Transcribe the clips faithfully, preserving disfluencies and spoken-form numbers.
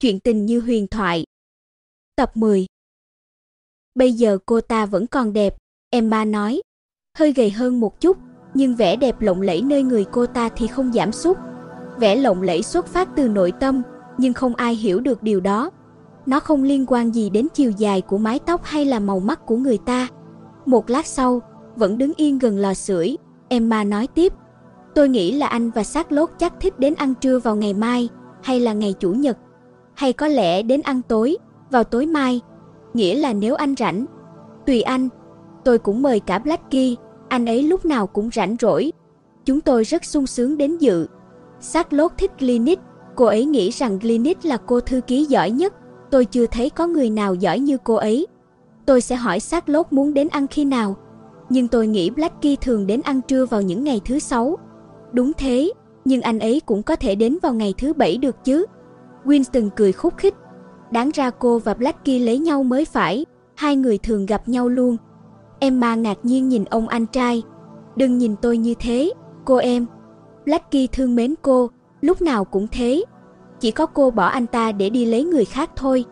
Chuyện tình như huyền thoại. Tập mười. Bây giờ cô ta vẫn còn đẹp, Emma nói. Hơi gầy hơn một chút, nhưng vẻ đẹp lộng lẫy nơi người cô ta thì không giảm sút. Vẻ lộng lẫy xuất phát từ nội tâm, nhưng không ai hiểu được điều đó. Nó không liên quan gì đến chiều dài của mái tóc hay là màu mắt của người ta. Một lát sau, vẫn đứng yên gần lò sưởi, Emma nói tiếp. Tôi nghĩ là anh và Charlotte chắc thích đến ăn trưa vào ngày mai, hay là ngày Chủ nhật. Hay có lẽ đến ăn tối, vào tối mai. Nghĩa là nếu anh rảnh. Tùy anh. Tôi cũng mời cả Blackie, anh ấy lúc nào cũng rảnh rỗi. Chúng tôi rất sung sướng đến dự. Charlotte thích Glynis, cô ấy nghĩ rằng Glynis là cô thư ký giỏi nhất. Tôi chưa thấy có người nào giỏi như cô ấy. Tôi sẽ hỏi Charlotte muốn đến ăn khi nào. Nhưng tôi nghĩ Blackie thường đến ăn trưa vào những ngày thứ sáu. Đúng thế, nhưng anh ấy cũng có thể đến vào ngày thứ bảy được chứ. Winston cười khúc khích. Đáng ra cô và Blackie lấy nhau mới phải, hai người thường gặp nhau luôn. Emma ngạc nhiên nhìn ông anh trai. Đừng nhìn tôi như thế, cô em. Blackie thương mến cô, lúc nào cũng thế. Chỉ có cô bỏ anh ta để đi lấy người khác thôi.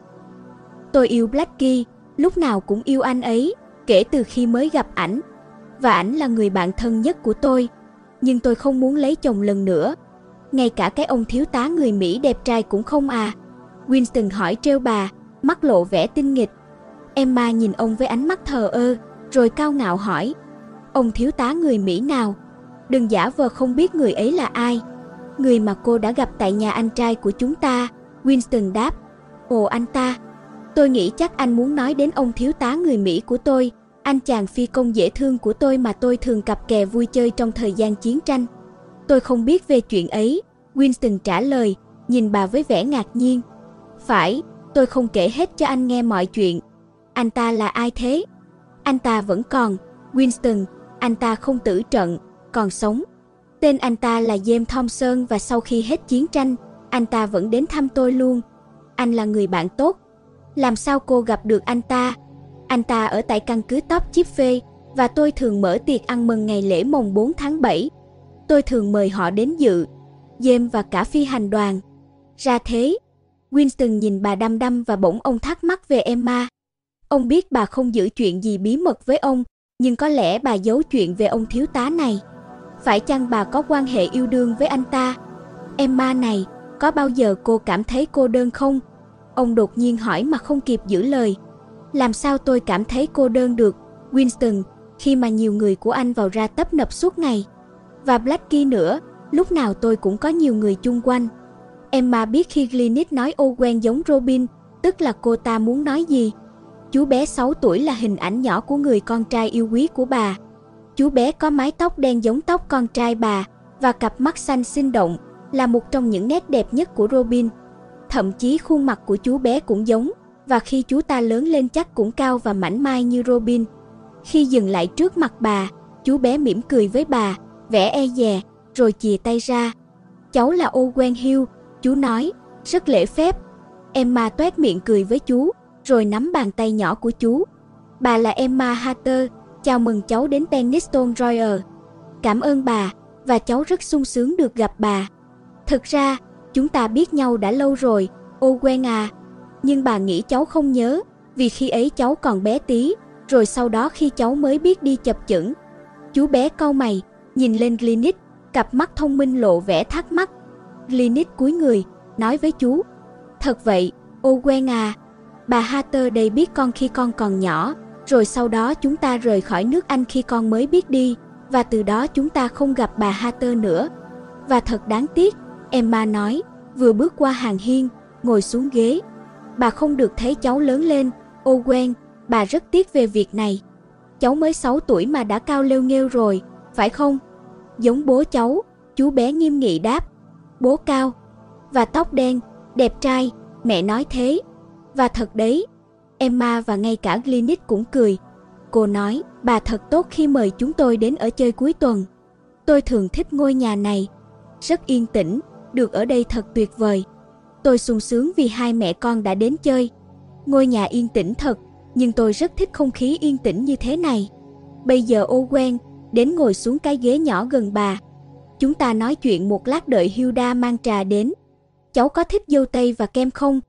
Tôi yêu Blackie, lúc nào cũng yêu anh ấy, kể từ khi mới gặp ảnh. Và ảnh là người bạn thân nhất của tôi. Nhưng tôi không muốn lấy chồng lần nữa. Ngay cả cái ông thiếu tá người Mỹ đẹp trai cũng không à? Winston hỏi trêu bà, mắt lộ vẻ tinh nghịch. Emma nhìn ông với ánh mắt thờ ơ, rồi cao ngạo hỏi. Ông thiếu tá người Mỹ nào? Đừng giả vờ không biết người ấy là ai. Người mà cô đã gặp tại nhà anh trai của chúng ta, Winston đáp. Ồ anh ta. Tôi nghĩ chắc anh muốn nói đến ông thiếu tá người Mỹ của tôi, anh chàng phi công dễ thương của tôi mà tôi thường cặp kè vui chơi trong thời gian chiến tranh. Tôi không biết về chuyện ấy, Winston trả lời, nhìn bà với vẻ ngạc nhiên. Phải, tôi không kể hết cho anh nghe mọi chuyện. Anh ta là ai thế? Anh ta vẫn còn, Winston, anh ta không tử trận, còn sống. Tên anh ta là James Thompson và sau khi hết chiến tranh, anh ta vẫn đến thăm tôi luôn. Anh là người bạn tốt. Làm sao cô gặp được anh ta? Anh ta ở tại căn cứ Top Chiffre và tôi thường mở tiệc ăn mừng ngày lễ mồng bốn tháng bảy. Tôi thường mời họ đến dự, James và cả phi hành đoàn. Ra thế. Winston nhìn bà đăm đăm và bỗng ông thắc mắc về Emma. Ông biết bà không giữ chuyện gì bí mật với ông, nhưng có lẽ bà giấu chuyện về ông thiếu tá này. Phải chăng bà có quan hệ yêu đương với anh ta? Emma này, có bao giờ cô cảm thấy cô đơn không? Ông đột nhiên hỏi mà không kịp giữ lời. Làm sao tôi cảm thấy cô đơn được, Winston, khi mà nhiều người của anh vào ra tấp nập suốt ngày. Và Blackie nữa, lúc nào tôi cũng có nhiều người chung quanh. Emma biết khi Glynis nói Owen giống Robin, tức là cô ta muốn nói gì. Chú bé sáu tuổi là hình ảnh nhỏ của người con trai yêu quý của bà. Chú bé có mái tóc đen giống tóc con trai bà, và cặp mắt xanh sinh động, là một trong những nét đẹp nhất của Robin. Thậm chí khuôn mặt của chú bé cũng giống, và khi chú ta lớn lên chắc cũng cao và mảnh mai như Robin. Khi dừng lại trước mặt bà, chú bé mỉm cười với bà, vẻ e dè, rồi chìa tay ra. Cháu là Owen Hill, chú nói, rất lễ phép. Emma toét miệng cười với chú, rồi nắm bàn tay nhỏ của chú. Bà là Emma Hatter, chào mừng cháu đến Penistone Royal. Cảm ơn bà, và cháu rất sung sướng được gặp bà. Thực ra, chúng ta biết nhau đã lâu rồi, Owen à. Nhưng bà nghĩ cháu không nhớ, vì khi ấy cháu còn bé tí, rồi sau đó khi cháu mới biết đi chập chững. Chú bé cau mày, nhìn lên Glynis, cặp mắt thông minh lộ vẻ thắc mắc. Glynis cúi người, nói với chú. Thật vậy, Owen à. Bà Hatter đây biết con khi con còn nhỏ, rồi sau đó chúng ta rời khỏi nước Anh khi con mới biết đi, và từ đó chúng ta không gặp bà Hatter nữa. Và thật đáng tiếc, Emma nói, vừa bước qua hàng hiên, ngồi xuống ghế. Bà không được thấy cháu lớn lên, Owen, bà rất tiếc về việc này. Cháu mới sáu tuổi mà đã cao lêu nghêu rồi, phải không? Giống bố cháu, chú bé nghiêm nghị đáp. Bố cao, và tóc đen, đẹp trai, mẹ nói thế. Và thật đấy, Emma và ngay cả Glynis cũng cười. Cô nói, bà thật tốt khi mời chúng tôi đến ở chơi cuối tuần. Tôi thường thích ngôi nhà này, rất yên tĩnh, được ở đây thật tuyệt vời. Tôi sung sướng vì hai mẹ con đã đến chơi. Ngôi nhà yên tĩnh thật, nhưng tôi rất thích không khí yên tĩnh như thế này. Bây giờ Owen, đến ngồi xuống cái ghế nhỏ gần bà. Chúng ta nói chuyện một lát đợi Hilda mang trà đến. Cháu có thích dâu tây và kem không?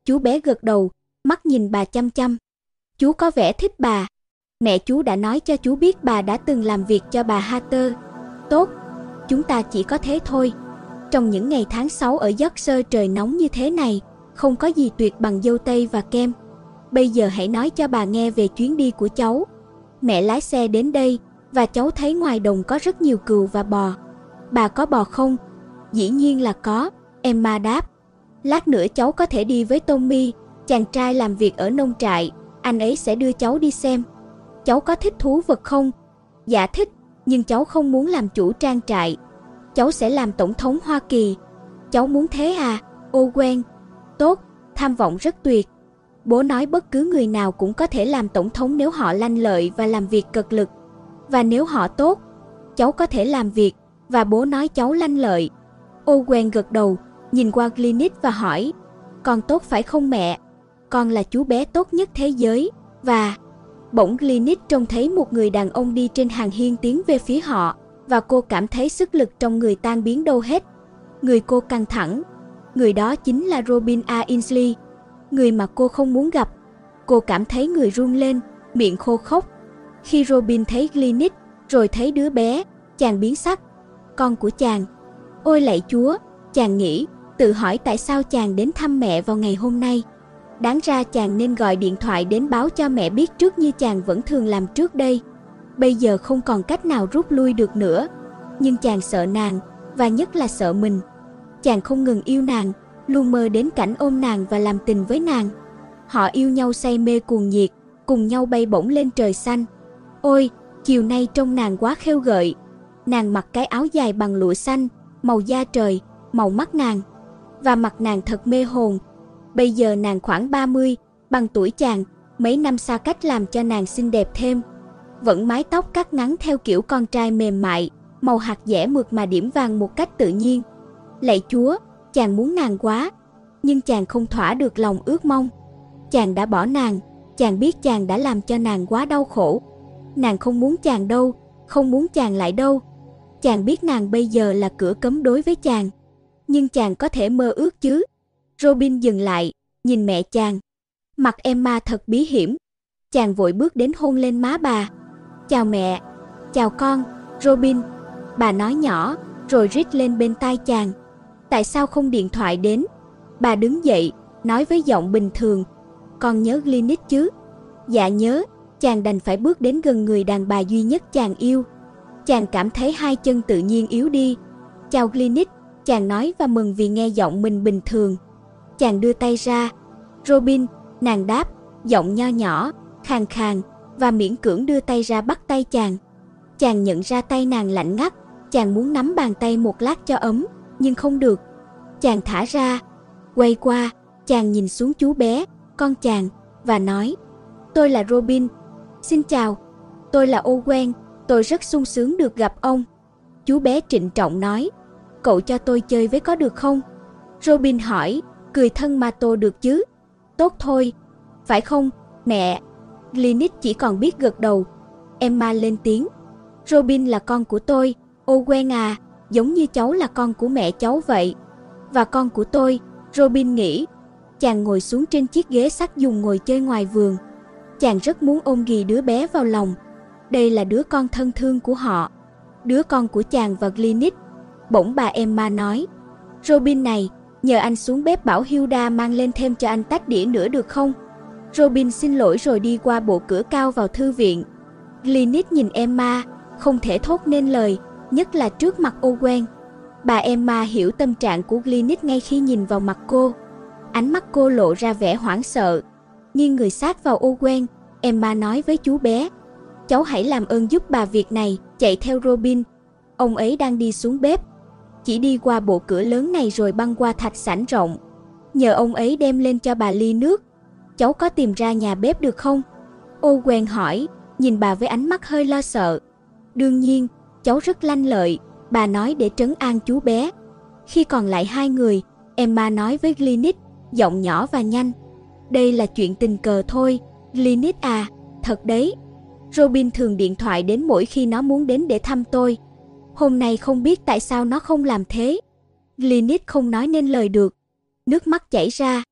Chú bé gật đầu, mắt nhìn bà chăm chăm. Chú có vẻ thích bà. Mẹ chú đã nói cho chú biết bà đã từng làm việc cho bà Hatter. Tốt, chúng ta chỉ có thế thôi. Trong những ngày tháng sáu ở Yorkshire trời nóng như thế này, không có gì tuyệt bằng dâu tây và kem. Bây giờ hãy nói cho bà nghe về chuyến đi của cháu. Mẹ lái xe đến đây, và cháu thấy ngoài đồng có rất nhiều cừu và bò. Bà có bò không? Dĩ nhiên là có, Emma đáp. Lát nữa cháu có thể đi với Tommy, chàng trai làm việc ở nông trại, anh ấy sẽ đưa cháu đi xem. Cháu có thích thú vật không? Dạ thích, nhưng cháu không muốn làm chủ trang trại. Cháu sẽ làm tổng thống Hoa Kỳ. Cháu muốn thế à? Owen. Tốt, tham vọng rất tuyệt. Bố nói bất cứ người nào cũng có thể làm tổng thống nếu họ lanh lợi và làm việc cật lực. Và nếu họ tốt, cháu có thể làm việc, và bố nói cháu lanh lợi. Owen gật đầu, nhìn qua Glynis và hỏi, con tốt phải không mẹ? Con là chú bé tốt nhất thế giới, và... Bỗng Glynis trông thấy một người đàn ông đi trên hàng hiên tiến về phía họ, và cô cảm thấy sức lực trong người tan biến đâu hết. Người cô căng thẳng. Người đó chính là Robin A. Ainsley, người mà cô không muốn gặp. Cô cảm thấy người run lên, miệng khô khốc. Khi Robin thấy Glynis, rồi thấy đứa bé, chàng biến sắc. Con của chàng. Ôi lạy Chúa, chàng nghĩ, tự hỏi tại sao chàng đến thăm mẹ vào ngày hôm nay. Đáng ra chàng nên gọi điện thoại đến báo cho mẹ biết trước như chàng vẫn thường làm trước đây. Bây giờ không còn cách nào rút lui được nữa. Nhưng chàng sợ nàng, và nhất là sợ mình. Chàng không ngừng yêu nàng, luôn mơ đến cảnh ôm nàng và làm tình với nàng. Họ yêu nhau say mê cuồng nhiệt, cùng nhau bay bổng lên trời xanh. Ôi, chiều nay trông nàng quá khêu gợi. Nàng mặc cái áo dài bằng lụa xanh, màu da trời, màu mắt nàng. Và mặt nàng thật mê hồn. Bây giờ nàng khoảng ba mươi, bằng tuổi chàng, mấy năm xa cách làm cho nàng xinh đẹp thêm. Vẫn mái tóc cắt ngắn theo kiểu con trai mềm mại, màu hạt dẻ mượt mà điểm vàng một cách tự nhiên. Lạy Chúa, chàng muốn nàng quá, nhưng chàng không thỏa được lòng ước mong. Chàng đã bỏ nàng, chàng biết chàng đã làm cho nàng quá đau khổ. Nàng không muốn chàng đâu, không muốn chàng lại đâu. Chàng biết nàng bây giờ là cửa cấm đối với chàng, nhưng chàng có thể mơ ước chứ. Robin dừng lại, nhìn mẹ chàng. Mặt Emma thật bí hiểm. Chàng vội bước đến hôn lên má bà. Chào mẹ. Chào con, Robin. Bà nói nhỏ, rồi rít lên bên tai chàng. Tại sao không điện thoại đến? Bà đứng dậy, nói với giọng bình thường. Con nhớ Glynis chứ? Dạ nhớ. Chàng đành phải bước đến gần người đàn bà duy nhất chàng yêu. Chàng cảm thấy hai chân tự nhiên yếu đi. Chào Glynis, chàng nói và mừng vì nghe giọng mình bình thường. Chàng đưa tay ra. Robin, nàng đáp, giọng nho nhỏ, khàn khàn, và miễn cưỡng đưa tay ra bắt tay chàng. Chàng nhận ra tay nàng lạnh ngắt, chàng muốn nắm bàn tay một lát cho ấm, nhưng không được. Chàng thả ra, quay qua, chàng nhìn xuống chú bé, con chàng, và nói, tôi là Robin. Xin chào, tôi là Owen, tôi rất sung sướng được gặp ông. Chú bé trịnh trọng nói, cậu cho tôi chơi với có được không? Robin hỏi, cười thân mà tô được chứ? Tốt thôi, phải không, mẹ? Glynis chỉ còn biết gật đầu. Emma lên tiếng, Robin là con của tôi, Owen à, giống như cháu là con của mẹ cháu vậy. Và con của tôi, Robin nghĩ. Chàng ngồi xuống trên chiếc ghế sắt dùng ngồi chơi ngoài vườn. Chàng rất muốn ôm ghì đứa bé vào lòng. Đây là đứa con thân thương của họ, đứa con của chàng và Glynis. Bỗng bà Emma nói, Robin này, nhờ anh xuống bếp bảo Hilda mang lên thêm cho anh tách đĩa nữa được không? Robin xin lỗi rồi đi qua bộ cửa cao vào thư viện. Glynis nhìn Emma, không thể thốt nên lời, nhất là trước mặt Owen. Bà Emma hiểu tâm trạng của Glynis ngay khi nhìn vào mặt cô. Ánh mắt cô lộ ra vẻ hoảng sợ. Nghiêng người sát vào Owen, Emma nói với chú bé, cháu hãy làm ơn giúp bà việc này, chạy theo Robin. Ông ấy đang đi xuống bếp. Chỉ đi qua bộ cửa lớn này rồi băng qua thạch sảnh rộng. Nhờ ông ấy đem lên cho bà ly nước. Cháu có tìm ra nhà bếp được không? Owen hỏi, nhìn bà với ánh mắt hơi lo sợ. Đương nhiên, cháu rất lanh lợi, bà nói để trấn an chú bé. Khi còn lại hai người, Emma nói với Glynis, giọng nhỏ và nhanh. Đây là chuyện tình cờ thôi, Glynis à, thật đấy. Robin thường điện thoại đến mỗi khi nó muốn đến để thăm tôi. Hôm nay không biết tại sao nó không làm thế. Glynis không nói nên lời được. Nước mắt chảy ra.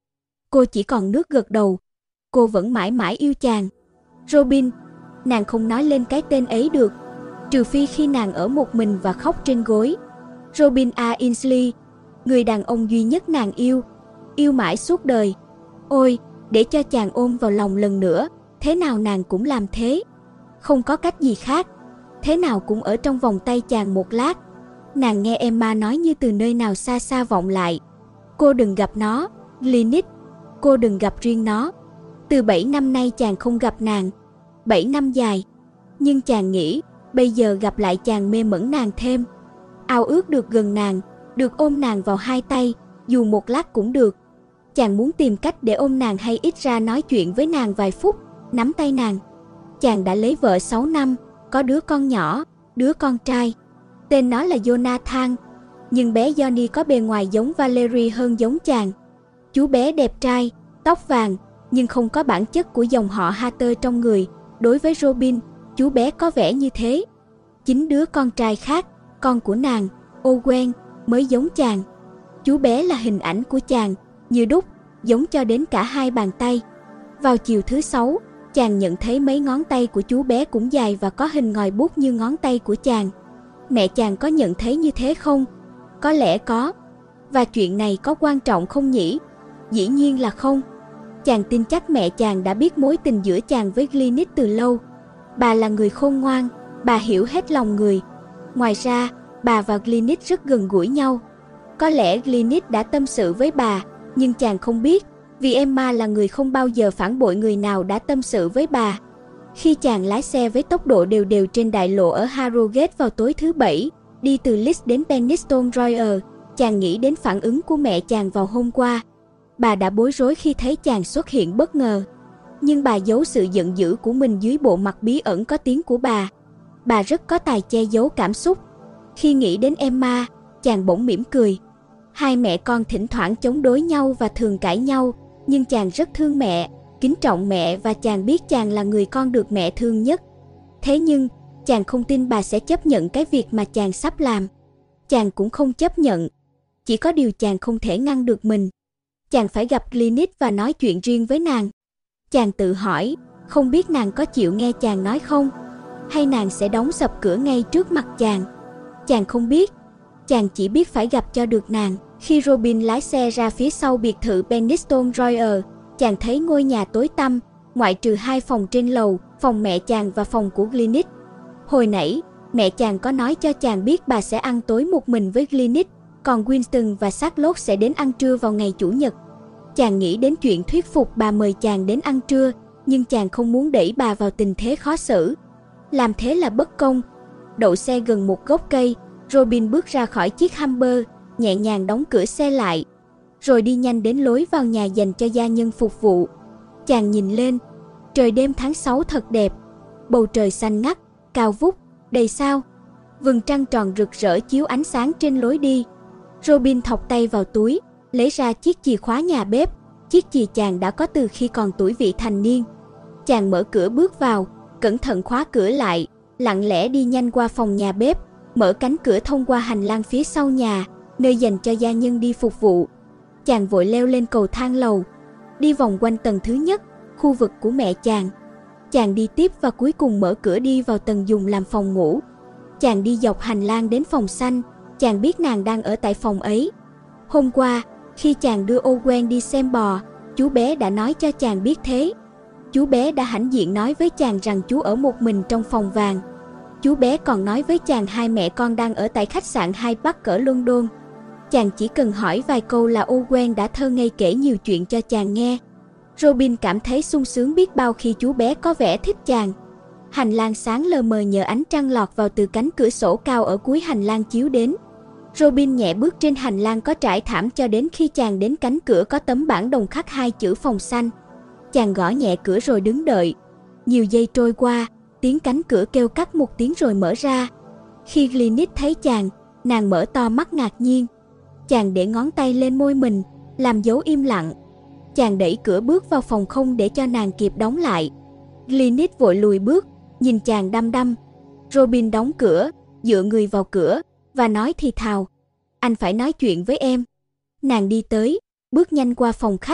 Cô chỉ còn nước gật đầu. Cô vẫn mãi mãi yêu chàng. Robin, nàng không nói lên cái tên ấy được, trừ phi khi nàng ở một mình và khóc trên gối. Robin A. Ainsley, người đàn ông duy nhất nàng yêu, yêu mãi suốt đời. Ôi, để cho chàng ôm vào lòng lần nữa, thế nào nàng cũng làm thế. Không có cách gì khác, thế nào cũng ở trong vòng tay chàng một lát. Nàng nghe Emma nói như từ nơi nào xa xa vọng lại. Cô đừng gặp nó, Glynis, cô đừng gặp riêng nó. Từ bảy năm nay chàng không gặp nàng, bảy năm dài. Nhưng chàng nghĩ, bây giờ gặp lại chàng mê mẩn nàng thêm. Ao ước được gần nàng, được ôm nàng vào hai tay, dù một lát cũng được. Chàng muốn tìm cách để ôm nàng hay ít ra nói chuyện với nàng vài phút, nắm tay nàng. Chàng đã lấy vợ sáu năm, có đứa con nhỏ, đứa con trai. Tên nó là Jonathan, nhưng bé Johnny có bề ngoài giống Valerie hơn giống chàng. Chú bé đẹp trai, tóc vàng, nhưng không có bản chất của dòng họ Hatter trong người. Đối với Robin, chú bé có vẻ như thế. Chính đứa con trai khác, con của nàng, Owen, mới giống chàng. Chú bé là hình ảnh của chàng, như đúc, giống cho đến cả hai bàn tay. Vào chiều thứ sáu, chàng nhận thấy mấy ngón tay của chú bé cũng dài và có hình ngòi bút như ngón tay của chàng. Mẹ chàng có nhận thấy như thế không? Có lẽ có. Và chuyện này có quan trọng không nhỉ? Dĩ nhiên là không. Chàng tin chắc mẹ chàng đã biết mối tình giữa chàng với Glynis từ lâu. Bà là người khôn ngoan, bà hiểu hết lòng người. Ngoài ra, bà và Glynis rất gần gũi nhau. Có lẽ Glynis đã tâm sự với bà, nhưng chàng không biết, vì Emma là người không bao giờ phản bội người nào đã tâm sự với bà. Khi chàng lái xe với tốc độ đều đều trên đại lộ ở Harrogate vào tối thứ Bảy, đi từ Leeds đến Penistone Royal, chàng nghĩ đến phản ứng của mẹ chàng vào hôm qua. Bà đã bối rối khi thấy chàng xuất hiện bất ngờ. Nhưng bà giấu sự giận dữ của mình dưới bộ mặt bí ẩn có tiếng của bà. Bà rất có tài che giấu cảm xúc. Khi nghĩ đến Emma, chàng bỗng mỉm cười. Hai mẹ con thỉnh thoảng chống đối nhau và thường cãi nhau, nhưng chàng rất thương mẹ, kính trọng mẹ và chàng biết chàng là người con được mẹ thương nhất. Thế nhưng, chàng không tin bà sẽ chấp nhận cái việc mà chàng sắp làm. Chàng cũng không chấp nhận. Chỉ có điều chàng không thể ngăn được mình. Chàng phải gặp Glynis và nói chuyện riêng với nàng. Chàng tự hỏi, không biết nàng có chịu nghe chàng nói không? Hay nàng sẽ đóng sập cửa ngay trước mặt chàng? Chàng không biết. Chàng chỉ biết phải gặp cho được nàng. Khi Robin lái xe ra phía sau biệt thự Penistone Royal, chàng thấy ngôi nhà tối tăm, ngoại trừ hai phòng trên lầu, phòng mẹ chàng và phòng của Glynis. Hồi nãy, mẹ chàng có nói cho chàng biết bà sẽ ăn tối một mình với Glynis, còn Winston và Charlotte sẽ đến ăn trưa vào ngày Chủ nhật. Chàng nghĩ đến chuyện thuyết phục bà mời chàng đến ăn trưa, nhưng chàng không muốn đẩy bà vào tình thế khó xử. Làm thế là bất công. Đậu xe gần một gốc cây, Robin bước ra khỏi chiếc Humber, nhẹ nhàng đóng cửa xe lại, rồi đi nhanh đến lối vào nhà dành cho gia nhân phục vụ. Chàng nhìn lên, trời đêm tháng sáu thật đẹp, bầu trời xanh ngắt, cao vút, đầy sao. Vầng trăng tròn rực rỡ chiếu ánh sáng trên lối đi. Robin thọc tay vào túi, lấy ra chiếc chìa khóa nhà bếp, chiếc chìa chàng đã có từ khi còn tuổi vị thành niên. Chàng mở cửa bước vào, cẩn thận khóa cửa lại, lặng lẽ đi nhanh qua phòng nhà bếp, mở cánh cửa thông qua hành lang phía sau nhà, nơi dành cho gia nhân đi phục vụ. Chàng vội leo lên cầu thang lầu, đi vòng quanh tầng thứ nhất, khu vực của mẹ chàng. Chàng đi tiếp và cuối cùng mở cửa đi vào tầng dùng làm phòng ngủ. Chàng đi dọc hành lang đến phòng xanh, chàng biết nàng đang ở tại phòng ấy. Hôm qua, khi chàng đưa Owen đi xem bò, chú bé đã nói cho chàng biết thế. Chú bé đã hãnh diện nói với chàng rằng chú ở một mình trong phòng vàng. Chú bé còn nói với chàng hai mẹ con đang ở tại khách sạn Hyde Park ở London. Chàng chỉ cần hỏi vài câu là Owen đã thơ ngây kể nhiều chuyện cho chàng nghe. Robin cảm thấy sung sướng biết bao khi chú bé có vẻ thích chàng. Hành lang sáng lờ mờ nhờ ánh trăng lọt vào từ cánh cửa sổ cao ở cuối hành lang chiếu đến. Robin nhẹ bước trên hành lang có trải thảm cho đến khi chàng đến cánh cửa có tấm bảng đồng khắc hai chữ phòng xanh. Chàng gõ nhẹ cửa rồi đứng đợi. Nhiều giây trôi qua, tiếng cánh cửa kêu cắt một tiếng rồi mở ra. Khi Glynis thấy chàng, nàng mở to mắt ngạc nhiên. Chàng để ngón tay lên môi mình, làm dấu im lặng. Chàng đẩy cửa bước vào phòng không để cho nàng kịp đóng lại. Glynis vội lùi bước, nhìn chàng đăm đăm. Robin đóng cửa, dựa người vào cửa và nói thì thào, anh phải nói chuyện với em. Nàng đi tới, bước nhanh qua phòng khách,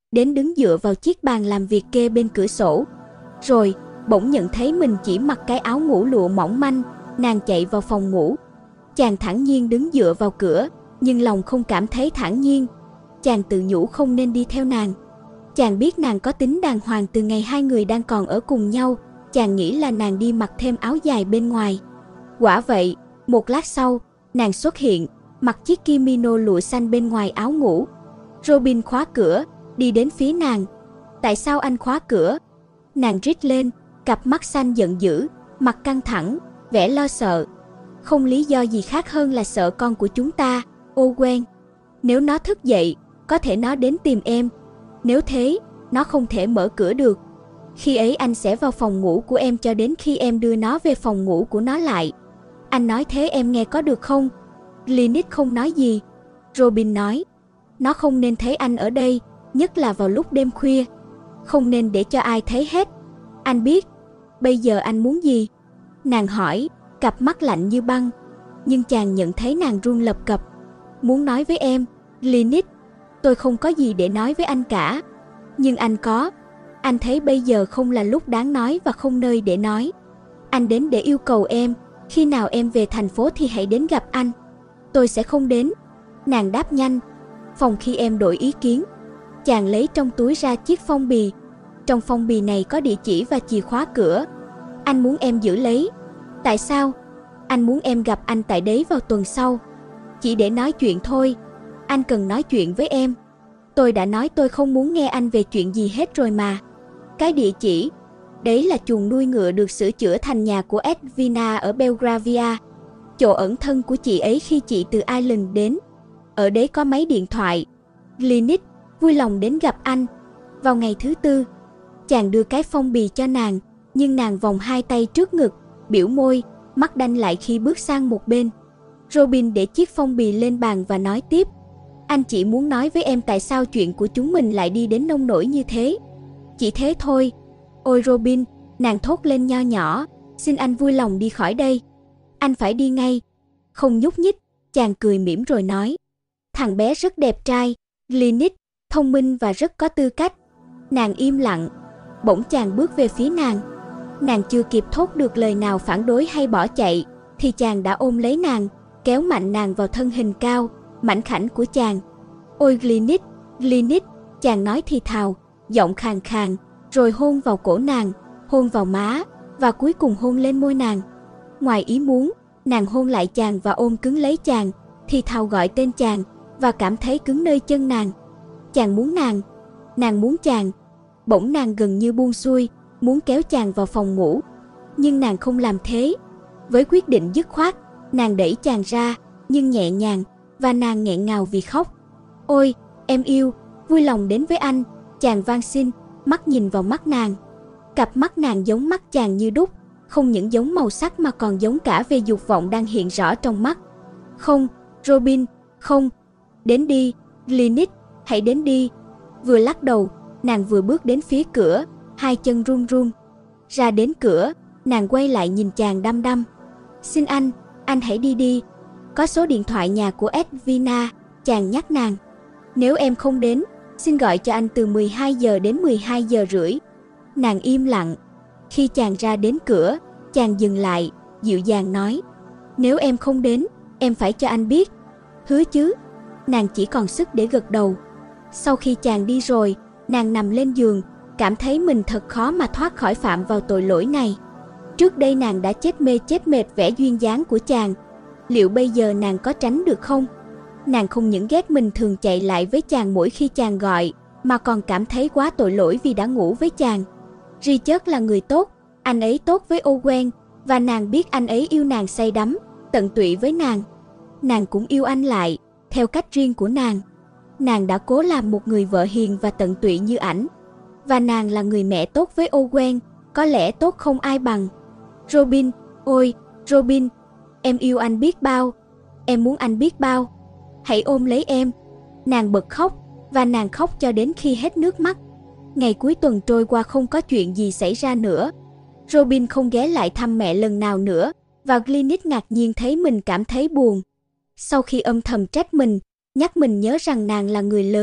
đến đứng dựa vào chiếc bàn làm việc kê bên cửa sổ. Rồi, bỗng nhận thấy mình chỉ mặc cái áo ngủ lụa mỏng manh, nàng chạy vào phòng ngủ. Chàng thản nhiên đứng dựa vào cửa, nhưng lòng không cảm thấy thản nhiên. Chàng tự nhủ không nên đi theo nàng. Chàng biết nàng có tính đàng hoàng từ ngày hai người đang còn ở cùng nhau, chàng nghĩ là nàng đi mặc thêm áo dài bên ngoài. Quả vậy, một lát sau, nàng xuất hiện, mặc chiếc kimono lụa xanh bên ngoài áo ngủ. Robin khóa cửa, đi đến phía nàng. Tại sao anh khóa cửa? Nàng rít lên, cặp mắt xanh giận dữ, mặt căng thẳng, vẻ lo sợ. Không lý do gì khác hơn là sợ con của chúng ta, Owen. Nếu nó thức dậy, có thể nó đến tìm em. Nếu thế, nó không thể mở cửa được. Khi ấy anh sẽ vào phòng ngủ của em cho đến khi em đưa nó về phòng ngủ của nó lại. Anh nói thế em nghe có được không? Lynette không nói gì. Robin nói, nó không nên thấy anh ở đây, nhất là vào lúc đêm khuya. Không nên để cho ai thấy hết. Anh biết. Bây giờ anh muốn gì? Nàng hỏi, cặp mắt lạnh như băng. Nhưng chàng nhận thấy nàng run lập cập. Muốn nói với em, Lynette. Tôi không có gì để nói với anh cả. Nhưng anh có. Anh thấy bây giờ không là lúc đáng nói và không nơi để nói. Anh đến để yêu cầu em. Khi nào em về thành phố thì hãy đến gặp anh. Tôi sẽ không đến. Nàng đáp nhanh. Phòng khi em đổi ý kiến. Chàng lấy trong túi ra chiếc phong bì. Trong phong bì này có địa chỉ và chìa khóa cửa. Anh muốn em giữ lấy. Tại sao? Anh muốn em gặp anh tại đấy vào tuần sau. Chỉ để nói chuyện thôi. Anh cần nói chuyện với em. Tôi đã nói tôi không muốn nghe anh về chuyện gì hết rồi mà. Cái địa chỉ, đấy là chuồng nuôi ngựa được sửa chữa thành nhà của Edwina ở Belgravia, chỗ ẩn thân của chị ấy khi chị từ Ireland đến. Ở đấy có máy điện thoại. Lynette, vui lòng đến gặp anh. Vào ngày thứ tư. Chàng đưa cái phong bì cho nàng, nhưng nàng vòng hai tay trước ngực, biểu môi, mắt đanh lại khi bước sang một bên. Robin để chiếc phong bì lên bàn và nói tiếp. Anh chỉ muốn nói với em tại sao chuyện của chúng mình lại đi đến nông nỗi như thế. Chỉ thế thôi. Ôi Robin, nàng thốt lên nho nhỏ, xin anh vui lòng đi khỏi đây. Anh phải đi ngay. Không nhúc nhích, chàng cười mỉm rồi nói. Thằng bé rất đẹp trai, Lynette, thông minh và rất có tư cách. Nàng im lặng. Bỗng chàng bước về phía nàng. Nàng chưa kịp thốt được lời nào phản đối hay bỏ chạy, thì chàng đã ôm lấy nàng, kéo mạnh nàng vào thân hình cao, mảnh khảnh của chàng. Ôi Lynette, Lynette, chàng nói thì thào, giọng khàn khàn, rồi hôn vào cổ nàng, hôn vào má, và cuối cùng hôn lên môi nàng. Ngoài ý muốn, nàng hôn lại chàng và ôm cứng lấy chàng, thì thào gọi tên chàng, và cảm thấy cứng nơi chân nàng. Chàng muốn nàng, nàng muốn chàng. Bỗng nàng gần như buông xuôi, muốn kéo chàng vào phòng ngủ. Nhưng nàng không làm thế. Với quyết định dứt khoát, nàng đẩy chàng ra, nhưng nhẹ nhàng, và nàng nghẹn ngào vì khóc. Ôi, em yêu, vui lòng đến với anh, chàng van xin, mắt nhìn vào mắt nàng. Cặp mắt nàng giống mắt chàng như đúc, không những giống màu sắc mà còn giống cả về dục vọng đang hiện rõ trong mắt. Không, Robin, không. Đến đi, Lynette, hãy đến đi. Vừa lắc đầu, nàng vừa bước đến phía cửa, hai chân run run. Ra đến cửa, nàng quay lại nhìn chàng đăm đăm. Xin anh, anh hãy đi đi. Có số điện thoại nhà của Edwina, chàng nhắc nàng. Nếu em không đến, xin gọi cho anh từ mười hai giờ đến mười hai giờ rưỡi. Nàng im lặng. Khi chàng ra đến cửa, chàng dừng lại, dịu dàng nói. Nếu em không đến, em phải cho anh biết. Hứa chứ? Nàng chỉ còn sức để gật đầu. Sau khi chàng đi rồi, nàng nằm lên giường, cảm thấy mình thật khó mà thoát khỏi phạm vào tội lỗi này. Trước đây nàng đã chết mê chết mệt vẻ duyên dáng của chàng. Liệu bây giờ nàng có tránh được không? Nàng không những ghét mình thường chạy lại với chàng mỗi khi chàng gọi, mà còn cảm thấy quá tội lỗi vì đã ngủ với chàng. Richard là người tốt, anh ấy tốt với Owen, và nàng biết anh ấy yêu nàng say đắm, tận tụy với nàng. Nàng cũng yêu anh lại, theo cách riêng của nàng. Nàng đã cố làm một người vợ hiền và tận tụy như ảnh. Và nàng là người mẹ tốt với Owen, có lẽ tốt không ai bằng. Robin, ôi, Robin, em yêu anh biết bao, em muốn anh biết bao. Hãy ôm lấy em. Nàng bật khóc, và nàng khóc cho đến khi hết nước mắt. Ngày cuối tuần trôi qua không có chuyện gì xảy ra nữa. Robin không ghé lại thăm mẹ lần nào nữa, và Lynette ngạc nhiên thấy mình cảm thấy buồn. Sau khi âm thầm trách mình, nhắc mình nhớ rằng nàng là người lớn,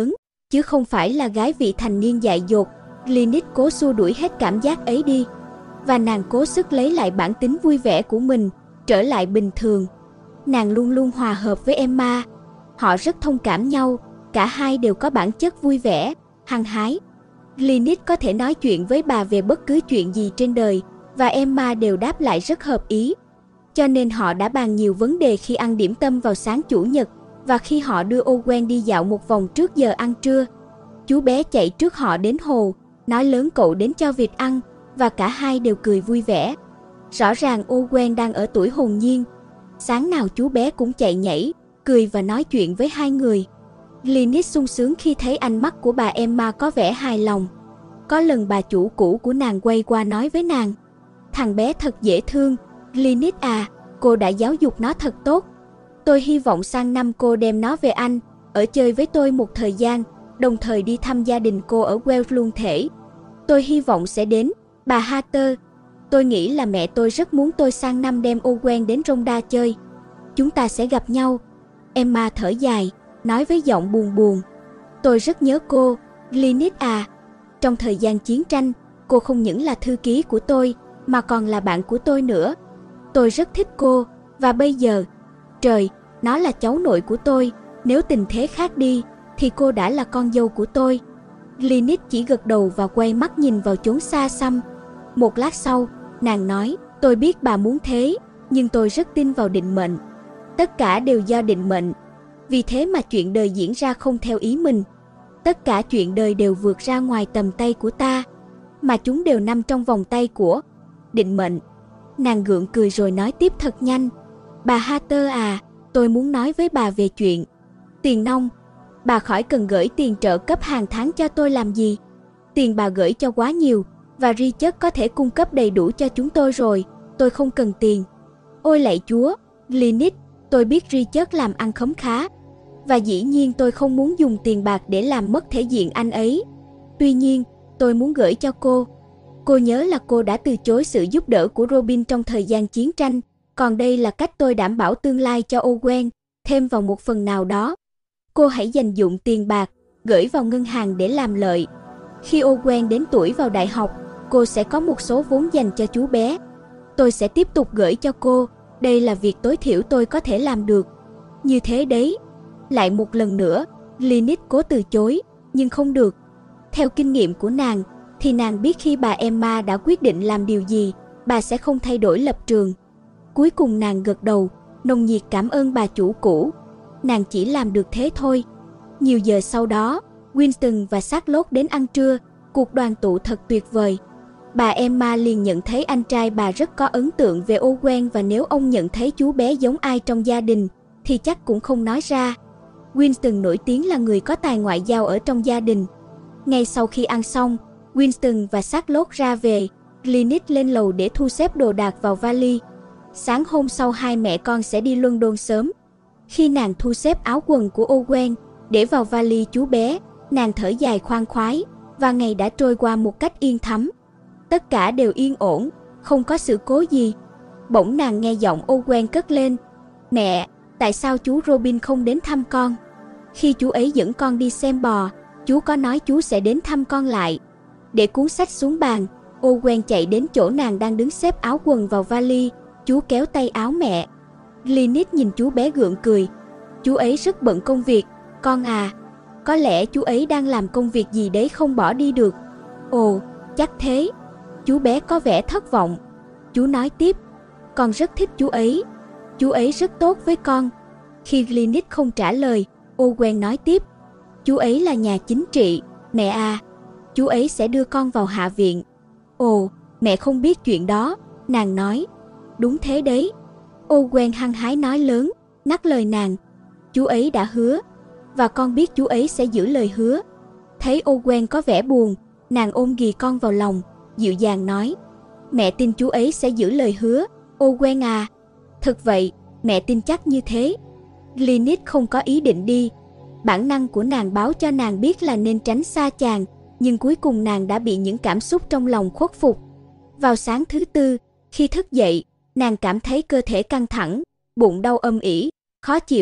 chứ không phải là gái vị thành niên dại dột. Glynis cố xua đuổi hết cảm giác ấy đi, và nàng cố sức lấy lại bản tính vui vẻ của mình, trở lại bình thường. Nàng luôn luôn hòa hợp với Emma. Họ rất thông cảm nhau, cả hai đều có bản chất vui vẻ, hăng hái. Glynis có thể nói chuyện với bà về bất cứ chuyện gì trên đời, và Emma đều đáp lại rất hợp ý. Cho nên họ đã bàn nhiều vấn đề khi ăn điểm tâm vào sáng Chủ nhật, và khi họ đưa Owen đi dạo một vòng trước giờ ăn trưa. Chú bé chạy trước họ đến hồ, nói lớn cậu đến cho vịt ăn, và cả hai đều cười vui vẻ. Rõ ràng Owen đang ở tuổi hồn nhiên. Sáng nào chú bé cũng chạy nhảy, cười và nói chuyện với hai người. Glynis sung sướng khi thấy ánh mắt của bà Emma có vẻ hài lòng. Có lần bà chủ cũ của nàng quay qua nói với nàng: "Thằng bé thật dễ thương, Glynis à, cô đã giáo dục nó thật tốt. Tôi hy vọng sang năm cô đem nó về Anh, ở chơi với tôi một thời gian, đồng thời đi thăm gia đình cô ở Wales luôn thể. Tôi hy vọng sẽ đến, bà Hatter. Tôi nghĩ là mẹ tôi rất muốn tôi sang năm đem Owen đến Rhondda chơi. Chúng ta sẽ gặp nhau." Emma thở dài, nói với giọng buồn buồn: "Tôi rất nhớ cô, Glynis à. Trong thời gian chiến tranh, cô không những là thư ký của tôi, mà còn là bạn của tôi nữa. Tôi rất thích cô, và bây giờ, trời, nó là cháu nội của tôi, nếu tình thế khác đi, thì cô đã là con dâu của tôi." Glynis chỉ gật đầu và quay mắt nhìn vào chốn xa xăm. Một lát sau, nàng nói: "Tôi biết bà muốn thế, nhưng tôi rất tin vào định mệnh. Tất cả đều do định mệnh. Vì thế mà chuyện đời diễn ra không theo ý mình. Tất cả chuyện đời đều vượt ra ngoài tầm tay của ta, mà chúng đều nằm trong vòng tay của định mệnh." Nàng gượng cười rồi nói tiếp thật nhanh: "Bà Hatter à, tôi muốn nói với bà về chuyện tiền nong. Bà khỏi cần gửi tiền trợ cấp hàng tháng cho tôi làm gì. Tiền bà gửi cho quá nhiều, và Richard có thể cung cấp đầy đủ cho chúng tôi rồi. Tôi không cần tiền." "Ôi lạy Chúa, Glynis, tôi biết Richard làm ăn khấm khá, và dĩ nhiên tôi không muốn dùng tiền bạc để làm mất thể diện anh ấy. Tuy nhiên, tôi muốn gửi cho cô. Cô nhớ là cô đã từ chối sự giúp đỡ của Robin trong thời gian chiến tranh, còn đây là cách tôi đảm bảo tương lai cho Owen, thêm vào một phần nào đó. Cô hãy dành dụm tiền bạc, gửi vào ngân hàng để làm lợi. Khi Owen đến tuổi vào đại học, cô sẽ có một số vốn dành cho chú bé. Tôi sẽ tiếp tục gửi cho cô, đây là việc tối thiểu tôi có thể làm được." Như thế đấy. Lại một lần nữa, Glynis cố từ chối, nhưng không được. Theo kinh nghiệm của nàng, thì nàng biết khi bà Emma đã quyết định làm điều gì, bà sẽ không thay đổi lập trường. Cuối cùng nàng gật đầu, nồng nhiệt cảm ơn bà chủ cũ. Nàng chỉ làm được thế thôi. Nhiều giờ sau đó, Winston và Charlotte đến ăn trưa, cuộc đoàn tụ thật tuyệt vời. Bà Emma liền nhận thấy anh trai bà rất có ấn tượng về Owen, và nếu ông nhận thấy chú bé giống ai trong gia đình, thì chắc cũng không nói ra. Winston nổi tiếng là người có tài ngoại giao ở trong gia đình. Ngay sau khi ăn xong, Winston và Charlotte ra về, Glynis lên lầu để thu xếp đồ đạc vào vali. Sáng hôm sau hai mẹ con sẽ đi London sớm. Khi nàng thu xếp áo quần của Owen để vào vali chú bé, nàng thở dài khoan khoái, và ngày đã trôi qua một cách yên thấm. Tất cả đều yên ổn, không có sự cố gì. Bỗng nàng nghe giọng Owen cất lên: "Mẹ, tại sao chú Robin không đến thăm con? Khi chú ấy dẫn con đi xem bò, chú có nói chú sẽ đến thăm con lại." Để cuốn sách xuống bàn, Owen chạy đến chỗ nàng đang đứng xếp áo quần vào vali. Chú kéo tay áo mẹ. Glynis nhìn chú bé gượng cười: "Chú ấy rất bận công việc, con à. Có lẽ chú ấy đang làm công việc gì đấy không bỏ đi được." "Ồ, chắc thế." Chú bé có vẻ thất vọng. Chú nói tiếp: "Con rất thích chú ấy. Chú ấy rất tốt với con." Khi Glynis không trả lời, Owen nói tiếp: "Chú ấy là nhà chính trị, mẹ à. Chú ấy sẽ đưa con vào hạ viện." "Ồ, mẹ không biết chuyện đó," nàng nói. "Đúng thế đấy." Owen hăng hái nói lớn, ngắt lời nàng: "Chú ấy đã hứa, và con biết chú ấy sẽ giữ lời hứa." Thấy Owen có vẻ buồn, nàng ôm ghì con vào lòng, dịu dàng nói: "Mẹ tin chú ấy sẽ giữ lời hứa, Owen à." "Thực vậy, mẹ tin chắc như thế." Glynis không có ý định đi. Bản năng của nàng báo cho nàng biết là nên tránh xa chàng, nhưng cuối cùng nàng đã bị những cảm xúc trong lòng khuất phục. Vào sáng thứ tư, khi thức dậy, nàng cảm thấy cơ thể căng thẳng, bụng đau âm ỉ, khó chịu.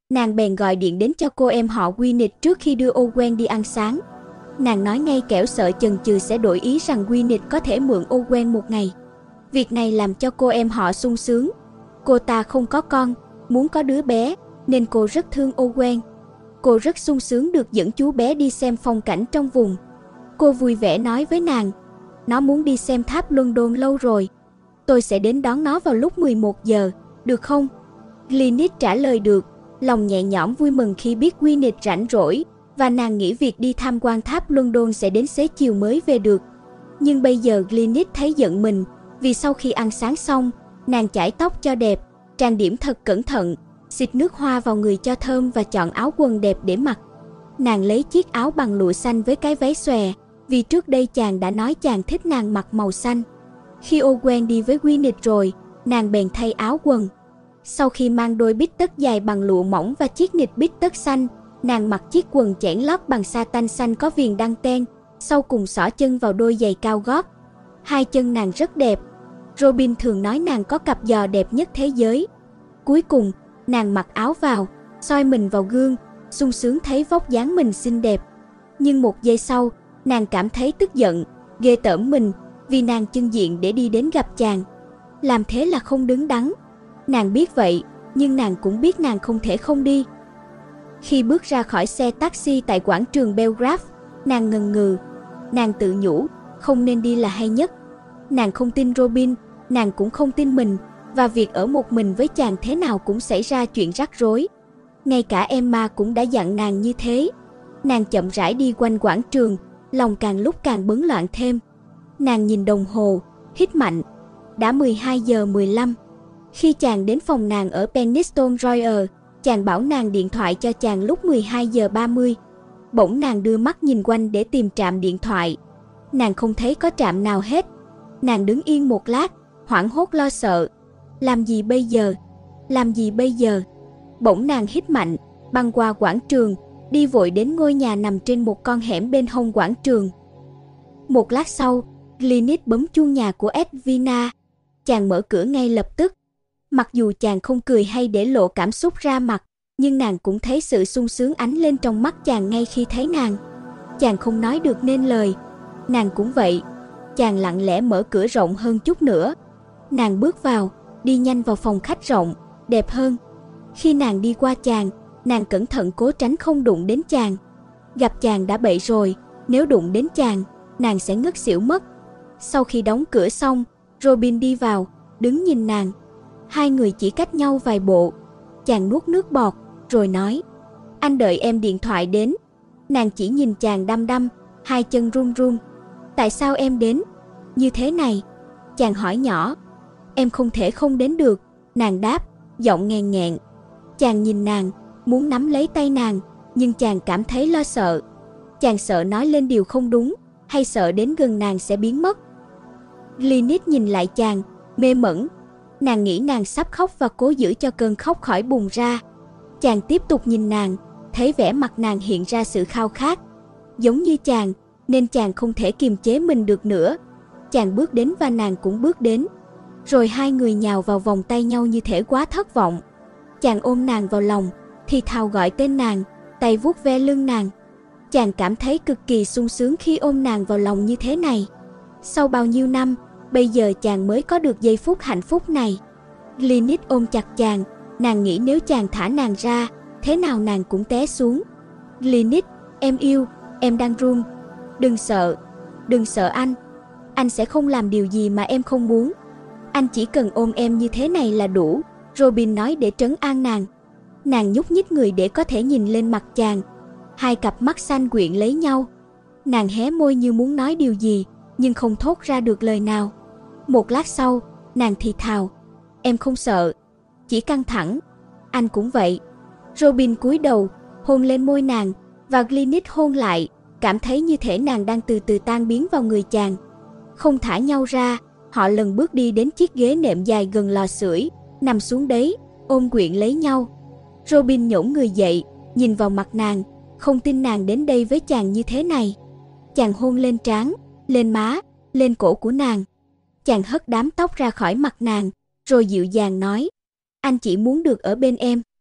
nàng bèn gọi điện đến cho cô em họ Gwyneth trước khi đưa Owen đi ăn sáng. Nàng nói ngay kẻo sợ chần chừ sẽ đổi ý rằng Gwyneth có thể mượn Owen một ngày. Việc này làm cho cô em họ sung sướng. Cô ta không có con, muốn có đứa bé, nên cô rất thương Owen. Cô rất sung sướng được dẫn chú bé đi xem phong cảnh trong vùng. Cô vui vẻ nói với nàng, nó muốn đi xem tháp London lâu rồi. Tôi sẽ đến đón nó vào lúc mười một giờ, được không? Glynis trả lời được, lòng nhẹ nhõm vui mừng khi biết Gwyneth rảnh rỗi, và nàng nghĩ việc đi tham quan tháp London sẽ đến xế chiều mới về được. Nhưng bây giờ Glynis thấy giận mình, vì sau khi ăn sáng xong, nàng chải tóc cho đẹp, trang điểm thật cẩn thận, xịt nước hoa vào người cho thơm và chọn áo quần đẹp để mặc. Nàng lấy chiếc áo bằng lụa xanh với cái váy xòe, vì trước đây chàng đã nói chàng thích nàng mặc màu xanh. Khi Owen đi với Gwyneth rồi, nàng bèn thay áo quần. Sau khi mang đôi bít tất dài bằng lụa mỏng và chiếc nịt bít tất xanh, nàng mặc chiếc quần chẽn lót bằng sa tanh xanh có viền đăng ten, sau cùng xỏ chân vào đôi giày cao gót. Hai chân nàng rất đẹp. Robin thường nói nàng có cặp giò đẹp nhất thế giới. Cuối cùng, nàng mặc áo vào, soi mình vào gương, sung sướng thấy vóc dáng mình xinh đẹp. Nhưng một giây sau, nàng cảm thấy tức giận, ghê tởm mình, vì nàng chưng diện để đi đến gặp chàng. Làm thế là không đứng đắn. Nàng biết vậy, nhưng nàng cũng biết nàng không thể không đi. Khi bước ra khỏi xe taxi tại quảng trường Belgrave, nàng ngần ngừ. Nàng tự nhủ, không nên đi là hay nhất. Nàng không tin Robin, nàng cũng không tin mình, và việc ở một mình với chàng thế nào cũng xảy ra chuyện rắc rối. Ngay cả Emma cũng đã dặn nàng như thế. Nàng chậm rãi đi quanh quảng trường, lòng càng lúc càng bấn loạn thêm. Nàng nhìn đồng hồ, hít mạnh. Đã mười hai giờ mười lăm. Khi chàng đến phòng nàng ở Penistone Royal, chàng bảo nàng điện thoại cho chàng lúc mười hai giờ ba mươi. Bỗng nàng đưa mắt nhìn quanh để tìm trạm điện thoại. Nàng không thấy có trạm nào hết. Nàng đứng yên một lát, hoảng hốt lo sợ. Làm gì bây giờ? Làm gì bây giờ? Bỗng nàng hít mạnh, băng qua quảng trường, đi vội đến ngôi nhà nằm trên một con hẻm bên hông quảng trường. Một lát sau, Glynis bấm chuông nhà của Edwina. Chàng mở cửa ngay lập tức. Mặc dù chàng không cười hay để lộ cảm xúc ra mặt, nhưng nàng cũng thấy sự sung sướng ánh lên trong mắt chàng ngay khi thấy nàng. Chàng không nói được nên lời. Nàng cũng vậy. Chàng lặng lẽ mở cửa rộng hơn chút nữa. Nàng bước vào, đi nhanh vào phòng khách rộng, đẹp hơn. Khi nàng đi qua chàng, nàng cẩn thận cố tránh không đụng đến chàng. Gặp chàng đã bậy rồi, nếu đụng đến chàng, nàng sẽ ngất xỉu mất. Sau khi đóng cửa xong, Robin đi vào, đứng nhìn nàng. Hai người chỉ cách nhau vài bộ. Chàng nuốt nước bọt, rồi nói, anh đợi em điện thoại đến. Nàng chỉ nhìn chàng đăm đăm, hai chân run run. Tại sao em đến? Như thế này. Chàng hỏi nhỏ. Em không thể không đến được, nàng đáp, giọng nghèn nghẹn. Chàng nhìn nàng, muốn nắm lấy tay nàng, nhưng chàng cảm thấy lo sợ. Chàng sợ nói lên điều không đúng, hay sợ đến gần nàng sẽ biến mất. Glynis nhìn lại chàng, mê mẩn. Nàng nghĩ nàng sắp khóc và cố giữ cho cơn khóc khỏi bùng ra. Chàng tiếp tục nhìn nàng, thấy vẻ mặt nàng hiện ra sự khao khát. Giống như chàng, nên chàng không thể kiềm chế mình được nữa. Chàng bước đến và nàng cũng bước đến. Rồi hai người nhào vào vòng tay nhau như thể quá thất vọng. Chàng ôm nàng vào lòng, thì thào gọi tên nàng, tay vuốt ve lưng nàng. Chàng cảm thấy cực kỳ sung sướng khi ôm nàng vào lòng như thế này. Sau bao nhiêu năm, bây giờ chàng mới có được giây phút hạnh phúc này. Glynis ôm chặt chàng, nàng nghĩ nếu chàng thả nàng ra, thế nào nàng cũng té xuống. Glynis, em yêu, em đang run. Đừng sợ, đừng sợ anh. Anh sẽ không làm điều gì mà em không muốn. Anh chỉ cần ôm em như thế này là đủ, Robin nói để trấn an nàng. Nàng nhúc nhích người để có thể nhìn lên mặt chàng. Hai cặp mắt xanh quyện lấy nhau. Nàng hé môi như muốn nói điều gì, nhưng không thốt ra được lời nào. Một lát sau, nàng thì thào, em không sợ, chỉ căng thẳng. Anh cũng vậy. Robin cúi đầu, hôn lên môi nàng, và Glynis hôn lại, cảm thấy như thể nàng đang từ từ tan biến vào người chàng. Không thả nhau ra, họ lần bước đi đến chiếc ghế nệm dài gần lò sưởi, nằm xuống đấy, ôm quyện lấy nhau. Robin nhổn người dậy, nhìn vào mặt nàng, không tin nàng đến đây với chàng như thế này. Chàng hôn lên trán, lên má, lên cổ của nàng. Chàng hất đám tóc ra khỏi mặt nàng, rồi dịu dàng nói, anh chỉ muốn được ở bên em.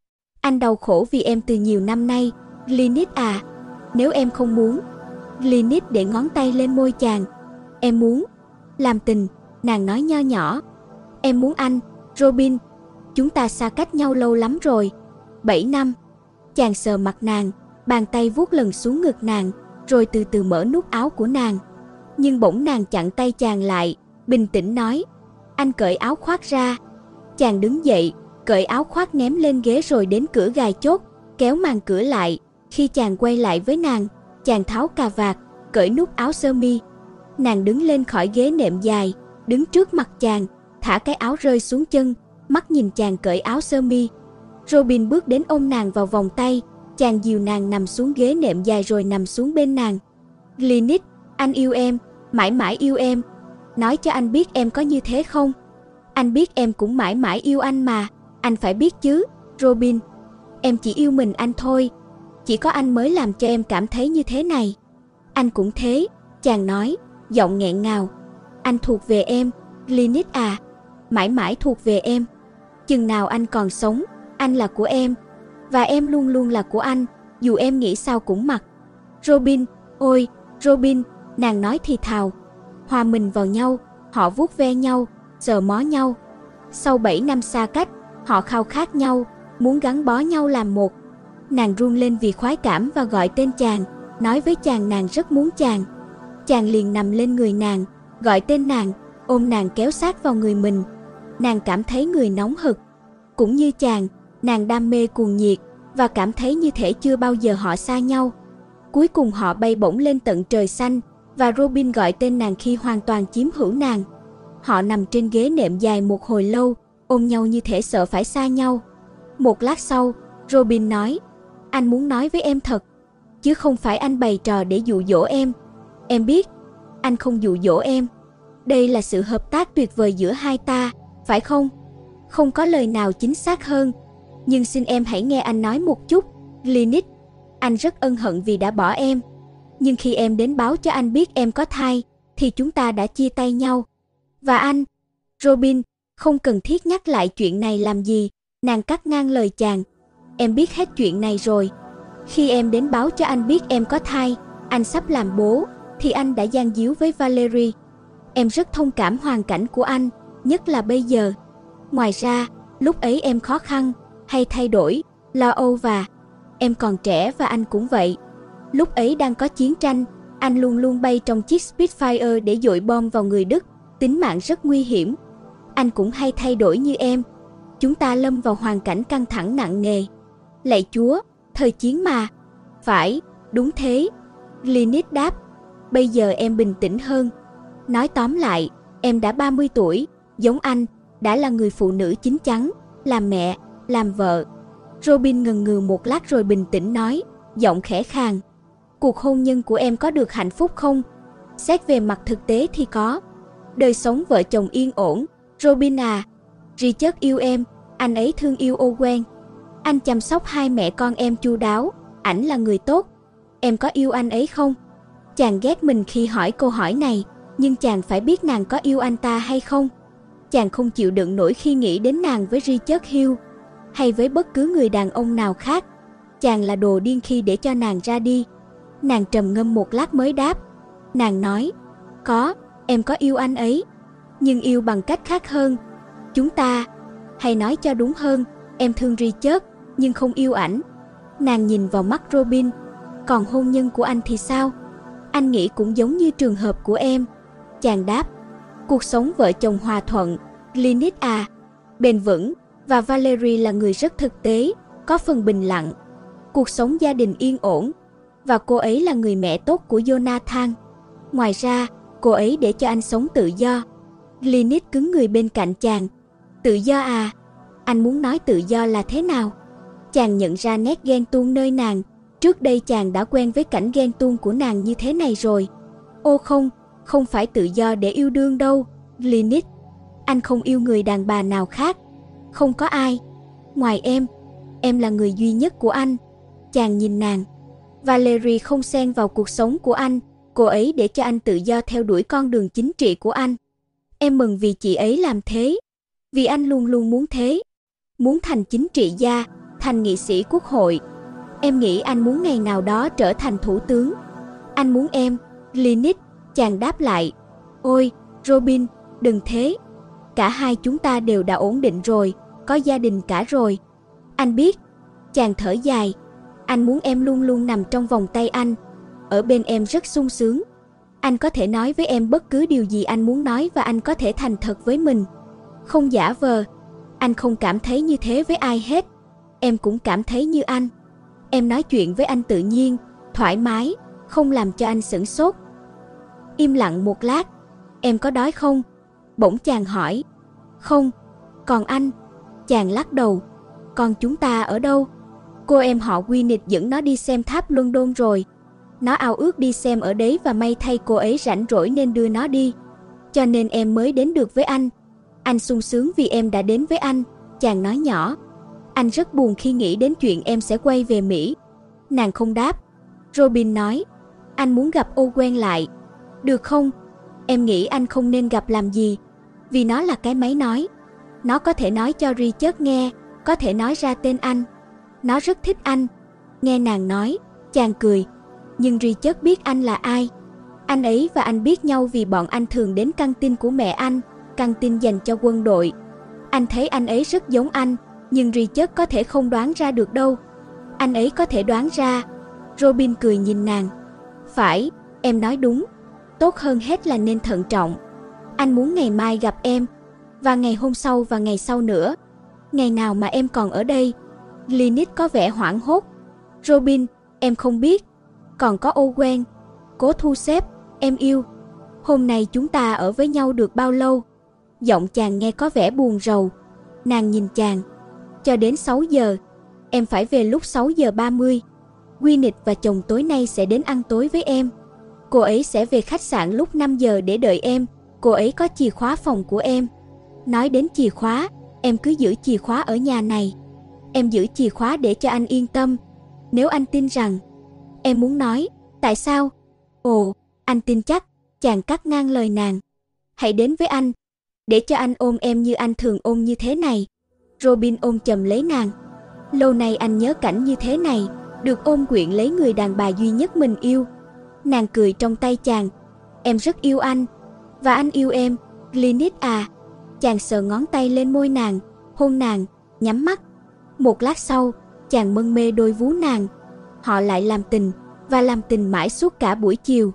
Anh đau khổ vì em từ nhiều năm nay, Glynis à. Nếu em không muốn. Glynis để ngón tay lên môi chàng. Em muốn. Làm tình, nàng nói nho nhỏ. Em muốn anh, Robin. Chúng ta xa cách nhau lâu lắm rồi. Bảy năm. Chàng sờ mặt nàng, bàn tay vuốt lần xuống ngực nàng, rồi từ từ mở nút áo của nàng. Nhưng bỗng nàng chặn tay chàng lại, bình tĩnh nói. Anh cởi áo khoác ra. Chàng đứng dậy, cởi áo khoác ném lên ghế rồi đến cửa gài chốt, kéo màn cửa lại. Khi chàng quay lại với nàng, chàng tháo cà vạt, cởi nút áo sơ mi. Nàng đứng lên khỏi ghế nệm dài, đứng trước mặt chàng, thả cái áo rơi xuống chân, mắt nhìn chàng cởi áo sơ mi. Robin bước đến ôm nàng vào vòng tay, chàng dìu nàng nằm xuống ghế nệm dài rồi nằm xuống bên nàng. Glynis, anh yêu em, mãi mãi yêu em. Nói cho anh biết em có như thế không? Anh biết em cũng mãi mãi yêu anh mà, anh phải biết chứ, Robin. Em chỉ yêu mình anh thôi, chỉ có anh mới làm cho em cảm thấy như thế này. Anh cũng thế, chàng nói, giọng nghẹn ngào. Anh thuộc về em, Glynis à, mãi mãi thuộc về em. Chừng nào anh còn sống, anh là của em, và em luôn luôn là của anh, dù em nghĩ sao cũng mặc. Robin, ôi, Robin, nàng nói thì thào. Hòa mình vào nhau, họ vuốt ve nhau, sờ mó nhau. Sau bảy năm xa cách, họ khao khát nhau, muốn gắn bó nhau làm một. Nàng run lên vì khoái cảm và gọi tên chàng, nói với chàng nàng rất muốn chàng. Chàng liền nằm lên người nàng, gọi tên nàng, ôm nàng kéo sát vào người mình. Nàng cảm thấy người nóng hực. Cũng như chàng, nàng đam mê cuồng nhiệt và cảm thấy như thể chưa bao giờ họ xa nhau. Cuối cùng họ bay bổng lên tận trời xanh và Robin gọi tên nàng khi hoàn toàn chiếm hữu nàng. Họ nằm trên ghế nệm dài một hồi lâu, ôm nhau như thể sợ phải xa nhau. Một lát sau, Robin nói, anh muốn nói với em thật, chứ không phải anh bày trò để dụ dỗ em. Em biết, anh không dụ dỗ em. Đây là sự hợp tác tuyệt vời giữa hai ta, phải không? Không có lời nào chính xác hơn. Nhưng xin em hãy nghe anh nói một chút, Glynis. Anh rất ân hận vì đã bỏ em. Nhưng khi em đến báo cho anh biết em có thai, thì chúng ta đã chia tay nhau. Và anh, Robin, không cần thiết nhắc lại chuyện này làm gì, nàng cắt ngang lời chàng. Em biết hết chuyện này rồi. Khi em đến báo cho anh biết em có thai, anh sắp làm bố, thì anh đã gian díu với Valerie. Em rất thông cảm hoàn cảnh của anh, nhất là bây giờ. Ngoài ra, lúc ấy em khó khăn, hay thay đổi, lo âu và... Em còn trẻ và anh cũng vậy. Lúc ấy đang có chiến tranh, anh luôn luôn bay trong chiếc Spitfire để dội bom vào người Đức, tính mạng rất nguy hiểm. Anh cũng hay thay đổi như em. Chúng ta lâm vào hoàn cảnh căng thẳng nặng nề. Lạy Chúa, thời chiến mà. Phải, đúng thế. Glynis đáp. Bây giờ em bình tĩnh hơn. Nói tóm lại, em đã ba mươi tuổi, giống anh, đã là người phụ nữ chín chắn, làm mẹ, làm vợ. Robin ngần ngừ một lát rồi bình tĩnh nói, giọng khẽ khàng. Cuộc hôn nhân của em có được hạnh phúc không? Xét về mặt thực tế thì có. Đời sống vợ chồng yên ổn. Robin à, Richard yêu em, anh ấy thương yêu Owen. Anh chăm sóc hai mẹ con em chu đáo, ảnh là người tốt. Em có yêu anh ấy không? Chàng ghét mình khi hỏi câu hỏi này, nhưng chàng phải biết nàng có yêu anh ta hay không. Chàng không chịu đựng nổi khi nghĩ đến nàng với Richard Hill, hay với bất cứ người đàn ông nào khác. Chàng là đồ điên khi để cho nàng ra đi. Nàng trầm ngâm một lát mới đáp. Nàng nói, có, em có yêu anh ấy, nhưng yêu bằng cách khác hơn. Chúng ta, hay nói cho đúng hơn, em thương Richard, nhưng không yêu ảnh. Nàng nhìn vào mắt Robin. Còn hôn nhân của anh thì sao? Anh nghĩ cũng giống như trường hợp của em. Chàng đáp, cuộc sống vợ chồng hòa thuận, Glynis à, bền vững, và Valerie là người rất thực tế, có phần bình lặng. Cuộc sống gia đình yên ổn, và cô ấy là người mẹ tốt của Jonathan. Ngoài ra, cô ấy để cho anh sống tự do. Glynis cứng người bên cạnh chàng. Tự do à? Anh muốn nói tự do là thế nào? Chàng nhận ra nét ghen tuông nơi nàng. Trước đây chàng đã quen với cảnh ghen tuông của nàng như thế này rồi. Ô không, không phải tự do để yêu đương đâu, Glynis. Anh không yêu người đàn bà nào khác. Không có ai. Ngoài em, em là người duy nhất của anh. Chàng nhìn nàng. Valerie không xen vào cuộc sống của anh. Cô ấy để cho anh tự do theo đuổi con đường chính trị của anh. Em mừng vì chị ấy làm thế. Vì anh luôn luôn muốn thế. Muốn thành chính trị gia, thành nghị sĩ quốc hội. Em nghĩ anh muốn ngày nào đó trở thành thủ tướng. Anh muốn em, Glynis, chàng đáp lại. Ôi, Robin, đừng thế. Cả hai chúng ta đều đã ổn định rồi, có gia đình cả rồi. Anh biết. Chàng thở dài. Anh muốn em luôn luôn nằm trong vòng tay anh. Ở bên em rất sung sướng. Anh có thể nói với em bất cứ điều gì anh muốn nói và anh có thể thành thật với mình. Không giả vờ. Anh không cảm thấy như thế với ai hết. Em cũng cảm thấy như anh. Em nói chuyện với anh tự nhiên, thoải mái, không làm cho anh sửng sốt. Im lặng một lát. Em có đói không? Bỗng chàng hỏi. Không. Còn anh? Chàng lắc đầu. Còn chúng ta ở đâu? Cô em họ Gwyneth dẫn nó đi xem tháp London rồi. Nó ao ước đi xem ở đấy và may thay cô ấy rảnh rỗi nên đưa nó đi. Cho nên em mới đến được với anh. Anh sung sướng vì em đã đến với anh, chàng nói nhỏ. Anh rất buồn khi nghĩ đến chuyện em sẽ quay về Mỹ. Nàng không đáp. Robin nói. Anh muốn gặp Owen lại. Được không? Em nghĩ anh không nên gặp làm gì. Vì nó là cái máy nói. Nó có thể nói cho Richard nghe, có thể nói ra tên anh. Nó rất thích anh. Nghe nàng nói, chàng cười. Nhưng Richard biết anh là ai. Anh ấy và anh biết nhau vì bọn anh thường đến căng tin của mẹ anh, căng tin dành cho quân đội. Anh thấy anh ấy rất giống anh, nhưng Richard có thể không đoán ra được đâu. Anh ấy có thể đoán ra. Robin cười nhìn nàng. Phải, em nói đúng. Tốt hơn hết là nên thận trọng. Anh muốn ngày mai gặp em, và ngày hôm sau và ngày sau nữa. Ngày nào mà em còn ở đây? Glynis có vẻ hoảng hốt. Robin, em không biết. Còn có Owen. Cố thu xếp, em yêu. Hôm nay chúng ta ở với nhau được bao lâu? Giọng chàng nghe có vẻ buồn rầu. Nàng nhìn chàng. Cho đến sáu giờ. Em phải về lúc sáu giờ ba mươi. Gwyneth và chồng tối nay sẽ đến ăn tối với em. Cô ấy sẽ về khách sạn lúc năm giờ để đợi em. Cô ấy có chìa khóa phòng của em. Nói đến chìa khóa, em cứ giữ chìa khóa ở nhà này. Em giữ chìa khóa để cho anh yên tâm. Nếu anh tin rằng... Em muốn nói, tại sao? Ồ, anh tin chắc, chàng cắt ngang lời nàng. Hãy đến với anh, để cho anh ôm em như anh thường ôm như thế này. Robin ôm chầm lấy nàng. Lâu nay anh nhớ cảnh như thế này, được ôm quyện lấy người đàn bà duy nhất mình yêu. Nàng cười trong tay chàng. Em rất yêu anh, và anh yêu em, Glynis à. Chàng sờ ngón tay lên môi nàng, hôn nàng, nhắm mắt. Một lát sau, chàng mân mê đôi vú nàng. Họ lại làm tình, và làm tình mãi suốt cả buổi chiều.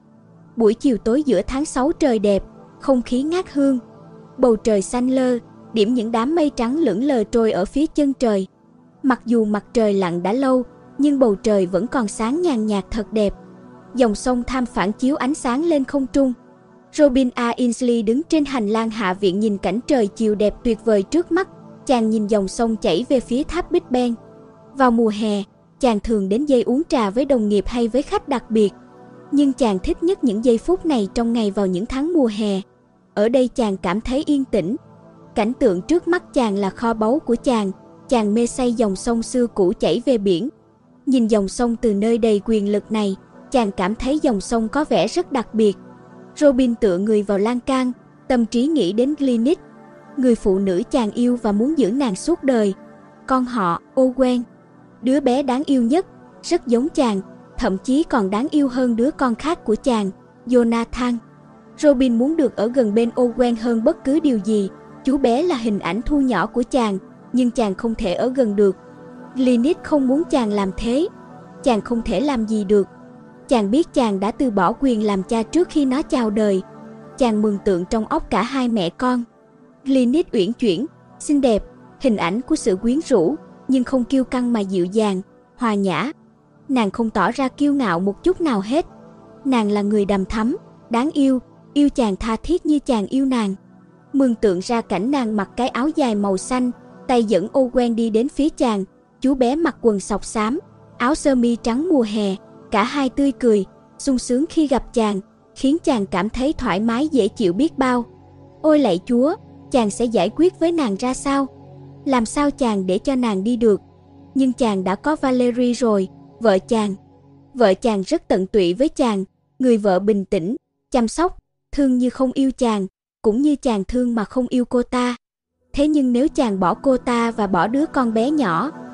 Buổi chiều tối giữa tháng sáu trời đẹp, không khí ngát hương. Bầu trời xanh lơ, điểm những đám mây trắng lững lờ trôi ở phía chân trời. Mặc dù mặt trời lặn đã lâu, nhưng bầu trời vẫn còn sáng nhàn nhạt thật đẹp. Dòng sông Tham phản chiếu ánh sáng lên không trung. Robin A. Ainsley đứng trên hành lang hạ viện nhìn cảnh trời chiều đẹp tuyệt vời trước mắt. Chàng nhìn dòng sông chảy về phía tháp Big Ben. Vào mùa hè, chàng thường đến đây uống trà với đồng nghiệp hay với khách đặc biệt. Nhưng chàng thích nhất những giây phút này trong ngày vào những tháng mùa hè. Ở đây chàng cảm thấy yên tĩnh. Cảnh tượng trước mắt chàng là kho báu của chàng. Chàng mê say dòng sông xưa cũ chảy về biển. Nhìn dòng sông từ nơi đầy quyền lực này, chàng cảm thấy dòng sông có vẻ rất đặc biệt. Robin tựa người vào lan can, tâm trí nghĩ đến Glynis, người phụ nữ chàng yêu và muốn giữ nàng suốt đời. Con họ, Owen, đứa bé đáng yêu nhất, rất giống chàng, thậm chí còn đáng yêu hơn đứa con khác của chàng, Jonathan. Robin muốn được ở gần bên Owen hơn bất cứ điều gì. Chú bé là hình ảnh thu nhỏ của chàng, nhưng chàng không thể ở gần được. Glynis không muốn chàng làm thế. Chàng không thể làm gì được. Chàng biết chàng đã từ bỏ quyền làm cha trước khi nó chào đời. Chàng mường tượng trong óc cả hai mẹ con. Glynis uyển chuyển, xinh đẹp, hình ảnh của sự quyến rũ, nhưng không kiêu căng mà dịu dàng, hòa nhã. Nàng không tỏ ra kiêu ngạo một chút nào hết. Nàng là người đằm thắm, đáng yêu, yêu chàng tha thiết như chàng yêu nàng. Mường tượng ra cảnh nàng mặc cái áo dài màu xanh, tay dẫn Owen đi đến phía chàng. Chú bé mặc quần sọc xám, áo sơ mi trắng mùa hè. Cả hai tươi cười, sung sướng khi gặp chàng, khiến chàng cảm thấy thoải mái dễ chịu biết bao. Ôi lạy Chúa, chàng sẽ giải quyết với nàng ra sao? Làm sao chàng để cho nàng đi được? Nhưng chàng đã có Valerie rồi, vợ chàng. Vợ chàng rất tận tụy với chàng, người vợ bình tĩnh, chăm sóc, thương như không yêu chàng, cũng như chàng thương mà không yêu cô ta. Thế nhưng nếu chàng bỏ cô ta và bỏ đứa con bé nhỏ,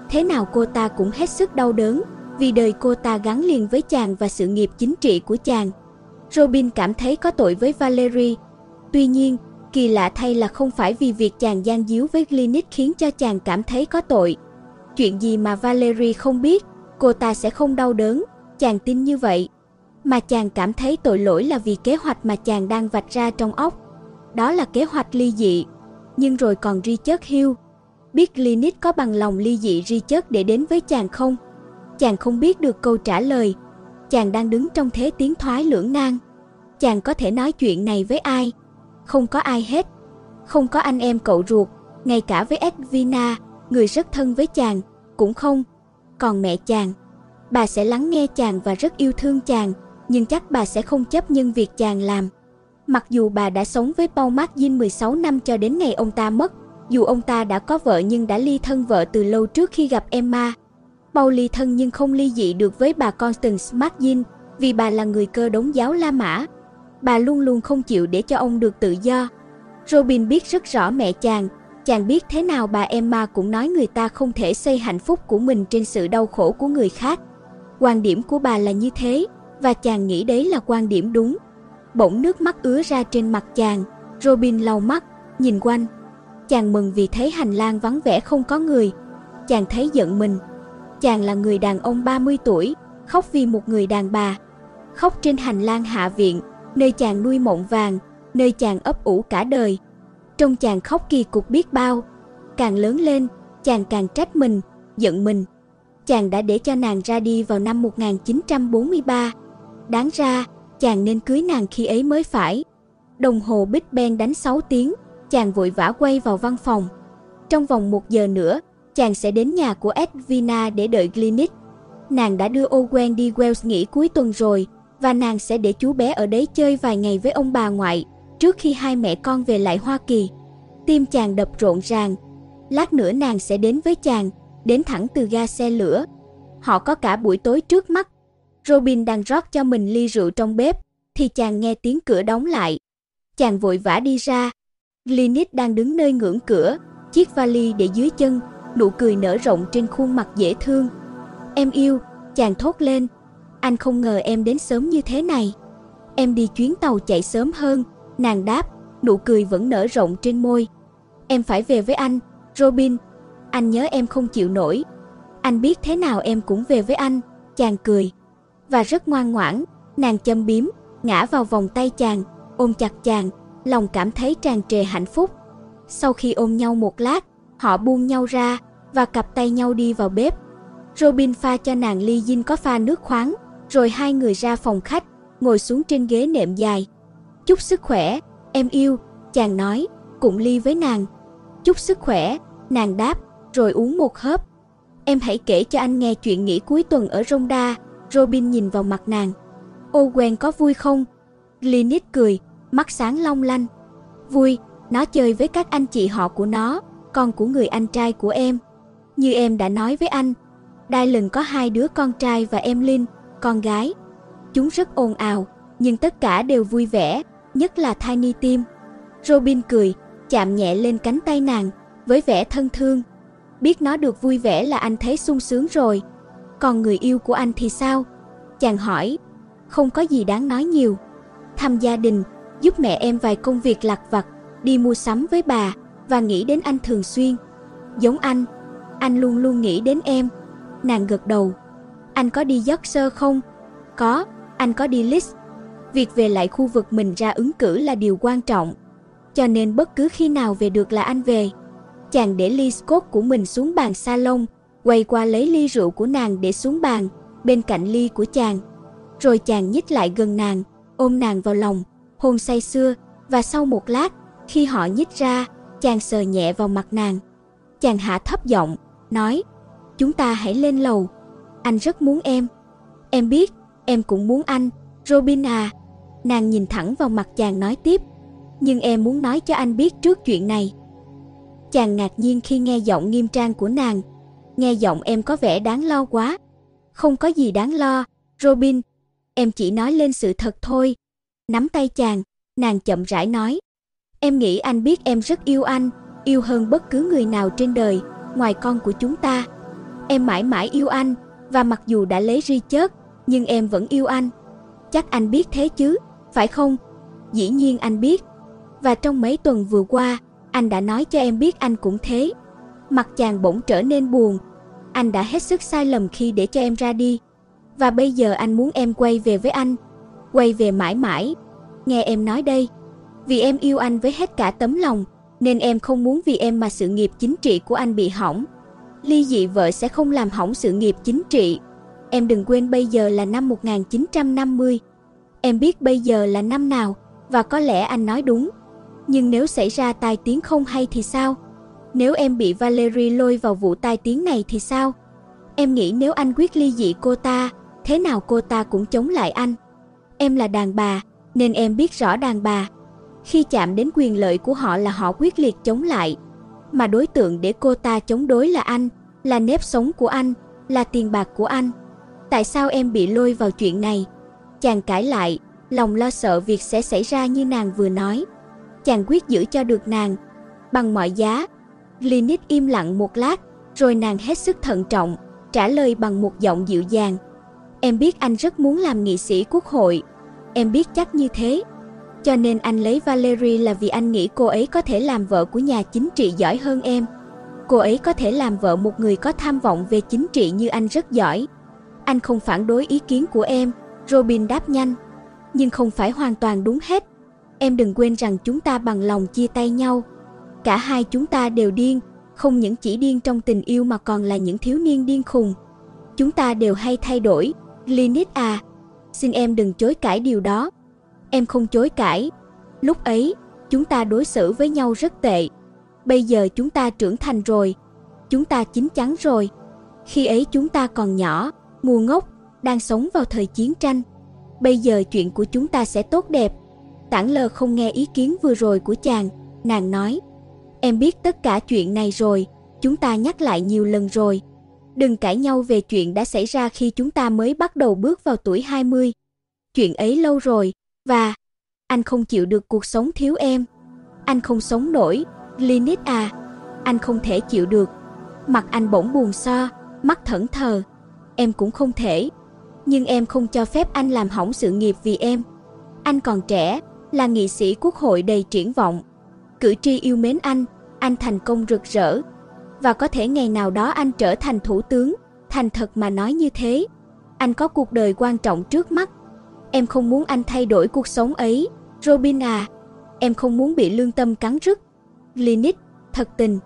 Thế nào cô ta cũng hết sức đau đớn, vì đời cô ta gắn liền với chàng và sự nghiệp chính trị của chàng. Robin cảm thấy có tội với Valerie. Tuy nhiên, kỳ lạ thay là không phải vì việc chàng gian díu với Glynis khiến cho chàng cảm thấy có tội. Chuyện gì mà Valerie không biết, cô ta sẽ không đau đớn, chàng tin như vậy. Mà chàng cảm thấy tội lỗi là vì kế hoạch mà chàng đang vạch ra trong óc. Đó là kế hoạch ly dị. Nhưng rồi còn Richard Hill. Biết Glynis có bằng lòng ly dị Richard để đến với chàng không? Chàng không biết được câu trả lời. Chàng đang đứng trong thế tiến thoái lưỡng nan. Chàng có thể nói chuyện này với ai? Không có ai hết. Không có anh em cậu ruột, ngay cả với Edwina, người rất thân với chàng, cũng không. Còn mẹ chàng, bà sẽ lắng nghe chàng và rất yêu thương chàng, nhưng chắc bà sẽ không chấp nhận việc chàng làm. Mặc dù bà đã sống với Paul Martin mười sáu năm cho đến ngày ông ta mất, dù ông ta đã có vợ nhưng đã ly thân vợ từ lâu trước khi gặp Emma. Paul ly thân nhưng không ly dị được với bà Constance Martin, vì bà là người Cơ Đốc giáo La Mã. Bà luôn luôn không chịu để cho ông được tự do. Robin biết rất rõ mẹ chàng, chàng biết thế nào bà Emma cũng nói người ta không thể xây hạnh phúc của mình trên sự đau khổ của người khác. Quan điểm của bà là như thế, và chàng nghĩ đấy là quan điểm đúng. Bỗng nước mắt ứa ra trên mặt chàng, Robin lau mắt, nhìn quanh. Chàng mừng vì thấy hành lang vắng vẻ không có người. Chàng thấy giận mình. Chàng là người đàn ông ba mươi tuổi, khóc vì một người đàn bà. Khóc trên hành lang hạ viện, nơi chàng nuôi mộng vàng, nơi chàng ấp ủ cả đời. Trông chàng khóc kỳ cục biết bao. Càng lớn lên, chàng càng trách mình, giận mình. Chàng đã để cho nàng ra đi vào năm một nghìn chín trăm bốn mươi ba. Đáng ra, chàng nên cưới nàng khi ấy mới phải. Đồng hồ Big Ben đánh sáu tiếng, chàng vội vã quay vào văn phòng. Trong vòng một giờ nữa, chàng sẽ đến nhà của Edwina để đợi Glynis. Nàng đã đưa Owen đi Wales nghỉ cuối tuần rồi, và nàng sẽ để chú bé ở đấy chơi vài ngày với ông bà ngoại, trước khi hai mẹ con về lại Hoa Kỳ. Tim chàng đập rộn ràng. Lát nữa nàng sẽ đến với chàng, đến thẳng từ ga xe lửa. Họ có cả buổi tối trước mắt. Robin đang rót cho mình ly rượu trong bếp, thì chàng nghe tiếng cửa đóng lại. Chàng vội vã đi ra. Glynis đang đứng nơi ngưỡng cửa, chiếc vali để dưới chân, nụ cười nở rộng trên khuôn mặt dễ thương. Em yêu, chàng thốt lên. Anh không ngờ em đến sớm như thế này. Em đi chuyến tàu chạy sớm hơn, nàng đáp, nụ cười vẫn nở rộng trên môi. Em phải về với anh, Robin. Anh nhớ em không chịu nổi. Anh biết thế nào em cũng về với anh, chàng cười. Và rất ngoan ngoãn, nàng châm biếm, ngã vào vòng tay chàng, ôm chặt chàng, lòng cảm thấy tràn trề hạnh phúc. Sau khi ôm nhau một lát, họ buông nhau ra và cặp tay nhau đi vào bếp. Robin pha cho nàng ly gin có pha nước khoáng, rồi hai người ra phòng khách, ngồi xuống trên ghế nệm dài. Chúc sức khỏe, em yêu, chàng nói, cụng ly với nàng. Chúc sức khỏe, nàng đáp, rồi uống một hớp. Em hãy kể cho anh nghe chuyện nghỉ cuối tuần ở Ronda. Robin nhìn vào mặt nàng. Owen có vui không? Glynis cười, mắt sáng long lanh. Vui, nó chơi với các anh chị họ của nó, con của người anh trai của em. Như em đã nói với anh, Dylan có hai đứa con trai và Emlyn, con gái. Chúng rất ồn ào, nhưng tất cả đều vui vẻ, nhất là Tiny Tim. Robin cười, chạm nhẹ lên cánh tay nàng, với vẻ thân thương. Biết nó được vui vẻ là anh thấy sung sướng rồi. Còn người yêu của anh thì sao? Chàng hỏi. Không có gì đáng nói nhiều. Thăm gia đình, giúp mẹ em vài công việc lặt vặt, đi mua sắm với bà, và nghĩ đến anh thường xuyên. Giống anh, anh luôn luôn nghĩ đến em. Nàng gật đầu. Anh có đi Yorkshire không? Có, anh có đi Leeds. Việc về lại khu vực mình ra ứng cử là điều quan trọng, cho nên bất cứ khi nào về được là anh về. Chàng để ly Scott của mình xuống bàn salon, quay qua lấy ly rượu của nàng để xuống bàn, bên cạnh ly của chàng. Rồi chàng nhích lại gần nàng, ôm nàng vào lòng, hôn say sưa, và sau một lát, khi họ nhích ra, chàng sờ nhẹ vào mặt nàng. Chàng hạ thấp giọng, nói, chúng ta hãy lên lầu. Anh rất muốn em. Em biết, em cũng muốn anh, Robin à. Nàng nhìn thẳng vào mặt chàng nói tiếp, nhưng em muốn nói cho anh biết trước chuyện này. Chàng ngạc nhiên khi nghe giọng nghiêm trang của nàng. Nghe giọng em có vẻ đáng lo quá. Không có gì đáng lo, Robin. Em chỉ nói lên sự thật thôi. Nắm tay chàng, nàng chậm rãi nói. Em nghĩ anh biết em rất yêu anh, yêu hơn bất cứ người nào trên đời, ngoài con của chúng ta. Em mãi mãi yêu anh, và mặc dù đã lấy Richard, nhưng em vẫn yêu anh. Chắc anh biết thế chứ, phải không? Dĩ nhiên anh biết. Và trong mấy tuần vừa qua, anh đã nói cho em biết anh cũng thế. Mặt chàng bỗng trở nên buồn. Anh đã hết sức sai lầm khi để cho em ra đi. Và bây giờ anh muốn em quay về với anh. Quay về mãi mãi. Nghe em nói đây. Vì em yêu anh với hết cả tấm lòng, nên em không muốn vì em mà sự nghiệp chính trị của anh bị hỏng. Ly dị vợ sẽ không làm hỏng sự nghiệp chính trị. Em đừng quên bây giờ là năm một nghìn chín trăm năm mươi. Em biết bây giờ là năm nào, và có lẽ anh nói đúng. Nhưng nếu xảy ra tai tiếng không hay thì sao? Nếu em bị Valerie lôi vào vụ tai tiếng này thì sao? Em nghĩ nếu anh quyết ly dị cô ta, thế nào cô ta cũng chống lại anh. Em là đàn bà, nên em biết rõ đàn bà. Khi chạm đến quyền lợi của họ là họ quyết liệt chống lại. Mà đối tượng để cô ta chống đối là anh, là nếp sống của anh, là tiền bạc của anh. Tại sao em bị lôi vào chuyện này? Chàng cãi lại, lòng lo sợ việc sẽ xảy ra như nàng vừa nói. Chàng quyết giữ cho được nàng, bằng mọi giá. Glynis im lặng một lát, rồi nàng hết sức thận trọng, trả lời bằng một giọng dịu dàng. Em biết anh rất muốn làm nghị sĩ quốc hội. Em biết chắc như thế. Cho nên anh lấy Valerie là vì anh nghĩ cô ấy có thể làm vợ của nhà chính trị giỏi hơn em. Cô ấy có thể làm vợ một người có tham vọng về chính trị như anh rất giỏi. Anh không phản đối ý kiến của em, Robin đáp nhanh. Nhưng không phải hoàn toàn đúng hết. Em đừng quên rằng chúng ta bằng lòng chia tay nhau. Cả hai chúng ta đều điên, không những chỉ điên trong tình yêu mà còn là những thiếu niên điên khùng. Chúng ta đều hay thay đổi, Glynis à. Xin em đừng chối cãi điều đó. Em không chối cãi. Lúc ấy, chúng ta đối xử với nhau rất tệ. Bây giờ chúng ta trưởng thành rồi. Chúng ta chín chắn rồi. Khi ấy chúng ta còn nhỏ, ngu ngốc, đang sống vào thời chiến tranh. Bây giờ chuyện của chúng ta sẽ tốt đẹp. Tản lờ không nghe ý kiến vừa rồi của chàng, nàng nói. Em biết tất cả chuyện này rồi, chúng ta nhắc lại nhiều lần rồi. Đừng cãi nhau về chuyện đã xảy ra khi chúng ta mới bắt đầu bước vào tuổi hai mươi. Chuyện ấy lâu rồi, và anh không chịu được cuộc sống thiếu em. Anh không sống nổi, Glynis à. Anh không thể chịu được. Mặt anh bỗng buồn so, mắt thẫn thờ. Em cũng không thể. Nhưng em không cho phép anh làm hỏng sự nghiệp vì em. Anh còn trẻ, là nghị sĩ quốc hội đầy triển vọng. Cử tri yêu mến anh, anh thành công rực rỡ. Và có thể ngày nào đó anh trở thành thủ tướng. Thành thật mà nói như thế. Anh có cuộc đời quan trọng trước mắt. Em không muốn anh thay đổi cuộc sống ấy, Robin à. Em không muốn bị lương tâm cắn rứt. Glynis, thật tình.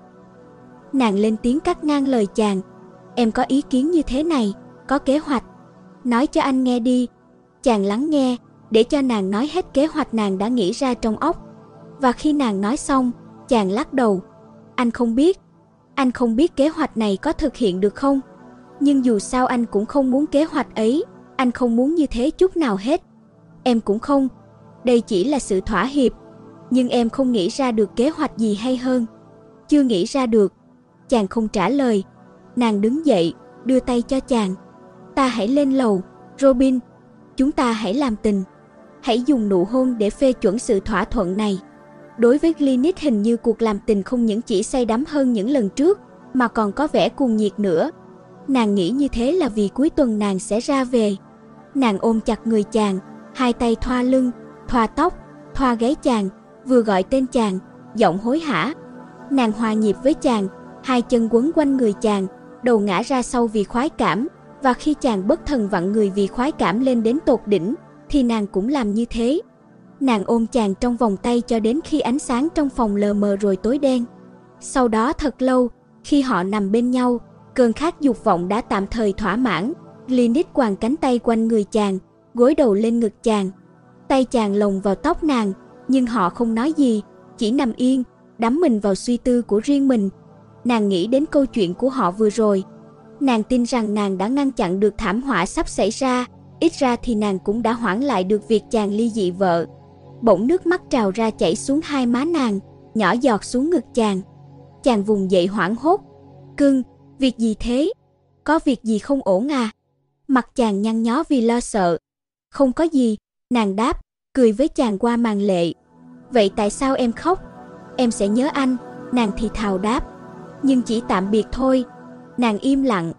Nàng lên tiếng cắt ngang lời chàng. Em có ý kiến như thế này, có kế hoạch. Nói cho anh nghe đi. Chàng lắng nghe, để cho nàng nói hết kế hoạch nàng đã nghĩ ra trong óc. Và khi nàng nói xong, chàng lắc đầu. Anh không biết. Anh không biết kế hoạch này có thực hiện được không. Nhưng dù sao anh cũng không muốn kế hoạch ấy. Anh không muốn như thế chút nào hết. Em cũng không. Đây chỉ là sự thỏa hiệp. Nhưng em không nghĩ ra được kế hoạch gì hay hơn. Chưa nghĩ ra được. Chàng không trả lời. Nàng đứng dậy, đưa tay cho chàng. Ta hãy lên lầu, Robin. Chúng ta hãy làm tình. Hãy dùng nụ hôn để phê chuẩn sự thỏa thuận này. Đối với Glynis hình như cuộc làm tình không những chỉ say đắm hơn những lần trước, mà còn có vẻ cuồng nhiệt nữa. Nàng nghĩ như thế là vì cuối tuần nàng sẽ ra về. Nàng ôm chặt người chàng, hai tay thoa lưng, thoa tóc, thoa gáy chàng, vừa gọi tên chàng, giọng hối hả. Nàng hòa nhịp với chàng, hai chân quấn quanh người chàng, đầu ngã ra sau vì khoái cảm, và khi chàng bất thần vặn người vì khoái cảm lên đến tột đỉnh, thì nàng cũng làm như thế. Nàng ôm chàng trong vòng tay cho đến khi ánh sáng trong phòng lờ mờ rồi tối đen. Sau đó thật lâu, khi họ nằm bên nhau, cơn khát dục vọng đã tạm thời thỏa mãn. Glynis quàng cánh tay quanh người chàng, gối đầu lên ngực chàng. Tay chàng lồng vào tóc nàng, nhưng họ không nói gì, chỉ nằm yên, đắm mình vào suy tư của riêng mình. Nàng nghĩ đến câu chuyện của họ vừa rồi. Nàng tin rằng nàng đã ngăn chặn được thảm họa sắp xảy ra, ít ra thì nàng cũng đã hoãn lại được việc chàng ly dị vợ. Bỗng nước mắt trào ra chảy xuống hai má nàng, nhỏ giọt xuống ngực chàng. Chàng vùng dậy hoảng hốt. Cưng, việc gì thế? Có việc gì không ổn à? Mặt chàng nhăn nhó vì lo sợ. Không có gì, nàng đáp, cười với chàng qua màn lệ. Vậy tại sao em khóc? Em sẽ nhớ anh, nàng thì thào đáp. Nhưng chỉ tạm biệt thôi. Nàng im lặng,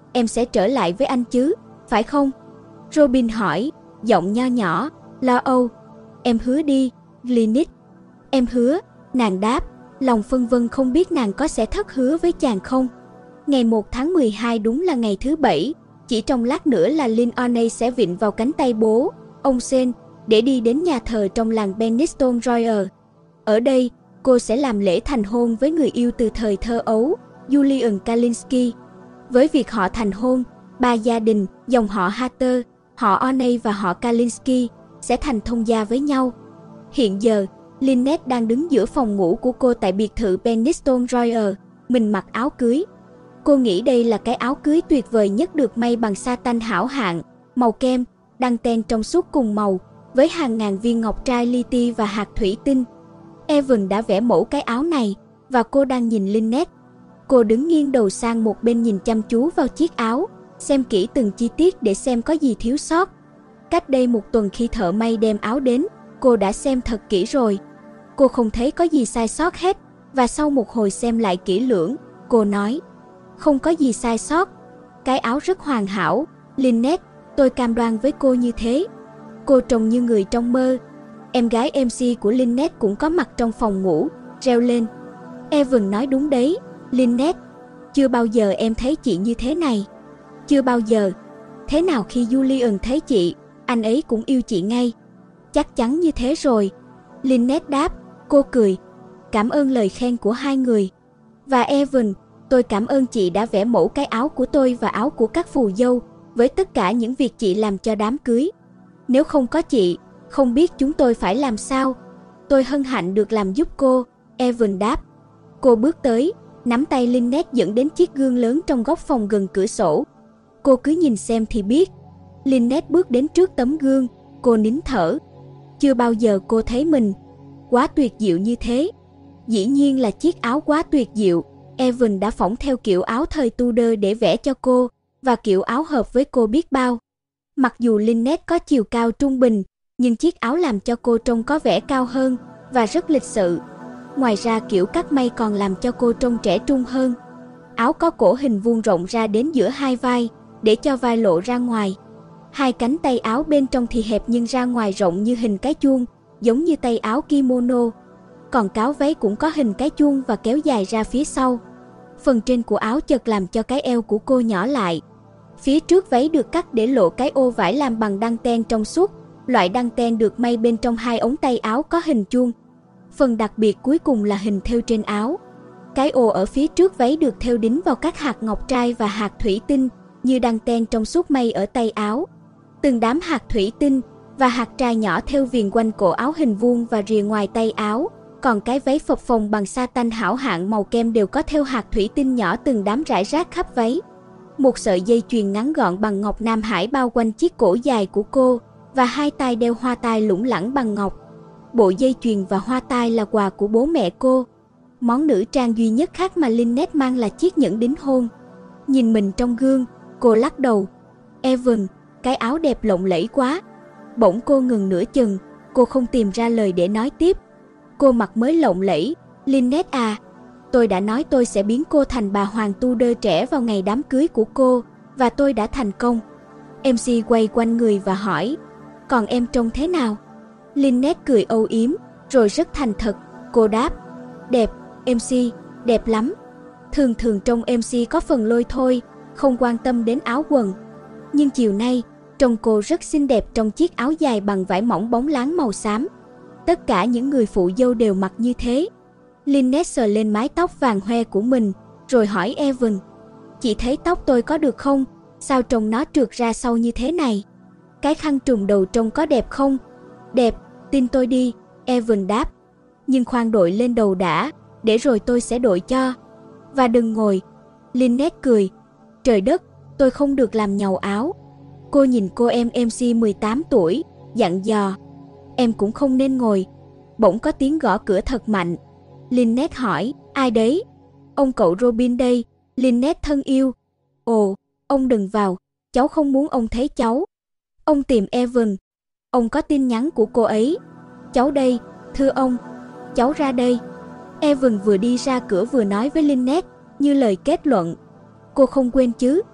em sẽ trở lại với anh chứ, phải không? Robin hỏi, giọng nho nhỏ, lo âu. Em hứa đi, Glynis. Em hứa, nàng đáp, lòng phân vân không biết nàng có sẽ thất hứa với chàng không. Ngày một tháng mười hai đúng là ngày thứ bảy, chỉ trong lát nữa là Lynn O'Neill sẽ vịn vào cánh tay bố, ông Shane, để đi đến nhà thờ trong làng Penistone Royal. Ở đây, cô sẽ làm lễ thành hôn với người yêu từ thời thơ ấu, Julian Kalinski. Với việc họ thành hôn, ba gia đình, dòng họ Hatter, họ O'Neill và họ Kalinski sẽ thành thông gia với nhau. Hiện giờ, Lynette đang đứng giữa phòng ngủ của cô tại biệt thự Penistone Royal, mình mặc áo cưới. Cô nghĩ đây là cái áo cưới tuyệt vời nhất được may bằng sa tanh hảo hạng, màu kem, đăng ten trong suốt cùng màu, với hàng ngàn viên ngọc trai li ti và hạt thủy tinh. Evan đã vẽ mẫu cái áo này, và cô đang nhìn Lynette. Cô đứng nghiêng đầu sang một bên nhìn chăm chú vào chiếc áo, xem kỹ từng chi tiết để xem có gì thiếu sót. Cách đây một tuần khi thợ may đem áo đến, cô đã xem thật kỹ rồi. Cô không thấy có gì sai sót hết, và sau một hồi xem lại kỹ lưỡng, cô nói, không có gì sai sót. Cái áo rất hoàn hảo, Lynette, tôi cam đoan với cô như thế. Cô trông như người trong mơ. Em gái em xê của Lynette cũng có mặt trong phòng ngủ, reo lên. Evan nói đúng đấy, Lynette. Chưa bao giờ em thấy chị như thế này. Chưa bao giờ. Thế nào khi Julian thấy chị, anh ấy cũng yêu chị ngay. Chắc chắn như thế rồi. Lynette đáp, cô cười. Cảm ơn lời khen của hai người. Và Evan, tôi cảm ơn chị đã vẽ mẫu cái áo của tôi và áo của các phù dâu, với tất cả những việc chị làm cho đám cưới. Nếu không có chị, không biết chúng tôi phải làm sao. Tôi hân hạnh được làm giúp cô, Evan đáp. Cô bước tới, nắm tay Lynette dẫn đến chiếc gương lớn trong góc phòng gần cửa sổ. Cô cứ nhìn xem thì biết. Lynette bước đến trước tấm gương, cô nín thở. Chưa bao giờ cô thấy mình quá tuyệt diệu như thế. Dĩ nhiên là chiếc áo quá tuyệt diệu. Evan đã phỏng theo kiểu áo thời Tudor để vẽ cho cô, và kiểu áo hợp với cô biết bao. Mặc dù Lynette có chiều cao trung bình, nhưng chiếc áo làm cho cô trông có vẻ cao hơn và rất lịch sự. Ngoài ra kiểu cắt may còn làm cho cô trông trẻ trung hơn. Áo có cổ hình vuông rộng ra đến giữa hai vai, để cho vai lộ ra ngoài. Hai cánh tay áo bên trong thì hẹp nhưng ra ngoài rộng như hình cái chuông, giống như tay áo kimono. Còn cáo váy cũng có hình cái chuông và kéo dài ra phía sau. Phần trên của áo chật làm cho cái eo của cô nhỏ lại. Phía trước váy được cắt để lộ cái ô vải làm bằng đăng ten trong suốt. Loại đăng ten được may bên trong hai ống tay áo có hình chuông. Phần đặc biệt cuối cùng là hình thêu trên áo. Cái ô ở phía trước váy được thêu đính vào các hạt ngọc trai và hạt thủy tinh, như đăng ten trong suốt may ở tay áo. Từng đám hạt thủy tinh và hạt trai nhỏ thêu viền quanh cổ áo hình vuông và rìa ngoài tay áo. Còn cái váy phập phồng bằng sa tanh hảo hạng màu kem đều có thêu hạt thủy tinh nhỏ từng đám rải rác khắp váy. Một sợi dây chuyền ngắn gọn bằng ngọc Nam Hải bao quanh chiếc cổ dài của cô, và hai tai đeo hoa tai lủng lẳng bằng ngọc. Bộ dây chuyền và hoa tai là quà của bố mẹ cô. Món nữ trang duy nhất khác mà Lynette mang là chiếc nhẫn đính hôn. Nhìn mình trong gương, cô lắc đầu. Evan, cái áo đẹp lộng lẫy quá. Bỗng cô ngừng nửa chừng, cô không tìm ra lời để nói tiếp. Cô mặc mới lộng lẫy, Lynette à. Tôi đã nói tôi sẽ biến cô thành bà hoàng Tudor trẻ vào ngày đám cưới của cô, và tôi đã thành công. em xê quay quanh người và hỏi, còn em trông thế nào? Lynette cười âu yếm, rồi rất thành thật, cô đáp, đẹp, em xê, đẹp lắm. Thường thường trông em xê có phần lôi thôi, không quan tâm đến áo quần. Nhưng chiều nay, trông cô rất xinh đẹp trong chiếc áo dài bằng vải mỏng bóng láng màu xám. Tất cả những người phụ dâu đều mặc như thế. Lynette sờ lên mái tóc vàng hoe của mình, rồi hỏi Evan, chị thấy tóc tôi có được không? Sao trông nó trượt ra sau như thế này? Cái khăn trùm đầu trông có đẹp không? Đẹp, tin tôi đi, Evan đáp. Nhưng khoan đội lên đầu đã, để rồi tôi sẽ đội cho. Và đừng ngồi. Lynette cười. Trời đất, tôi không được làm nhàu áo. Cô nhìn cô em em xê mười tám tuổi, dặn dò. Em cũng không nên ngồi. Bỗng có tiếng gõ cửa thật mạnh. Lynette hỏi, ai đấy? Ông cậu Robin đây, Lynette thân yêu. Ồ, ông đừng vào, cháu không muốn ông thấy cháu. Ông tìm Evan. Ông có tin nhắn của cô ấy. Cháu đây, thưa ông. Cháu ra đây. Evan vừa đi ra cửa vừa nói với Lynette, như lời kết luận. Cô không quên chứ?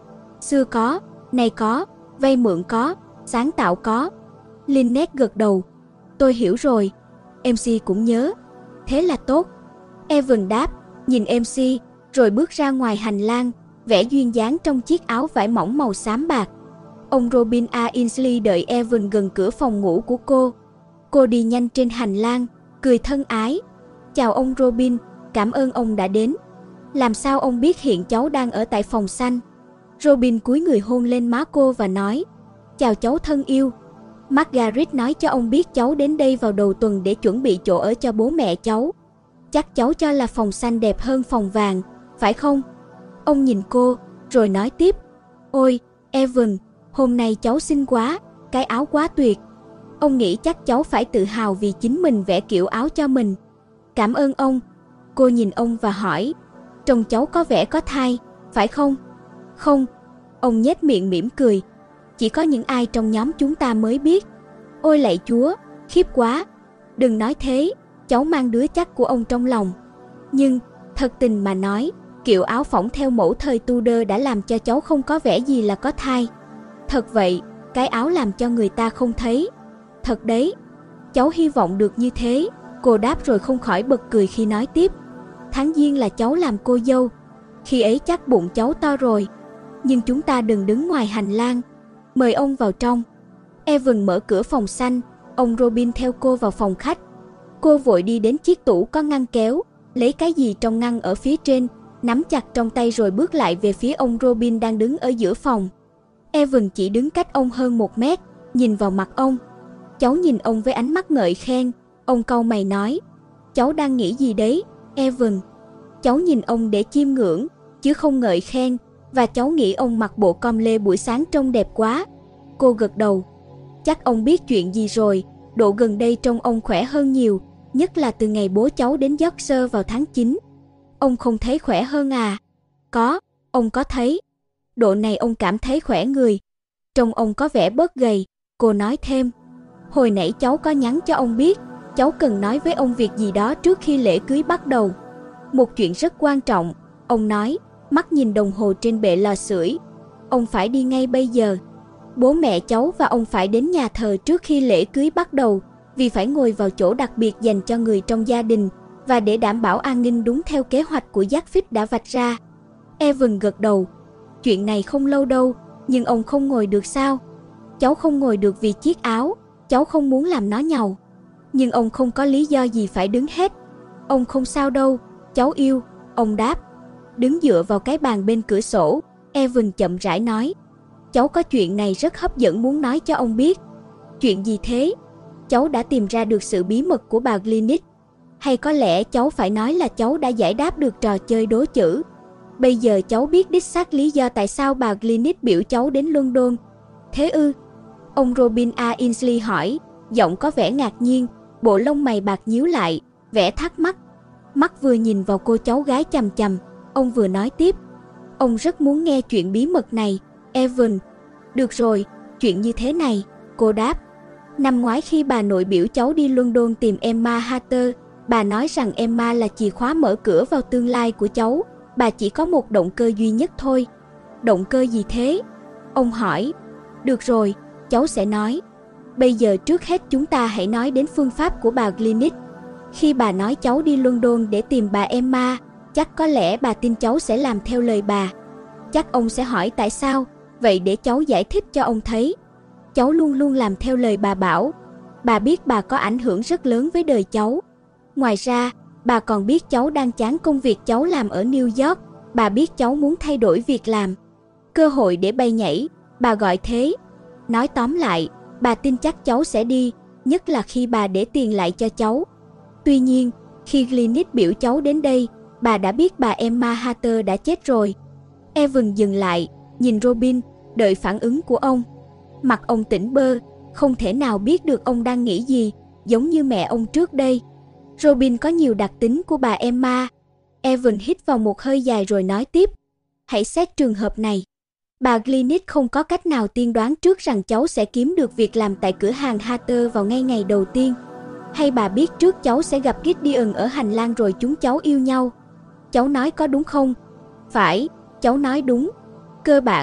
Xưa có, nay có, vay mượn có, sáng tạo có. Lynette gật đầu. Tôi hiểu rồi. em xê cũng nhớ. Thế là tốt. Evan đáp, nhìn em xê, rồi bước ra ngoài hành lang, vẻ duyên dáng trong chiếc áo vải mỏng màu xám bạc. Ông Robin A. Ainsley đợi Evan gần cửa phòng ngủ của cô. Cô đi nhanh trên hành lang, cười thân ái. Chào ông Robin, cảm ơn ông đã đến. Làm sao ông biết hiện cháu đang ở tại phòng xanh? Robin cúi người hôn lên má cô và nói, chào cháu thân yêu. Margaret nói cho ông biết cháu đến đây vào đầu tuần để chuẩn bị chỗ ở cho bố mẹ cháu. Chắc cháu cho là phòng xanh đẹp hơn phòng vàng, phải không? Ông nhìn cô, rồi nói tiếp, ôi, Evan, hôm nay cháu xinh quá, cái áo quá tuyệt. Ông nghĩ chắc cháu phải tự hào vì chính mình vẽ kiểu áo cho mình. Cảm ơn ông. Cô nhìn ông và hỏi, trông cháu có vẻ có thai, phải không? Không. Ông nhếch miệng mỉm cười. Chỉ có những ai trong nhóm chúng ta mới biết. Ôi lạy Chúa, khiếp quá. Đừng nói thế, cháu mang đứa chắc của ông trong lòng. Nhưng, thật tình mà nói, kiểu áo phỏng theo mẫu thời Tudor đã làm cho cháu không có vẻ gì là có thai. Thật vậy, cái áo làm cho người ta không thấy. Thật đấy. Cháu hy vọng được như thế. Cô đáp rồi không khỏi bật cười khi nói tiếp. Tháng Giêng là cháu làm cô dâu. Khi ấy chắc bụng cháu to rồi. Nhưng chúng ta đừng đứng ngoài hành lang. Mời ông vào trong. Evan mở cửa phòng xanh. Ông Robin theo cô vào phòng khách. Cô vội đi đến chiếc tủ có ngăn kéo, lấy cái gì trong ngăn ở phía trên, nắm chặt trong tay rồi bước lại về phía ông Robin đang đứng ở giữa phòng. Evan chỉ đứng cách ông hơn một mét, nhìn vào mặt ông. Cháu nhìn ông với ánh mắt ngợi khen. Ông cau mày nói, cháu đang nghĩ gì đấy, Evan? Cháu nhìn ông để chiêm ngưỡng, chứ không ngợi khen, và cháu nghĩ ông mặc bộ com lê buổi sáng trông đẹp quá. Cô gật đầu. Chắc ông biết chuyện gì rồi, độ gần đây trông ông khỏe hơn nhiều, nhất là từ ngày bố cháu đến Yorkshire vào tháng chín. Ông không thấy khỏe hơn à? Có, ông có thấy. Độ này ông cảm thấy khỏe người. Trông ông có vẻ bớt gầy. Cô nói thêm, hồi nãy cháu có nhắn cho ông biết, cháu cần nói với ông việc gì đó trước khi lễ cưới bắt đầu. Một chuyện rất quan trọng, ông nói, mắt nhìn đồng hồ trên bệ lò sưởi. Ông phải đi ngay bây giờ. Bố mẹ cháu và ông phải đến nhà thờ trước khi lễ cưới bắt đầu, vì phải ngồi vào chỗ đặc biệt dành cho người trong gia đình, và để đảm bảo an ninh đúng theo kế hoạch của Jackfit đã vạch ra. Evan gật đầu. Chuyện này không lâu đâu, nhưng ông không ngồi được sao? Cháu không ngồi được vì chiếc áo, cháu không muốn làm nó nhàu. Nhưng ông không có lý do gì phải đứng hết. Ông không sao đâu, cháu yêu, ông đáp. Đứng dựa vào cái bàn bên cửa sổ, Evan chậm rãi nói, cháu có chuyện này rất hấp dẫn muốn nói cho ông biết. Chuyện gì thế? Cháu đã tìm ra được sự bí mật của bà Glynis. Hay có lẽ cháu phải nói là cháu đã giải đáp được trò chơi đố chữ. Bây giờ cháu biết đích xác lý do tại sao bà Glynis biểu cháu đến London. Thế ư? Ông Robin A. Ainsley hỏi, giọng có vẻ ngạc nhiên, bộ lông mày bạc nhíu lại, vẻ thắc mắc. Mắt vừa nhìn vào cô cháu gái chằm chằm, ông vừa nói tiếp. Ông rất muốn nghe chuyện bí mật này, Evan. Được rồi, chuyện như thế này, cô đáp. Năm ngoái khi bà nội biểu cháu đi London tìm Emma Hatter, bà nói rằng Emma là chìa khóa mở cửa vào tương lai của cháu. Bà chỉ có một động cơ duy nhất thôi. Động cơ gì thế? Ông hỏi. Được rồi, cháu sẽ nói. Bây giờ trước hết chúng ta hãy nói đến phương pháp của bà Glynis. Khi bà nói cháu đi London để tìm bà Emma, chắc có lẽ bà tin cháu sẽ làm theo lời bà. Chắc ông sẽ hỏi tại sao, vậy để cháu giải thích cho ông thấy. Cháu luôn luôn làm theo lời bà bảo. Bà biết bà có ảnh hưởng rất lớn với đời cháu. Ngoài ra, bà còn biết cháu đang chán công việc cháu làm ở New York. Bà biết cháu muốn thay đổi việc làm. Cơ hội để bay nhảy, bà gọi thế. Nói tóm lại, bà tin chắc cháu sẽ đi, nhất là khi bà để tiền lại cho cháu. Tuy nhiên, khi Glynis biểu cháu đến đây, bà đã biết bà Emma Hatter đã chết rồi. Evan dừng lại, nhìn Robin, đợi phản ứng của ông. Mặt ông tỉnh bơ, không thể nào biết được ông đang nghĩ gì, giống như mẹ ông trước đây. Robin có nhiều đặc tính của bà Emma. Evan hít vào một hơi dài rồi nói tiếp. Hãy xét trường hợp này. Bà Glynis không có cách nào tiên đoán trước rằng cháu sẽ kiếm được việc làm tại cửa hàng Hatter vào ngay ngày đầu tiên. Hay bà biết trước cháu sẽ gặp Gideon ở hành lang rồi chúng cháu yêu nhau. Cháu nói có đúng không? Phải, cháu nói đúng. Cơ bản,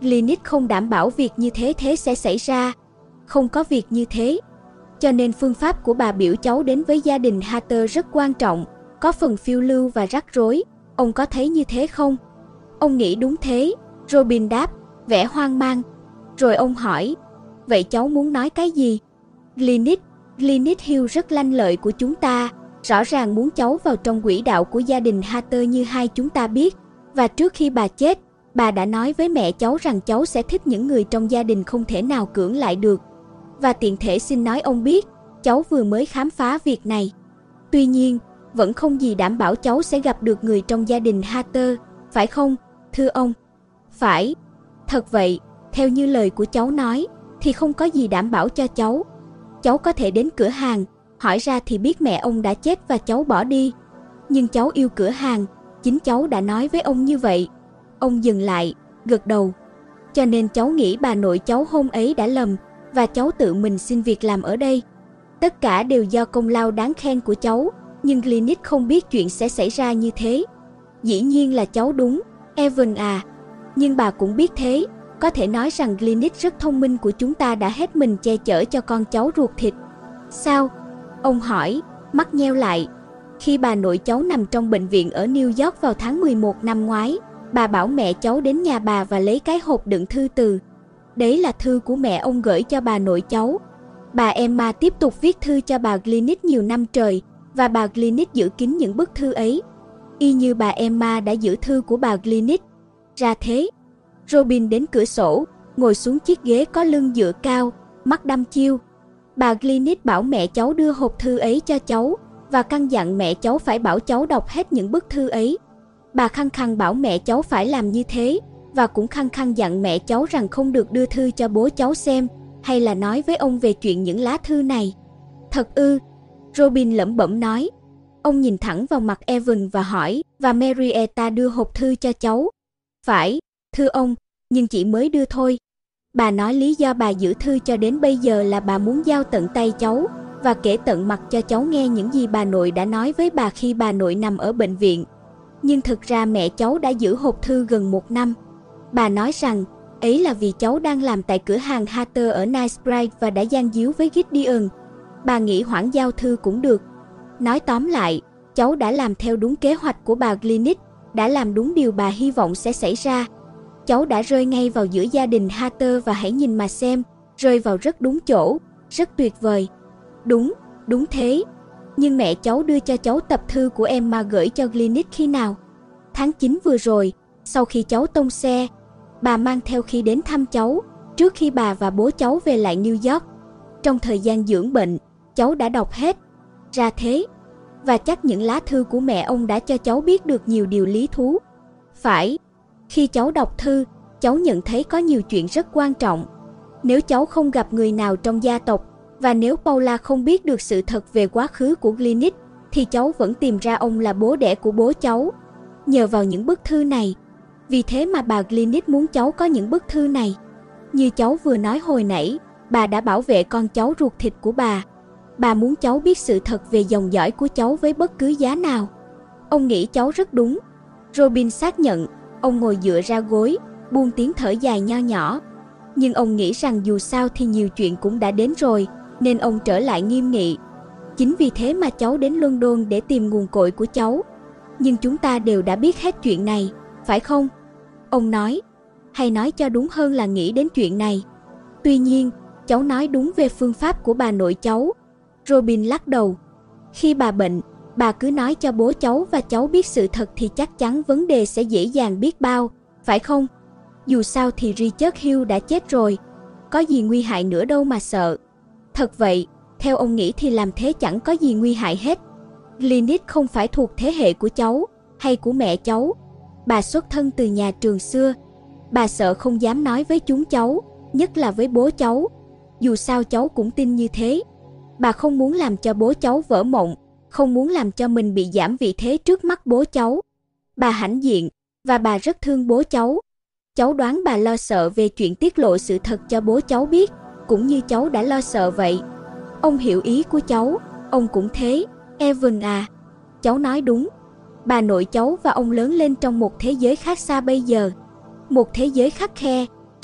Glynis không đảm bảo việc như thế thế sẽ xảy ra. Không có việc như thế. Cho nên phương pháp của bà biểu cháu đến với gia đình Hatter rất quan trọng, có phần phiêu lưu và rắc rối. Ông có thấy như thế không? Ông nghĩ đúng thế, Robin đáp, vẻ hoang mang. Rồi ông hỏi, vậy cháu muốn nói cái gì? Glynis, Glynis Hill rất lanh lợi của chúng ta, rõ ràng muốn cháu vào trong quỹ đạo của gia đình Hatter như hai chúng ta biết. Và trước khi bà chết, bà đã nói với mẹ cháu rằng cháu sẽ thích những người trong gia đình không thể nào cưỡng lại được. Và tiện thể xin nói ông biết, cháu vừa mới khám phá việc này. Tuy nhiên, vẫn không gì đảm bảo cháu sẽ gặp được người trong gia đình Hatter, phải không, thưa ông? Phải. Thật vậy, theo như lời của cháu nói, thì không có gì đảm bảo cho cháu. Cháu có thể đến cửa hàng, hỏi ra thì biết mẹ ông đã chết và cháu bỏ đi. Nhưng cháu yêu cửa hàng, chính cháu đã nói với ông như vậy. Ông dừng lại, gật đầu. Cho nên cháu nghĩ bà nội cháu hôm ấy đã lầm, và cháu tự mình xin việc làm ở đây. Tất cả đều do công lao đáng khen của cháu, nhưng Glynis không biết chuyện sẽ xảy ra như thế. Dĩ nhiên là cháu đúng, Evan à. Nhưng bà cũng biết thế, có thể nói rằng Glynis rất thông minh của chúng ta đã hết mình che chở cho con cháu ruột thịt. Sao? Ông hỏi, mắt nheo lại. Khi bà nội cháu nằm trong bệnh viện ở New York vào tháng mười một năm ngoái, bà bảo mẹ cháu đến nhà bà và lấy cái hộp đựng thư từ. Đấy là thư của mẹ ông gửi cho bà nội cháu. Bà Emma tiếp tục viết thư cho bà Glynis nhiều năm trời, và bà Glynis giữ kín những bức thư ấy, y như bà Emma đã giữ thư của bà Glynis. Ra thế. Robin đến cửa sổ, ngồi xuống chiếc ghế có lưng dựa cao, mắt đăm chiêu. Bà Glynis bảo mẹ cháu đưa hộp thư ấy cho cháu, và căn dặn mẹ cháu phải bảo cháu đọc hết những bức thư ấy. Bà khăng khăng bảo mẹ cháu phải làm như thế, và cũng khăng khăng dặn mẹ cháu rằng không được đưa thư cho bố cháu xem, hay là nói với ông về chuyện những lá thư này. Thật ư? Robin lẩm bẩm nói. Ông nhìn thẳng vào mặt Evan và hỏi, và Marietta đưa hộp thư cho cháu? Phải, thưa ông, nhưng chỉ mới đưa thôi. Bà nói lý do bà giữ thư cho đến bây giờ là bà muốn giao tận tay cháu, và kể tận mặt cho cháu nghe những gì bà nội đã nói với bà khi bà nội nằm ở bệnh viện. Nhưng thực ra mẹ cháu đã giữ hộp thư gần một năm. Bà nói rằng, ấy là vì cháu đang làm tại cửa hàng Hatter ở Knightsbridge và đã gian díu với Gideon. Bà nghĩ hoãn giao thư cũng được. Nói tóm lại, cháu đã làm theo đúng kế hoạch của bà Glynis, đã làm đúng điều bà hy vọng sẽ xảy ra. Cháu đã rơi ngay vào giữa gia đình Hatter và hãy nhìn mà xem, rơi vào rất đúng chỗ, rất tuyệt vời. Đúng, đúng thế. Nhưng mẹ cháu đưa cho cháu tập thư của Emma gửi cho Glynis khi nào? Tháng chín vừa rồi, sau khi cháu tông xe. Bà mang theo khi đến thăm cháu, trước khi bà và bố cháu về lại New York. Trong thời gian dưỡng bệnh, cháu đã đọc hết. Ra thế. Và chắc những lá thư của mẹ ông đã cho cháu biết được nhiều điều lý thú. Phải. Khi cháu đọc thư, cháu nhận thấy có nhiều chuyện rất quan trọng. Nếu cháu không gặp người nào trong gia tộc, và nếu Paula không biết được sự thật về quá khứ của Glynis, thì cháu vẫn tìm ra ông là bố đẻ của bố cháu. Nhờ vào những bức thư này. Vì thế mà bà Glynis muốn cháu có những bức thư này. Như cháu vừa nói hồi nãy, bà đã bảo vệ con cháu ruột thịt của bà. Bà muốn cháu biết sự thật về dòng dõi của cháu với bất cứ giá nào. Ông nghĩ cháu rất đúng. Robin xác nhận. Ông ngồi dựa ra gối, buông tiếng thở dài nho nhỏ. Nhưng ông nghĩ rằng dù sao thì nhiều chuyện cũng đã đến rồi, nên ông trở lại nghiêm nghị. Chính vì thế mà cháu đến London để tìm nguồn cội của cháu. Nhưng chúng ta đều đã biết hết chuyện này, phải không? Ông nói, hay nói cho đúng hơn là nghĩ đến chuyện này. Tuy nhiên, cháu nói đúng về phương pháp của bà nội cháu. Robin lắc đầu. Khi bà bệnh, bà cứ nói cho bố cháu và cháu biết sự thật thì chắc chắn vấn đề sẽ dễ dàng biết bao, phải không? Dù sao thì Richard Hill đã chết rồi, có gì nguy hại nữa đâu mà sợ. Thật vậy, theo ông nghĩ thì làm thế chẳng có gì nguy hại hết. Glynis không phải thuộc thế hệ của cháu, hay của mẹ cháu. Bà xuất thân từ nhà trường xưa. Bà sợ không dám nói với chúng cháu, nhất là với bố cháu. Dù sao cháu cũng tin như thế. Bà không muốn làm cho bố cháu vỡ mộng, không muốn làm cho mình bị giảm vị thế trước mắt bố cháu. Bà hãnh diện, và bà rất thương bố cháu. Cháu đoán bà lo sợ về chuyện tiết lộ sự thật cho bố cháu biết, cũng như cháu đã lo sợ vậy. Ông hiểu ý của cháu, ông cũng thế, Evan à. Cháu nói đúng. Bà nội cháu và ông lớn lên trong một thế giới khác xa bây giờ. Một thế giới khắt khe,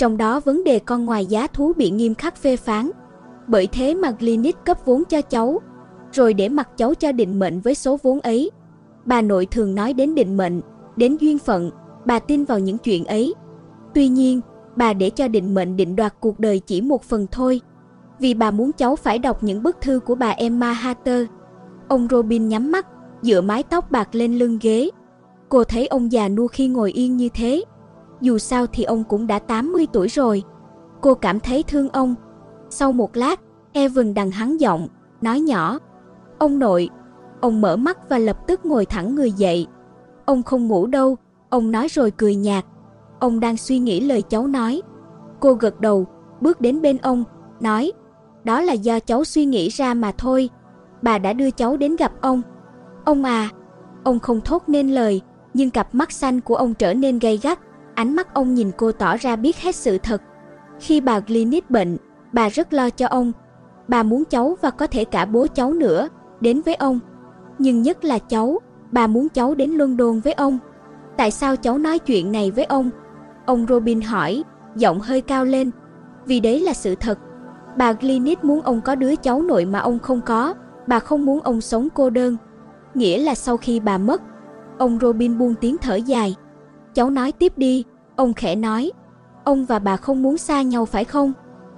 Trong đó vấn đề con ngoài giá thú bị nghiêm khắc phê phán. Bởi thế mà Glynis cấp vốn cho cháu, rồi để mặc cháu cho định mệnh với số vốn ấy. Bà nội thường nói đến định mệnh, đến duyên phận, bà tin vào những chuyện ấy. Tuy nhiên, bà để cho định mệnh định đoạt cuộc đời chỉ một phần thôi, vì bà muốn cháu phải đọc những bức thư của bà Emma Harter. Ông Robin nhắm mắt, dựa mái tóc bạc lên lưng ghế. Cô thấy ông già nua khi ngồi yên như thế. Dù sao thì ông cũng đã tám mươi tuổi rồi. Cô cảm thấy thương ông. Sau một lát, Evan đằng hắn giọng, nói nhỏ, ông nội. Ông mở mắt và lập tức ngồi thẳng người dậy. Ông không ngủ đâu, ông nói rồi cười nhạt. Ông đang suy nghĩ lời cháu nói. Cô gật đầu, bước đến bên ông, nói, đó là do cháu suy nghĩ ra mà thôi. Bà đã đưa cháu đến gặp ông. Ông à. Ông không thốt nên lời, nhưng cặp mắt xanh của ông trở nên gay gắt. Ánh mắt ông nhìn cô tỏ ra biết hết sự thật. Khi bà Glynis bệnh, bà rất lo cho ông. Bà muốn cháu và có thể cả bố cháu nữa đến với ông. Nhưng nhất là cháu, bà muốn cháu đến London với ông. Tại sao cháu nói chuyện này với ông? Ông Robin hỏi, giọng hơi cao lên. Vì đấy là sự thật. Bà Glynis muốn ông có đứa cháu nội mà ông không có. Bà không muốn ông sống cô đơn. Nghĩa là sau khi bà mất. Ông Robin buông tiếng thở dài. Cháu nói tiếp đi, ông khẽ nói. Ông và bà không muốn xa nhau phải không?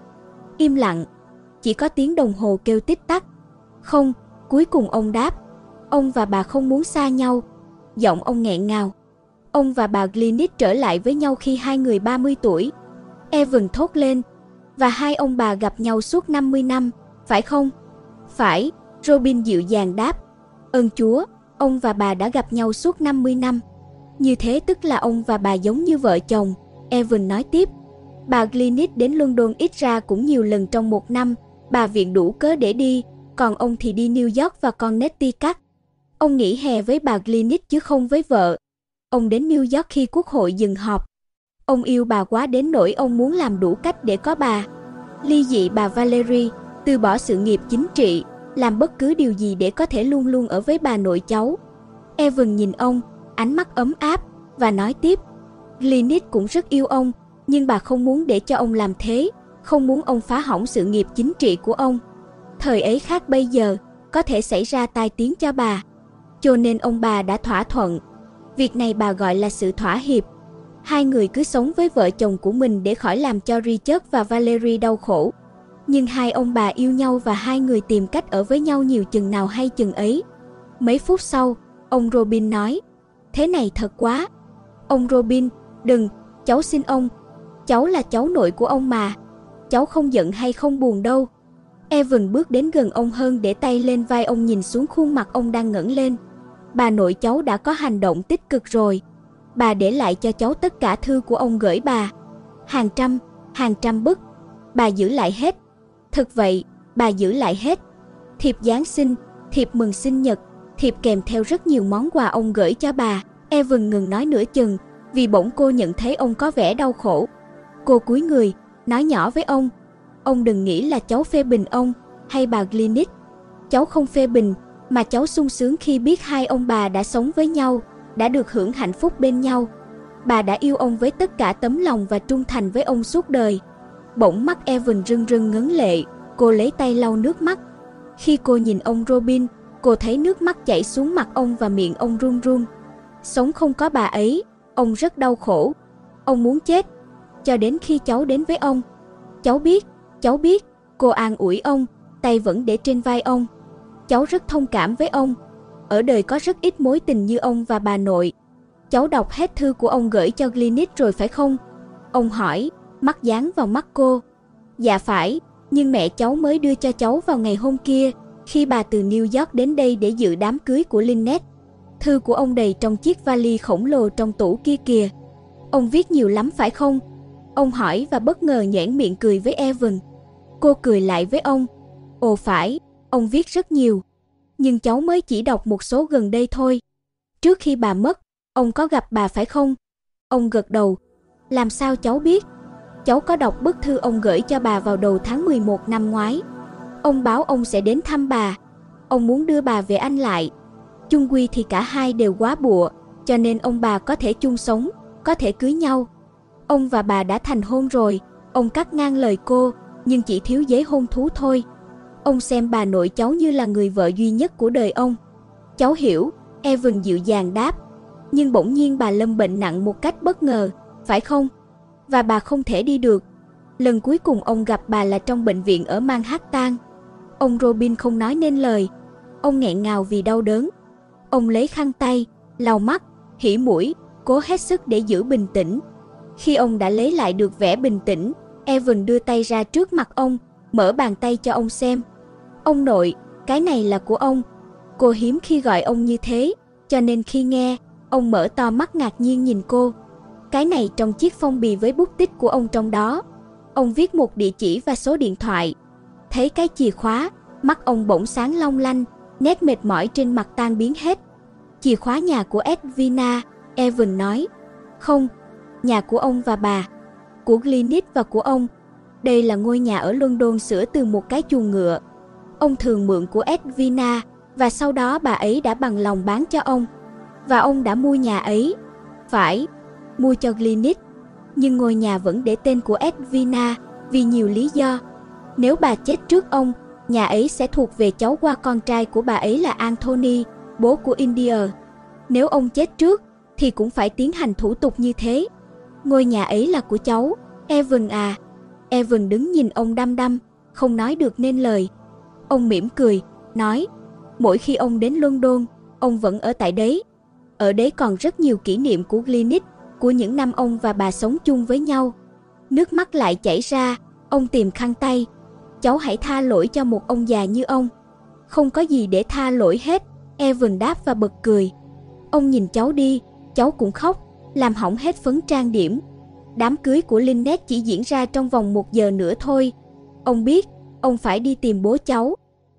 Im lặng. Chỉ có tiếng đồng hồ kêu tích tắc. Không, cuối cùng ông đáp. Ông và bà không muốn xa nhau. Giọng ông nghẹn ngào. Ông và bà Glynis trở lại với nhau khi hai người ba mươi tuổi. Evan thốt lên. Và hai ông bà gặp nhau suốt năm mươi năm, phải không? Phải, Robin dịu dàng đáp. Ơn Chúa, ông và bà đã gặp nhau suốt năm mươi năm. Như thế tức là ông và bà giống như vợ chồng, Evan nói tiếp. Bà Glynis đến London ít ra cũng nhiều lần trong một năm, bà viện đủ cớ để đi, còn ông thì đi New York và Connecticut. Ông nghỉ hè với bà Glynis chứ không với vợ. Ông đến New York khi quốc hội dừng họp. Ông yêu bà quá đến nỗi ông muốn làm đủ cách để có bà. Ly dị bà Valerie, từ bỏ sự nghiệp chính trị, làm bất cứ điều gì để có thể luôn luôn ở với bà nội cháu. Evan nhìn ông, ánh mắt ấm áp, và nói tiếp. Glynis cũng rất yêu ông, nhưng bà không muốn để cho ông làm thế, không muốn ông phá hỏng sự nghiệp chính trị của ông. Thời ấy khác bây giờ, có thể xảy ra tai tiếng cho bà. Cho nên ông bà đã thỏa thuận. Việc này bà gọi là sự thỏa hiệp. Hai người cứ sống với vợ chồng của mình để khỏi làm cho Richard và Valerie đau khổ. Nhưng hai ông bà yêu nhau và hai người tìm cách ở với nhau nhiều chừng nào hay chừng ấy. Mấy phút sau, ông Robin nói, thế này thật quá. Ông Robin, đừng, cháu xin ông. Cháu là cháu nội của ông mà. Cháu không giận hay không buồn đâu. Evan bước đến gần ông hơn để tay lên vai ông, nhìn xuống khuôn mặt ông đang ngẩng lên. Bà nội cháu đã có hành động tích cực rồi. Bà để lại cho cháu tất cả thư của ông gửi bà. Hàng trăm, hàng trăm bức. Bà giữ lại hết. Thực vậy, bà giữ lại hết. Thiệp Giáng sinh, thiệp mừng sinh nhật, thiệp kèm theo rất nhiều món quà ông gửi cho bà. Evan ngừng nói nửa chừng, vì bỗng cô nhận thấy ông có vẻ đau khổ. Cô cúi người, nói nhỏ với ông. Ông đừng nghĩ là cháu phê bình ông, hay bà Glynis. Cháu không phê bình, mà cháu sung sướng khi biết hai ông bà đã sống với nhau, đã được hưởng hạnh phúc bên nhau. Bà đã yêu ông với tất cả tấm lòng và trung thành với ông suốt đời. Bỗng mắt Evan rưng rưng ngấn lệ, cô lấy tay lau nước mắt. Khi cô nhìn ông Robin, cô thấy nước mắt chảy xuống mặt ông và miệng ông run run. Sống không có bà ấy, ông rất đau khổ. Ông muốn chết, cho đến khi cháu đến với ông. Cháu biết, cháu biết, cô an ủi ông, tay vẫn để trên vai ông. Cháu rất thông cảm với ông. Ở đời có rất ít mối tình như ông và bà nội. Cháu đọc hết thư của ông gửi cho Glynis rồi phải không? Ông hỏi, mắt dán vào mắt cô. Dạ phải, nhưng mẹ cháu mới đưa cho cháu vào ngày hôm kia, khi bà từ New York đến đây để dự đám cưới của Lynette. Thư của ông đầy trong chiếc vali khổng lồ trong tủ kia kìa. Ông viết nhiều lắm phải không? Ông hỏi và bất ngờ nhoẻn miệng cười với Evan. Cô cười lại với ông. Ồ phải, ông viết rất nhiều. Nhưng cháu mới chỉ đọc một số gần đây thôi. Trước khi bà mất, ông có gặp bà phải không? Ông gật đầu. Làm sao cháu biết? Cháu có đọc bức thư ông gửi cho bà vào đầu tháng mười một năm ngoái. Ông báo ông sẽ đến thăm bà. Ông muốn đưa bà về Anh lại. Chung quy thì cả hai đều quá bụa, cho nên ông bà có thể chung sống, có thể cưới nhau. Ông và bà đã thành hôn rồi. Ông cắt ngang lời cô, nhưng chỉ thiếu giấy hôn thú thôi. Ông xem bà nội cháu như là người vợ duy nhất của đời ông. Cháu hiểu, Evan dịu dàng đáp. Nhưng bỗng nhiên bà lâm bệnh nặng một cách bất ngờ, phải không? Và bà không thể đi được. Lần cuối cùng ông gặp bà là trong bệnh viện ở Manhattan. Ông Robin không nói nên lời. Ông nghẹn ngào vì đau đớn. Ông lấy khăn tay, lau mắt, hỉ mũi, cố hết sức để giữ bình tĩnh. Khi ông đã lấy lại được vẻ bình tĩnh, Evan đưa tay ra trước mặt ông, mở bàn tay cho ông xem. Ông nội, cái này là của ông. Cô hiếm khi gọi ông như thế, cho nên khi nghe, ông mở to mắt ngạc nhiên nhìn cô. Cái này trong chiếc phong bì với bút tích của ông trong đó. Ông viết một địa chỉ và số điện thoại. Thấy cái chìa khóa, mắt ông bỗng sáng long lanh, nét mệt mỏi trên mặt tan biến hết. Chìa khóa nhà của Edwina, Evan nói. Không, nhà của ông và bà, của Glynis và của ông. Đây là ngôi nhà ở London sửa từ một cái chuồng ngựa. Ông thường mượn của Edwina và sau đó bà ấy đã bằng lòng bán cho ông. Và ông đã mua nhà ấy. Phải, mua cho Glynis. Nhưng ngôi nhà vẫn để tên của Edwina vì nhiều lý do. Nếu bà chết trước ông, nhà ấy sẽ thuộc về cháu qua con trai của bà ấy là Anthony, bố của India. Nếu ông chết trước, thì cũng phải tiến hành thủ tục như thế. Ngôi nhà ấy là của cháu, Evan à. Evan đứng nhìn ông đăm đăm, không nói được nên lời. Ông mỉm cười, nói, mỗi khi ông đến London, ông vẫn ở tại đấy. Ở đấy còn rất nhiều kỷ niệm của Glynis, của những năm ông và bà sống chung với nhau. Nước mắt lại chảy ra, ông tìm khăn tay. Cháu hãy tha lỗi cho một ông già như ông. Không có gì để tha lỗi hết, Evan đáp và bật cười. Ông nhìn cháu đi, cháu cũng khóc, làm hỏng hết phấn trang điểm. Đám cưới của Lynette chỉ diễn ra trong vòng một giờ nữa thôi. Ông biết, ông phải đi tìm bố cháu.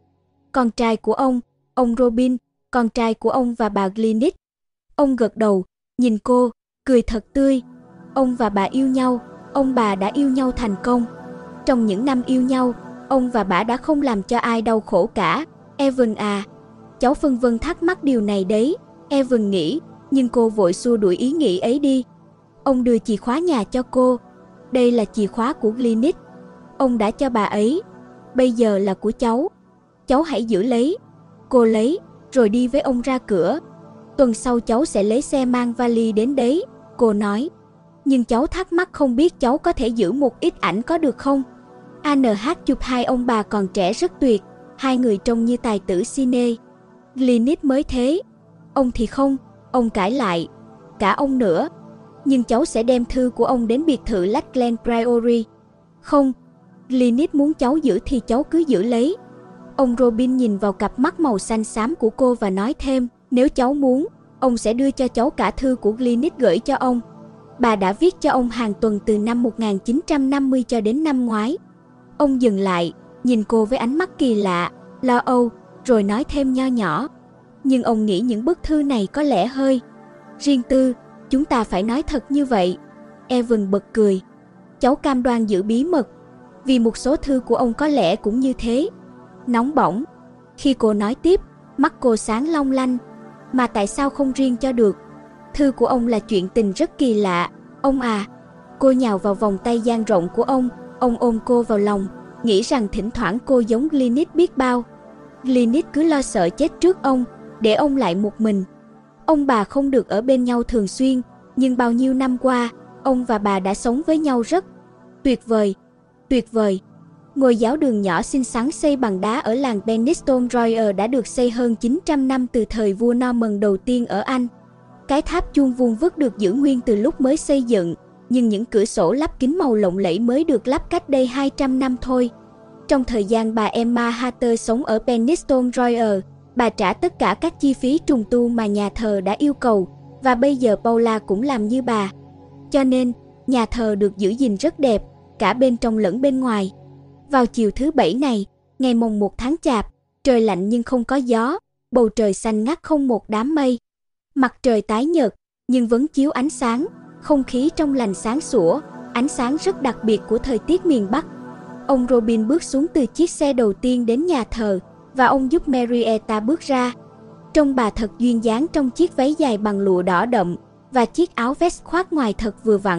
Con trai của ông, ông Robin, con trai của ông và bà Glynis. Ông gật đầu, nhìn cô, cười thật tươi. Ông và bà yêu nhau, ông bà đã yêu nhau thành công. Trong những năm yêu nhau, ông và bà đã không làm cho ai đau khổ cả. Evan à, cháu phân vân thắc mắc điều này đấy, Evan nghĩ, nhưng cô vội xua đuổi ý nghĩ ấy đi. Ông đưa chìa khóa nhà cho cô. Đây là chìa khóa của Glynis. Ông đã cho bà ấy. Bây giờ là của cháu. Cháu hãy giữ lấy. Cô lấy, rồi đi với ông ra cửa. Tuần sau cháu sẽ lấy xe mang vali đến đấy, cô nói. Nhưng cháu thắc mắc không biết cháu có thể giữ một ít ảnh có được không? a en hát chụp hai ông bà còn trẻ rất tuyệt, hai người trông như tài tử cine. Glynis mới thế. Ông thì không, ông cãi lại. Cả ông nữa. Nhưng cháu sẽ đem thư của ông đến biệt thự Lakeland Priory. Không, Glynis muốn cháu giữ thì cháu cứ giữ lấy. Ông Robin nhìn vào cặp mắt màu xanh xám của cô và nói thêm, nếu cháu muốn, ông sẽ đưa cho cháu cả thư của Glynis gửi cho ông. Bà đã viết cho ông hàng tuần từ năm một nghìn chín trăm năm mươi cho đến năm ngoái. Ông dừng lại, nhìn cô với ánh mắt kỳ lạ, lo âu, rồi nói thêm nho nhỏ. Nhưng ông nghĩ những bức thư này có lẽ hơi riêng tư, chúng ta phải nói thật như vậy. Evan bật cười. Cháu cam đoan giữ bí mật, vì một số thư của ông có lẽ cũng như thế. Nóng bỏng. Khi cô nói tiếp, mắt cô sáng long lanh. Mà tại sao không riêng cho được? Thư của ông là chuyện tình rất kỳ lạ, ông à. Cô nhào vào vòng tay dang rộng của ông, ông ôm cô vào lòng, nghĩ rằng thỉnh thoảng cô giống Glynis biết bao. Glynis cứ lo sợ chết trước ông, để ông lại một mình. Ông bà không được ở bên nhau thường xuyên, nhưng bao nhiêu năm qua, ông và bà đã sống với nhau rất tuyệt vời, tuyệt vời. Ngôi giáo đường nhỏ xinh xắn xây bằng đá ở làng Penistone Royal đã được xây hơn chín trăm năm từ thời vua Norman đầu tiên ở Anh. Cái tháp chuông vuông vức được giữ nguyên từ lúc mới xây dựng, nhưng những cửa sổ lắp kính màu lộng lẫy mới được lắp cách đây hai trăm năm thôi. Trong thời gian bà Emma Hatter sống ở Penistone Royal, bà trả tất cả các chi phí trùng tu mà nhà thờ đã yêu cầu, và bây giờ Paula cũng làm như bà. Cho nên, nhà thờ được giữ gìn rất đẹp, cả bên trong lẫn bên ngoài. Vào chiều thứ Bảy này, ngày mồng một tháng Chạp, trời lạnh nhưng không có gió, bầu trời xanh ngắt không một đám mây. Mặt trời tái nhợt, nhưng vẫn chiếu ánh sáng, không khí trong lành sáng sủa, ánh sáng rất đặc biệt của thời tiết miền Bắc. Ông Robin bước xuống từ chiếc xe đầu tiên đến nhà thờ, và ông giúp Marietta bước ra. Trông bà thật duyên dáng trong chiếc váy dài bằng lụa đỏ đậm, và chiếc áo vest khoác ngoài thật vừa vặn,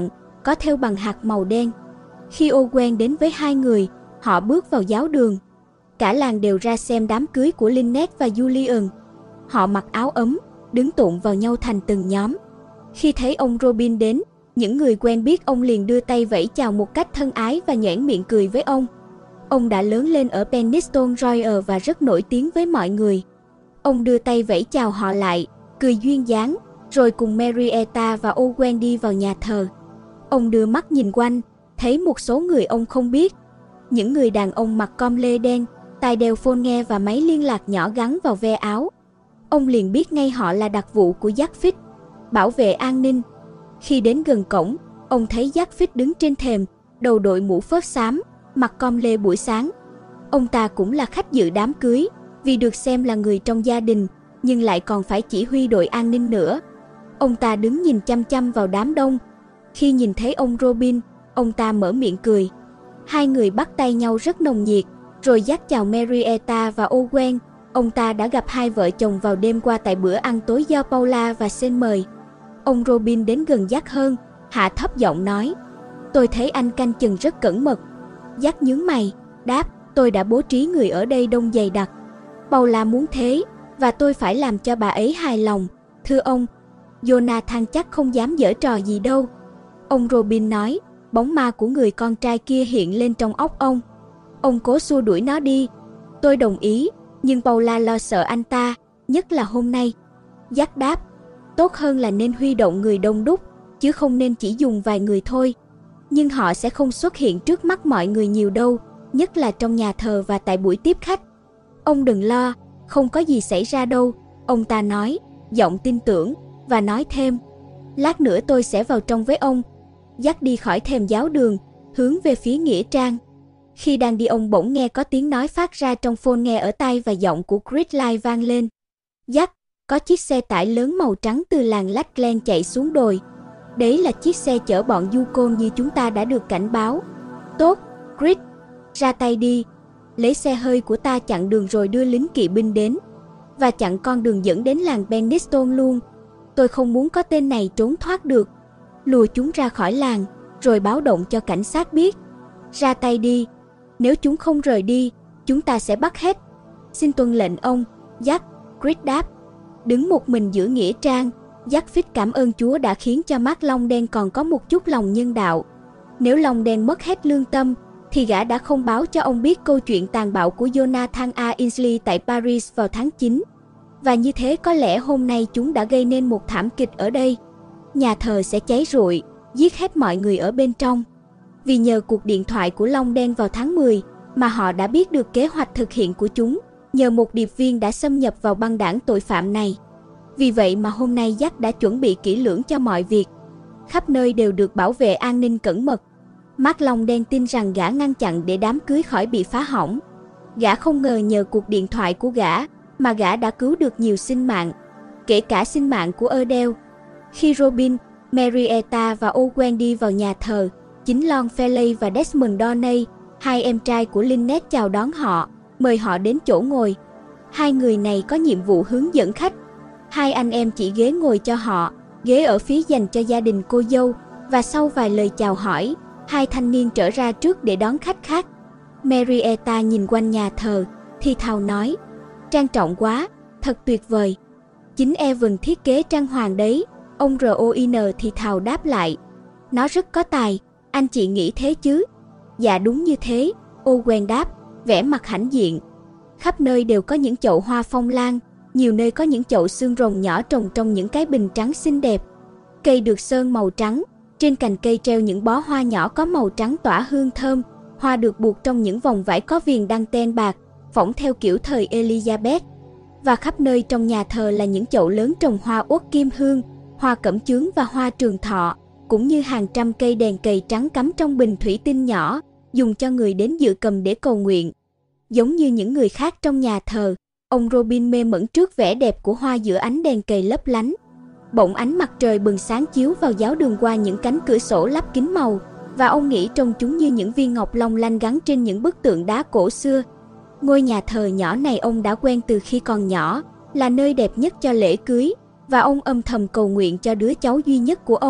có thêu bằng hạt màu đen. Khi Owen đến với hai người, họ bước vào giáo đường. Cả làng đều ra xem đám cưới của Lynette và Julian. Họ mặc áo ấm, đứng tụm vào nhau thành từng nhóm. Khi thấy ông Robin đến, những người quen biết ông liền đưa tay vẫy chào một cách thân ái và nhoẻn miệng cười với ông. Ông đã lớn lên ở Penistone Royal và rất nổi tiếng với mọi người. Ông đưa tay vẫy chào họ lại, cười duyên dáng, rồi cùng Marietta và Owen đi vào nhà thờ. Ông đưa mắt nhìn quanh, thấy một số người ông không biết. Những người đàn ông mặc com lê đen, tai đeo phone nghe và máy liên lạc nhỏ gắn vào ve áo. Ông liền biết ngay họ là đặc vụ của Jack Fitch, bảo vệ an ninh. Khi đến gần cổng, ông thấy Jack Fitch đứng trên thềm, đầu đội mũ phớt xám, mặc com lê buổi sáng. Ông ta cũng là khách dự đám cưới, vì được xem là người trong gia đình, nhưng lại còn phải chỉ huy đội an ninh nữa. Ông ta đứng nhìn chăm chăm vào đám đông. Khi nhìn thấy ông Robin, ông ta mở miệng cười. Hai người bắt tay nhau rất nồng nhiệt, rồi dắt chào Marietta và Owen. Ông ta đã gặp hai vợ chồng vào đêm qua tại bữa ăn tối do Paula và Sen mời. Ông Robin đến gần Jack hơn, hạ thấp giọng nói: "Tôi thấy anh canh chừng rất cẩn mật." Jack nhướng mày, đáp: "Tôi đã bố trí người ở đây đông dày đặc. Paula muốn thế, và tôi phải làm cho bà ấy hài lòng. Thưa ông, Jonathan chắc không dám giở trò gì đâu." Ông Robin nói, bóng ma của người con trai kia hiện lên trong óc ông. Ông cố xua đuổi nó đi. "Tôi đồng ý, nhưng Paula lo sợ anh ta, nhất là hôm nay." Jack đáp: "Tốt hơn là nên huy động người đông đúc, chứ không nên chỉ dùng vài người thôi. Nhưng họ sẽ không xuất hiện trước mắt mọi người nhiều đâu, nhất là trong nhà thờ và tại buổi tiếp khách." "Ông đừng lo, không có gì xảy ra đâu," ông ta nói, giọng tin tưởng, và nói thêm: "Lát nữa tôi sẽ vào trong với ông." Jack đi khỏi thềm giáo đường, hướng về phía nghĩa trang. Khi đang đi, ông bỗng nghe có tiếng nói phát ra trong phone nghe ở tai và giọng của Gridley vang lên: "Jack, có chiếc xe tải lớn màu trắng từ làng Lackland chạy xuống đồi. Đấy là chiếc xe chở bọn Yukon như chúng ta đã được cảnh báo." "Tốt, Grid, ra tay đi. Lấy xe hơi của ta chặn đường rồi đưa lính kỵ binh đến. Và chặn con đường dẫn đến làng Penistone luôn. Tôi không muốn có tên này trốn thoát được. Lùa chúng ra khỏi làng, rồi báo động cho cảnh sát biết. Ra tay đi. Nếu chúng không rời đi, chúng ta sẽ bắt hết." "Xin tuân lệnh ông, Jack," Grid đáp. Đứng một mình giữa nghĩa trang, Jack Fitch cảm ơn Chúa đã khiến cho Mark Long Đen còn có một chút lòng nhân đạo. Nếu Long Đen mất hết lương tâm, thì gã đã không báo cho ông biết câu chuyện tàn bạo của Jonathan A. Insley tại Paris vào tháng chín. Và như thế có lẽ hôm nay chúng đã gây nên một thảm kịch ở đây. Nhà thờ sẽ cháy rụi, giết hết mọi người ở bên trong. Vì nhờ cuộc điện thoại của Long Đen vào tháng mười mà họ đã biết được kế hoạch thực hiện của chúng, nhờ một điệp viên đã xâm nhập vào băng đảng tội phạm này. Vì vậy mà hôm nay Jack đã chuẩn bị kỹ lưỡng cho mọi việc. Khắp nơi đều được bảo vệ an ninh cẩn mật. Mark Long Đen tin rằng gã ngăn chặn để đám cưới khỏi bị phá hỏng. Gã không ngờ nhờ cuộc điện thoại của gã mà gã đã cứu được nhiều sinh mạng, kể cả sinh mạng của Adele. Khi Robin, Marietta và Owen đi vào nhà thờ, chính Lon Feley và Desmond Donay, hai em trai của Lynette, chào đón họ, mời họ đến chỗ ngồi. Hai người này có nhiệm vụ hướng dẫn khách. Hai anh em chỉ ghế ngồi cho họ, ghế ở phía dành cho gia đình cô dâu, và sau vài lời chào hỏi, hai thanh niên trở ra trước để đón khách khác. Marietta nhìn quanh nhà thờ, thì thào nói: "Trang trọng quá, thật tuyệt vời." "Chính Evan thiết kế trang hoàng đấy," ông Roin thì thào đáp lại. "Nó rất có tài, anh chị nghĩ thế chứ?" "Dạ đúng như thế," Owen đáp, vẻ mặt hãnh diện. Khắp nơi đều có những chậu hoa phong lan, nhiều nơi có những chậu xương rồng nhỏ trồng trong những cái bình trắng xinh đẹp. Cây được sơn màu trắng, trên cành cây treo những bó hoa nhỏ có màu trắng tỏa hương thơm, hoa được buộc trong những vòng vải có viền đăng ten bạc, phỏng theo kiểu thời Elizabeth. Và khắp nơi trong nhà thờ là những chậu lớn trồng hoa uất kim hương, hoa cẩm chướng và hoa trường thọ, cũng như hàng trăm cây đèn cầy trắng cắm trong bình thủy tinh nhỏ, dùng cho người đến dự cầm để cầu nguyện. Giống như những người khác trong nhà thờ, ông Robin mê mẩn trước vẻ đẹp của hoa giữa ánh đèn cầy lấp lánh. Bỗng ánh mặt trời bừng sáng chiếu vào giáo đường qua những cánh cửa sổ lắp kính màu, và ông nghĩ trông chúng như những viên ngọc long lanh gắn trên những bức tượng đá cổ xưa. Ngôi nhà thờ nhỏ này ông đã quen từ khi còn nhỏ, là nơi đẹp nhất cho lễ cưới, và ông âm thầm cầu nguyện cho đứa cháu duy nhất của ông,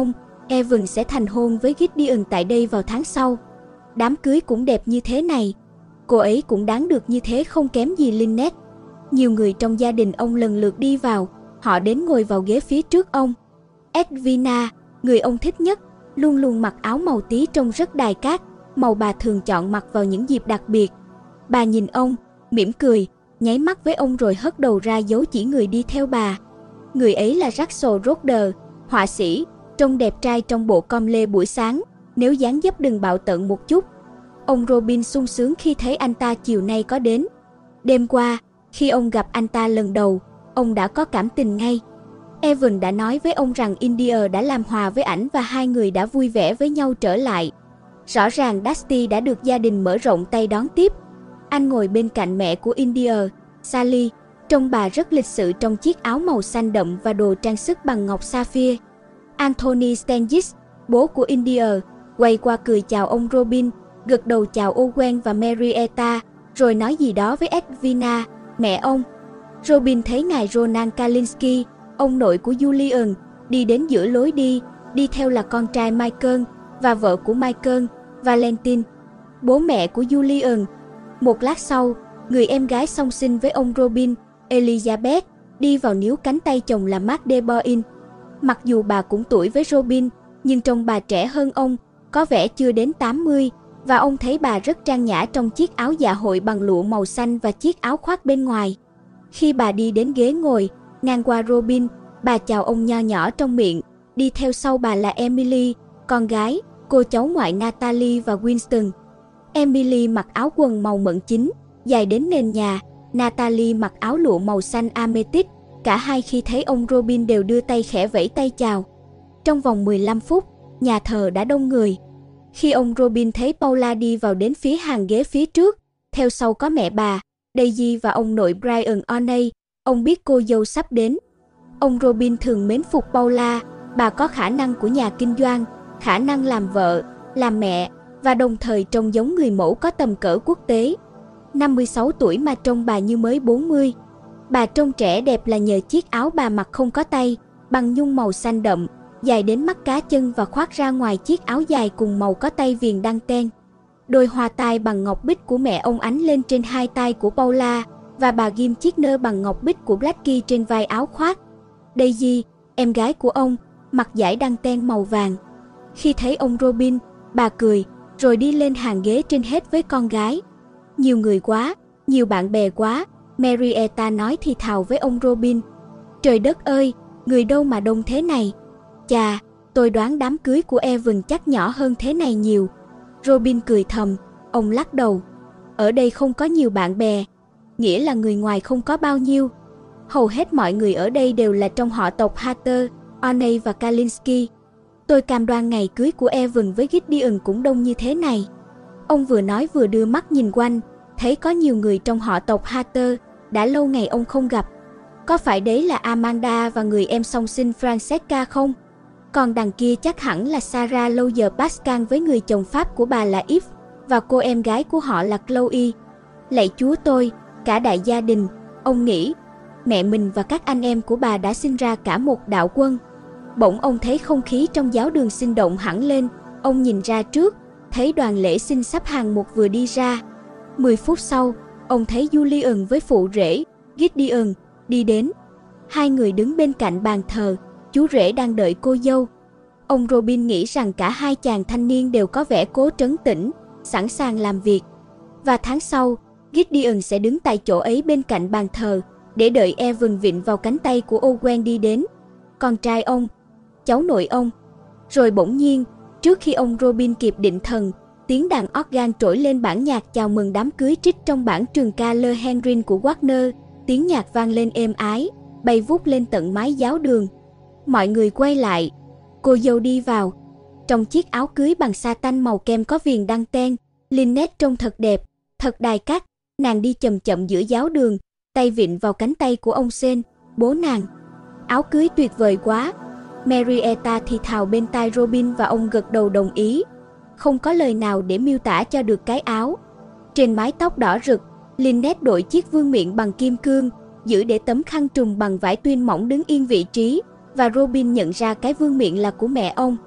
Evan sẽ thành hôn với Gideon tại đây vào tháng sau. Đám cưới cũng đẹp như thế này. Cô ấy cũng đáng được như thế không kém gì Lynette. Nhiều người trong gia đình ông lần lượt đi vào, họ đến ngồi vào ghế phía trước ông. Edwina, người ông thích nhất, luôn luôn mặc áo màu tí trông rất đài cát, màu bà thường chọn mặc vào những dịp đặc biệt. Bà nhìn ông, mỉm cười, nháy mắt với ông rồi hất đầu ra dấu chỉ người đi theo bà. Người ấy là Rachel Roder, họa sĩ, trông đẹp trai trong bộ com lê buổi sáng, nếu dáng dấp đừng bạo tợn một chút. Ông Robin sung sướng khi thấy anh ta chiều nay có đến. Đêm qua, khi ông gặp anh ta lần đầu, ông đã có cảm tình ngay. Evan đã nói với ông rằng India đã làm hòa với ảnh và hai người đã vui vẻ với nhau trở lại. Rõ ràng Dusty đã được gia đình mở rộng tay đón tiếp. Anh ngồi bên cạnh mẹ của India, Sally, trông bà rất lịch sự trong chiếc áo màu xanh đậm và đồ trang sức bằng ngọc sapphire. Anthony Stenges, bố của India, quay qua cười chào ông Robin, gật đầu chào Owen và Marietta, rồi nói gì đó với Edwina, mẹ ông. Robin thấy ngài Ronan Kalinski, ông nội của Julian, đi đến giữa lối đi, đi theo là con trai Michael và vợ của Michael, Valentine, bố mẹ của Julian. Một lát sau, người em gái song sinh với ông Robin, Elizabeth, đi vào níu cánh tay chồng là Mark de Boin. Mặc dù bà cũng tuổi với Robin, nhưng trông bà trẻ hơn ông, có vẻ chưa đến tám mươi, và ông thấy bà rất trang nhã trong chiếc áo dạ hội bằng lụa màu xanh và chiếc áo khoác bên ngoài. Khi bà đi đến ghế ngồi, ngang qua Robin, bà chào ông nho nhỏ trong miệng, đi theo sau bà là Emily, con gái, cô cháu ngoại Natalie và Winston. Emily mặc áo quần màu mận chính, dài đến nền nhà, Natalie mặc áo lụa màu xanh amethyst, cả hai khi thấy ông Robin đều đưa tay khẽ vẫy tay chào. Trong vòng mười lăm phút, nhà thờ đã đông người. Khi ông Robin thấy Paula đi vào đến phía hàng ghế phía trước, theo sau có mẹ bà, Daisy và ông nội Brian O'Neill, ông biết cô dâu sắp đến. Ông Robin thường mến phục Paula, bà có khả năng của nhà kinh doanh, khả năng làm vợ, làm mẹ, và đồng thời trông giống người mẫu có tầm cỡ quốc tế. năm mươi sáu tuổi mà trông bà như mới bốn mươi. Bà trông trẻ đẹp là nhờ chiếc áo bà mặc không có tay, bằng nhung màu xanh đậm, dài đến mắt cá chân và khoác ra ngoài chiếc áo dài cùng màu có tay viền đăng ten. Đôi hoa tai bằng ngọc bích của mẹ ông ánh lên trên hai tay của Paula, và bà ghim chiếc nơ bằng ngọc bích của Blackie trên vai áo khoác. Daisy, em gái của ông, mặc dải đăng ten màu vàng. Khi thấy ông Robin, bà cười, rồi đi lên hàng ghế trên hết với con gái. Nhiều người quá, nhiều bạn bè quá, Marietta nói thì thào với ông Robin. Trời đất ơi, người đâu mà đông thế này. Chà, tôi đoán đám cưới của Evan chắc nhỏ hơn thế này nhiều. Robin cười thầm, ông lắc đầu. Ở đây không có nhiều bạn bè, nghĩa là người ngoài không có bao nhiêu. Hầu hết mọi người ở đây đều là trong họ tộc Hatter, O'Neill và Kalinski. Tôi cam đoan ngày cưới của Evan với Gideon cũng đông như thế này. Ông vừa nói vừa đưa mắt nhìn quanh, thấy có nhiều người trong họ tộc Hatter, đã lâu ngày ông không gặp. Có phải đấy là Amanda và người em song sinh Francesca không? Còn đằng kia chắc hẳn là Sarah lâu giờ Pascal với người chồng Pháp của bà là Yves, và cô em gái của họ là Chloe. Lạy Chúa tôi, cả đại gia đình, ông nghĩ, mẹ mình và các anh em của bà đã sinh ra cả một đạo quân. Bỗng ông thấy không khí trong giáo đường sinh động hẳn lên, ông nhìn ra trước, thấy đoàn lễ sinh sắp hàng một vừa đi ra. Mười phút sau, ông thấy Julian với phụ rể, Gideon, đi đến. Hai người đứng bên cạnh bàn thờ, chú rể đang đợi cô dâu. Ông Robin nghĩ rằng cả hai chàng thanh niên đều có vẻ cố trấn tĩnh, sẵn sàng làm việc. Và tháng sau, Gideon sẽ đứng tại chỗ ấy bên cạnh bàn thờ, để đợi Evan vịn vào cánh tay của Owen đi đến. Con trai ông, cháu nội ông. Rồi bỗng nhiên, trước khi ông Robin kịp định thần, tiếng đàn organ trỗi lên bản nhạc chào mừng đám cưới trích trong bản trường ca Le Henry của Wagner. Tiếng nhạc vang lên êm ái, bay vút lên tận mái giáo đường. Mọi người quay lại. Cô dâu đi vào. Trong chiếc áo cưới bằng sa tanh màu kem có viền đăng ten, Lynette trông thật đẹp, thật đài cát. Nàng đi chậm chậm giữa giáo đường, tay vịn vào cánh tay của ông Sen, bố nàng. Áo cưới tuyệt vời quá. Marietta thì thào bên tai Robin và ông gật đầu đồng ý. Không có lời nào để miêu tả cho được cái áo. Trên mái tóc đỏ rực, Lynette đội chiếc vương miện bằng kim cương, giữ để tấm khăn trùm bằng vải tuyên mỏng đứng yên vị trí, và Robin nhận ra cái vương miện là của mẹ ông.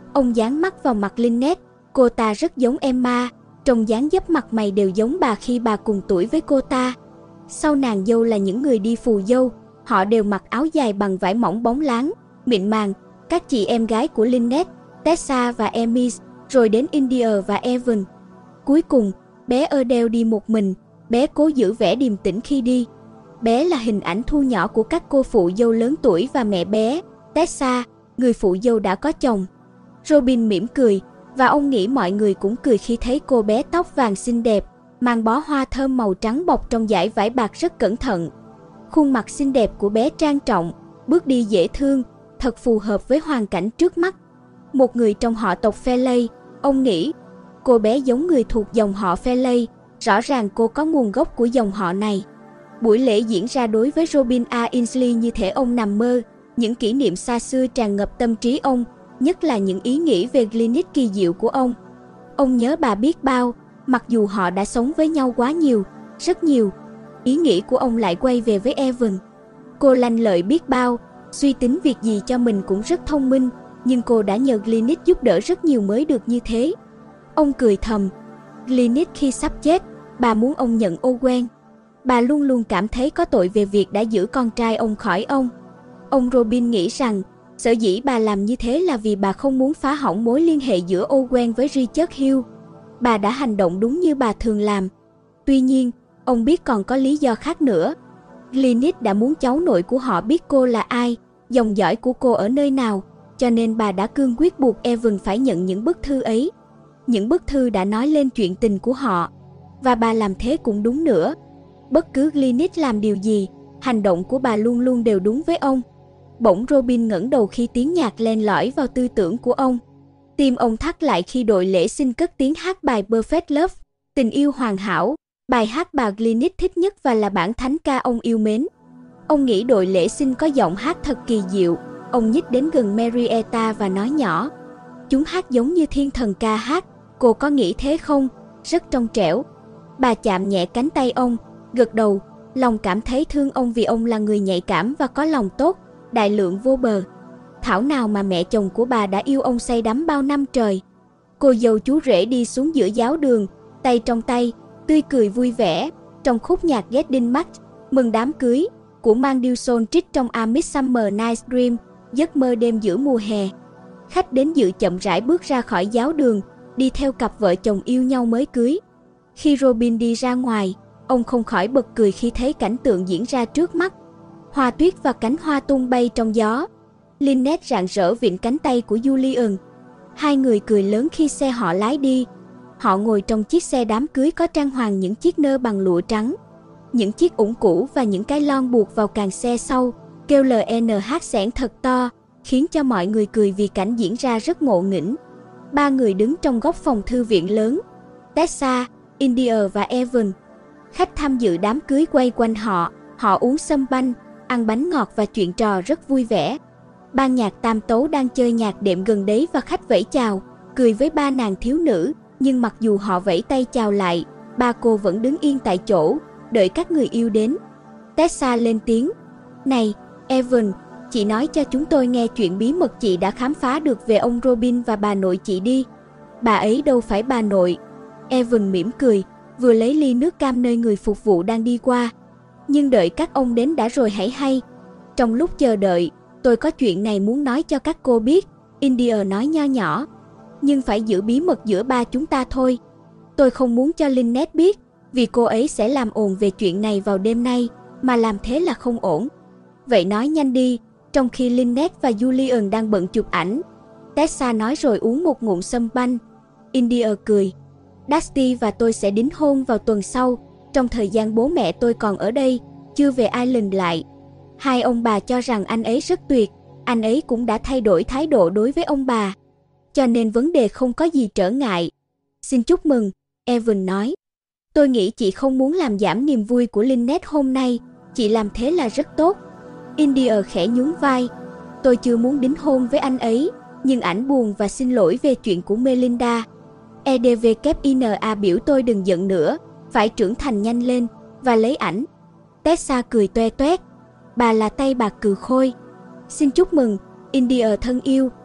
Ông dán mắt vào mặt Lynette, cô ta rất giống Emma, trong dáng dấp mặt mày đều giống bà khi bà cùng tuổi với cô ta. Sau nàng dâu là những người đi phù dâu, họ đều mặc áo dài bằng vải mỏng bóng láng, mịn màng, các chị em gái của Lynette, Tessa và Emis, rồi đến India và Evan. Cuối cùng, bé Adele đi một mình, bé cố giữ vẻ điềm tĩnh khi đi. Bé là hình ảnh thu nhỏ của các cô phụ dâu lớn tuổi và mẹ bé, Tessa, người phụ dâu đã có chồng. Robin mỉm cười, và ông nghĩ mọi người cũng cười khi thấy cô bé tóc vàng xinh đẹp, mang bó hoa thơm màu trắng bọc trong dải vải bạc rất cẩn thận. Khuôn mặt xinh đẹp của bé trang trọng, bước đi dễ thương, thật phù hợp với hoàn cảnh trước mắt. Một người trong họ tộc Fairley, ông nghĩ, cô bé giống người thuộc dòng họ Fairley, rõ ràng cô có nguồn gốc của dòng họ này. Buổi lễ diễn ra đối với Robin A. Ainsley như thể ông nằm mơ, những kỷ niệm xa xưa tràn ngập tâm trí ông, nhất là những ý nghĩ về Glynis kỳ diệu của ông. Ông nhớ bà biết bao, mặc dù họ đã sống với nhau quá nhiều, rất nhiều. Ý nghĩ của ông lại quay về với Evan. Cô lanh lợi biết bao, suy tính việc gì cho mình cũng rất thông minh, nhưng cô đã nhờ Glynis giúp đỡ rất nhiều mới được như thế. Ông cười thầm. Glynis khi sắp chết, bà muốn ông nhận Owen. Bà luôn luôn cảm thấy có tội về việc đã giữ con trai ông khỏi ông. Ông Robin nghĩ rằng, sở dĩ bà làm như thế là vì bà không muốn phá hỏng mối liên hệ giữa Owen với Richard Hill. Bà đã hành động đúng như bà thường làm. Tuy nhiên, ông biết còn có lý do khác nữa. Glynis đã muốn cháu nội của họ biết cô là ai, dòng dõi của cô ở nơi nào, cho nên bà đã cương quyết buộc Evan phải nhận những bức thư ấy. Những bức thư đã nói lên chuyện tình của họ, và bà làm thế cũng đúng nữa. Bất cứ Glynis làm điều gì, hành động của bà luôn luôn đều đúng với ông. Bỗng Robin ngẩng đầu khi tiếng nhạc len lỏi vào tư tưởng của ông. Tim ông thắt lại khi đội lễ xin cất tiếng hát bài Perfect Love, tình yêu hoàn hảo, bài hát bà Glynis thích nhất và là bản thánh ca ông yêu mến. Ông nghĩ đội lễ xin có giọng hát thật kỳ diệu. Ông nhích đến gần Marietta và nói nhỏ, chúng hát giống như thiên thần ca hát, cô có nghĩ thế không? Rất trong trẻo. Bà chạm nhẹ cánh tay ông, gật đầu, lòng cảm thấy thương ông vì ông là người nhạy cảm và có lòng tốt, đại lượng vô bờ. Thảo nào mà mẹ chồng của bà đã yêu ông say đắm bao năm trời. Cô dâu chú rể đi xuống giữa giáo đường, tay trong tay, tươi cười vui vẻ, trong khúc nhạc Getting Married, mừng đám cưới, của Mendelssohn trích trong A Midsummer Night's Dream, giấc mơ đêm giữa mùa hè. Khách đến dự chậm rãi bước ra khỏi giáo đường, đi theo cặp vợ chồng yêu nhau mới cưới. Khi Robin đi ra ngoài, ông không khỏi bật cười khi thấy cảnh tượng diễn ra trước mắt. Hoa tuyết và cánh hoa tung bay trong gió. Lynette rạng rỡ vịn cánh tay của Julian. Hai người cười lớn khi xe họ lái đi. Họ ngồi trong chiếc xe đám cưới có trang hoàng những chiếc nơ bằng lụa trắng, những chiếc ủng cũ và những cái lon buộc vào càng xe sau, kêu lờ en hát xẻn thật to, khiến cho mọi người cười vì cảnh diễn ra rất ngộ nghĩnh. Ba người đứng trong góc phòng thư viện lớn, Tessa, India và Evan. Khách tham dự đám cưới quay quanh họ, họ uống sâm banh, ăn bánh ngọt và chuyện trò rất vui vẻ. Ban nhạc tam tấu đang chơi nhạc đệm gần đấy và khách vẫy chào, cười với ba nàng thiếu nữ, nhưng mặc dù họ vẫy tay chào lại, ba cô vẫn đứng yên tại chỗ, đợi các người yêu đến. Tessa lên tiếng, này, Evan, chị nói cho chúng tôi nghe chuyện bí mật chị đã khám phá được về ông Robin và bà nội chị đi. Bà ấy đâu phải bà nội. Evan mỉm cười, vừa lấy ly nước cam nơi người phục vụ đang đi qua. Nhưng đợi các ông đến đã rồi hãy hay. Trong lúc chờ đợi, tôi có chuyện này muốn nói cho các cô biết, India nói nho nhỏ. Nhưng phải giữ bí mật giữa ba chúng ta thôi. Tôi không muốn cho Lynette biết, vì cô ấy sẽ làm ồn về chuyện này vào đêm nay, mà làm thế là không ổn. Vậy nói nhanh đi. Trong khi Lynette và Julian đang bận chụp ảnh, Tessa nói rồi uống một ngụm sâm banh. India cười. Dusty và tôi sẽ đính hôn vào tuần sau, trong thời gian bố mẹ tôi còn ở đây, chưa về Ireland lại. Hai ông bà cho rằng anh ấy rất tuyệt, anh ấy cũng đã thay đổi thái độ đối với ông bà. Cho nên vấn đề không có gì trở ngại. Xin chúc mừng, Evan nói. Tôi nghĩ chị không muốn làm giảm niềm vui của Lynette hôm nay, chị làm thế là rất tốt. India khẽ nhún vai. Tôi chưa muốn đính hôn với anh ấy, nhưng ảnh buồn và xin lỗi về chuyện của Melinda. e đê vê en a biểu tôi đừng giận nữa, phải trưởng thành nhanh lên, và lấy ảnh. Tessa cười toe toét. Bà là tay bạc cừ khôi. Xin chúc mừng, India thân yêu.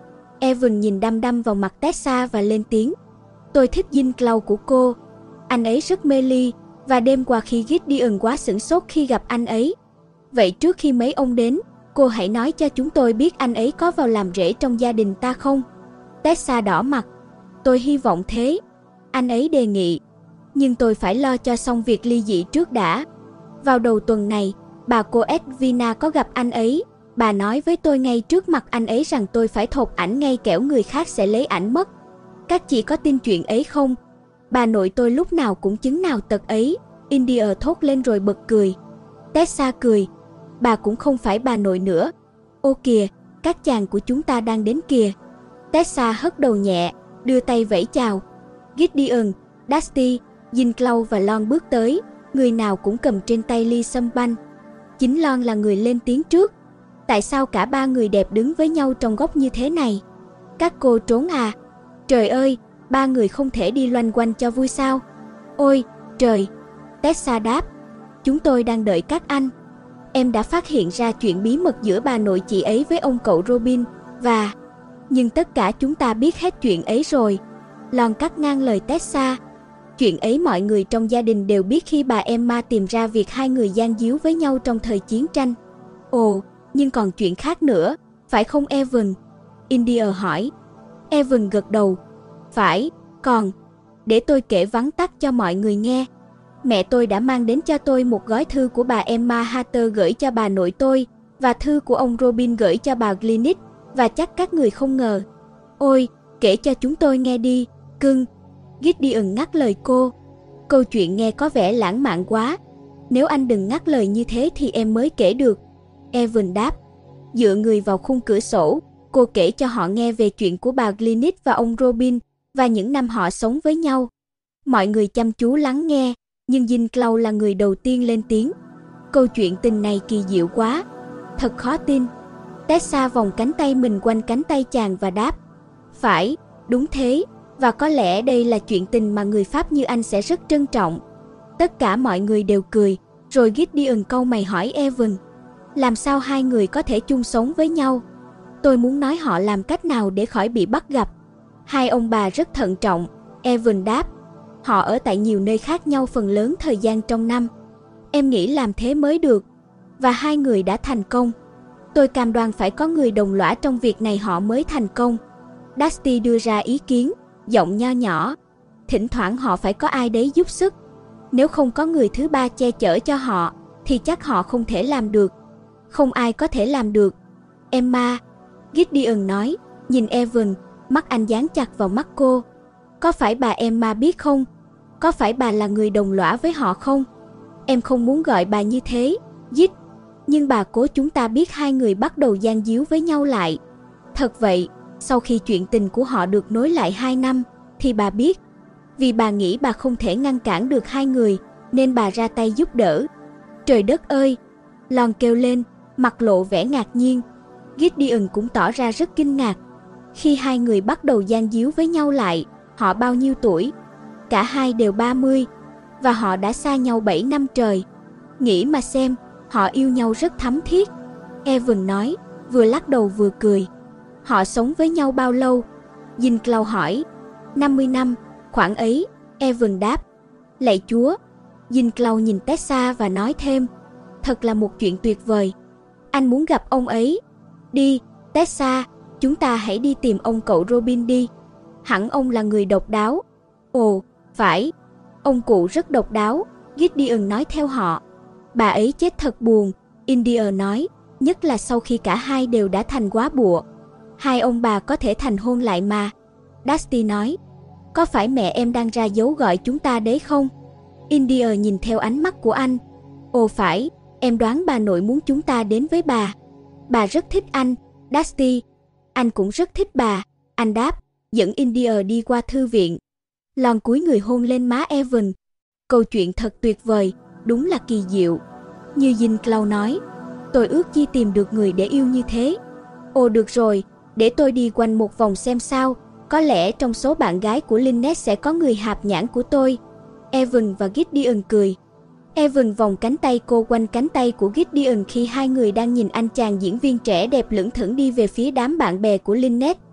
Evan nhìn đăm đăm vào mặt Tessa và lên tiếng. Tôi thích Jin Cloud của cô. Anh ấy rất mê ly, và đêm qua khi Gideon quá sửng sốt khi gặp anh ấy. Vậy trước khi mấy ông đến, cô hãy nói cho chúng tôi biết anh ấy có vào làm rể trong gia đình ta không? Tessa đỏ mặt. Tôi hy vọng thế. Anh ấy đề nghị. Nhưng tôi phải lo cho xong việc ly dị trước đã. Vào đầu tuần này, bà cô Edwina có gặp anh ấy. Bà nói với tôi ngay trước mặt anh ấy rằng tôi phải thột ảnh ngay kẻo người khác sẽ lấy ảnh mất. Các chị có tin chuyện ấy không? Bà nội tôi lúc nào cũng chứng nào tật ấy. India thốt lên rồi bật cười. Tessa cười. Bà cũng không phải bà nội nữa. Ô kìa, các chàng của chúng ta đang đến kìa. Tessa hất đầu nhẹ, đưa tay vẫy chào. Gideon, Dusty, Jin Cloud và Lon bước tới, người nào cũng cầm trên tay ly sâm banh. Chính Lon là người lên tiếng trước. Tại sao cả ba người đẹp đứng với nhau trong góc như thế này? Các cô trốn à? Trời ơi, ba người không thể đi loanh quanh cho vui sao? Ôi, trời! Tessa đáp. Chúng tôi đang đợi các anh. Em đã phát hiện ra chuyện bí mật giữa bà nội chị ấy với ông cậu Robin, và... Nhưng tất cả chúng ta biết hết chuyện ấy rồi. Lon cắt ngang lời Tessa. Chuyện ấy mọi người trong gia đình đều biết khi bà Emma tìm ra việc hai người gian díu với nhau trong thời chiến tranh. Ồ, nhưng còn chuyện khác nữa, phải không Evan? India hỏi. Evan gật đầu. Phải, còn... Để tôi kể vắn tắt cho mọi người nghe. Mẹ tôi đã mang đến cho tôi một gói thư của bà Emma Hatter gửi cho bà nội tôi, và thư của ông Robin gửi cho bà Glynis, và chắc các người không ngờ. Ôi, kể cho chúng tôi nghe đi, cưng. Gideon ngắt lời cô. Câu chuyện nghe có vẻ lãng mạn quá. Nếu anh đừng ngắt lời như thế thì em mới kể được. Evan đáp. Dựa người vào khung cửa sổ, cô kể cho họ nghe về chuyện của bà Glynis và ông Robin, và những năm họ sống với nhau. Mọi người chăm chú lắng nghe, nhưng Jin Cloud là người đầu tiên lên tiếng. Câu chuyện tình này kỳ diệu quá. Thật khó tin. Tessa vòng cánh tay mình quanh cánh tay chàng và đáp. Phải, đúng thế, và có lẽ đây là chuyện tình mà người Pháp như anh sẽ rất trân trọng. Tất cả mọi người đều cười, rồi Gideon cau mày hỏi Evan. Làm sao hai người có thể chung sống với nhau? Tôi muốn nói họ làm cách nào để khỏi bị bắt gặp. Hai ông bà rất thận trọng, Evan đáp. Họ ở tại nhiều nơi khác nhau phần lớn thời gian trong năm. Em nghĩ làm thế mới được. Và hai người đã thành công. Tôi cam đoan phải có người đồng lõa trong việc này họ mới thành công. Dusty đưa ra ý kiến, giọng nho nhỏ. Thỉnh thoảng họ phải có ai đấy giúp sức. Nếu không có người thứ ba che chở cho họ, thì chắc họ không thể làm được. Không ai có thể làm được. Emma, Gideon nói, nhìn Evan, mắt anh dán chặt vào mắt cô. Có phải bà Emma biết không? Có phải bà là người đồng lõa với họ không? Em không muốn gọi bà như thế, Gid. Nhưng bà cố chúng ta biết hai người bắt đầu gian díu với nhau lại. Thật vậy, sau khi chuyện tình của họ được nối lại hai năm, thì bà biết. Vì bà nghĩ bà không thể ngăn cản được hai người, nên bà ra tay giúp đỡ. Trời đất ơi! Lon kêu lên, mặt lộ vẻ ngạc nhiên. Gideon cũng tỏ ra rất kinh ngạc. Khi hai người bắt đầu gian díu với nhau lại, họ bao nhiêu tuổi? Cả hai đều ba mươi, và họ đã xa nhau bảy năm trời. Nghĩ mà xem, họ yêu nhau rất thắm thiết. Evan nói, vừa lắc đầu vừa cười. Họ sống với nhau bao lâu? Jin Cloud hỏi. năm mươi năm, khoảng ấy, Evan đáp. Lạy Chúa! Jin Cloud nhìn Tessa và nói thêm. Thật là một chuyện tuyệt vời. Anh muốn gặp ông ấy. Đi, Tessa, chúng ta hãy đi tìm ông cậu Robin đi. Hẳn ông là người độc đáo. Ồ, phải. Ông cụ rất độc đáo, Gideon nói theo họ. Bà ấy chết thật buồn, India nói, nhất là sau khi cả hai đều đã thành góa bụa. Hai ông bà có thể thành hôn lại mà. Dusty nói. Có phải mẹ em đang ra dấu gọi chúng ta đấy không? India nhìn theo ánh mắt của anh. Ồ phải, em đoán bà nội muốn chúng ta đến với bà. Bà rất thích anh, Dusty. Anh cũng rất thích bà, anh đáp, dẫn India đi qua thư viện. Lon cúi người hôn lên má Evan. Câu chuyện thật tuyệt vời, đúng là kỳ diệu. Như Jin Cloud nói, tôi ước chi tìm được người để yêu như thế. Ồ được rồi, để tôi đi quanh một vòng xem sao. Có lẽ trong số bạn gái của Lynette sẽ có người hạp nhãn của tôi. Evan và Gideon cười. Evan vòng cánh tay cô quanh cánh tay của Gideon khi hai người đang nhìn anh chàng diễn viên trẻ đẹp lững thững đi về phía đám bạn bè của Lynette.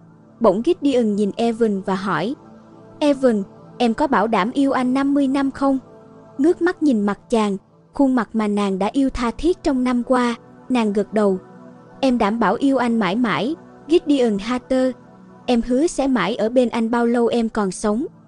Bỗng Gideon nhìn Evan và hỏi, Evan, em có bảo đảm yêu anh năm mươi năm không? Ngước mắt nhìn mặt chàng, khuôn mặt mà nàng đã yêu tha thiết trong năm qua, nàng gật đầu. Em đảm bảo yêu anh mãi mãi, Gideon Hatter. Em hứa sẽ mãi ở bên anh bao lâu em còn sống.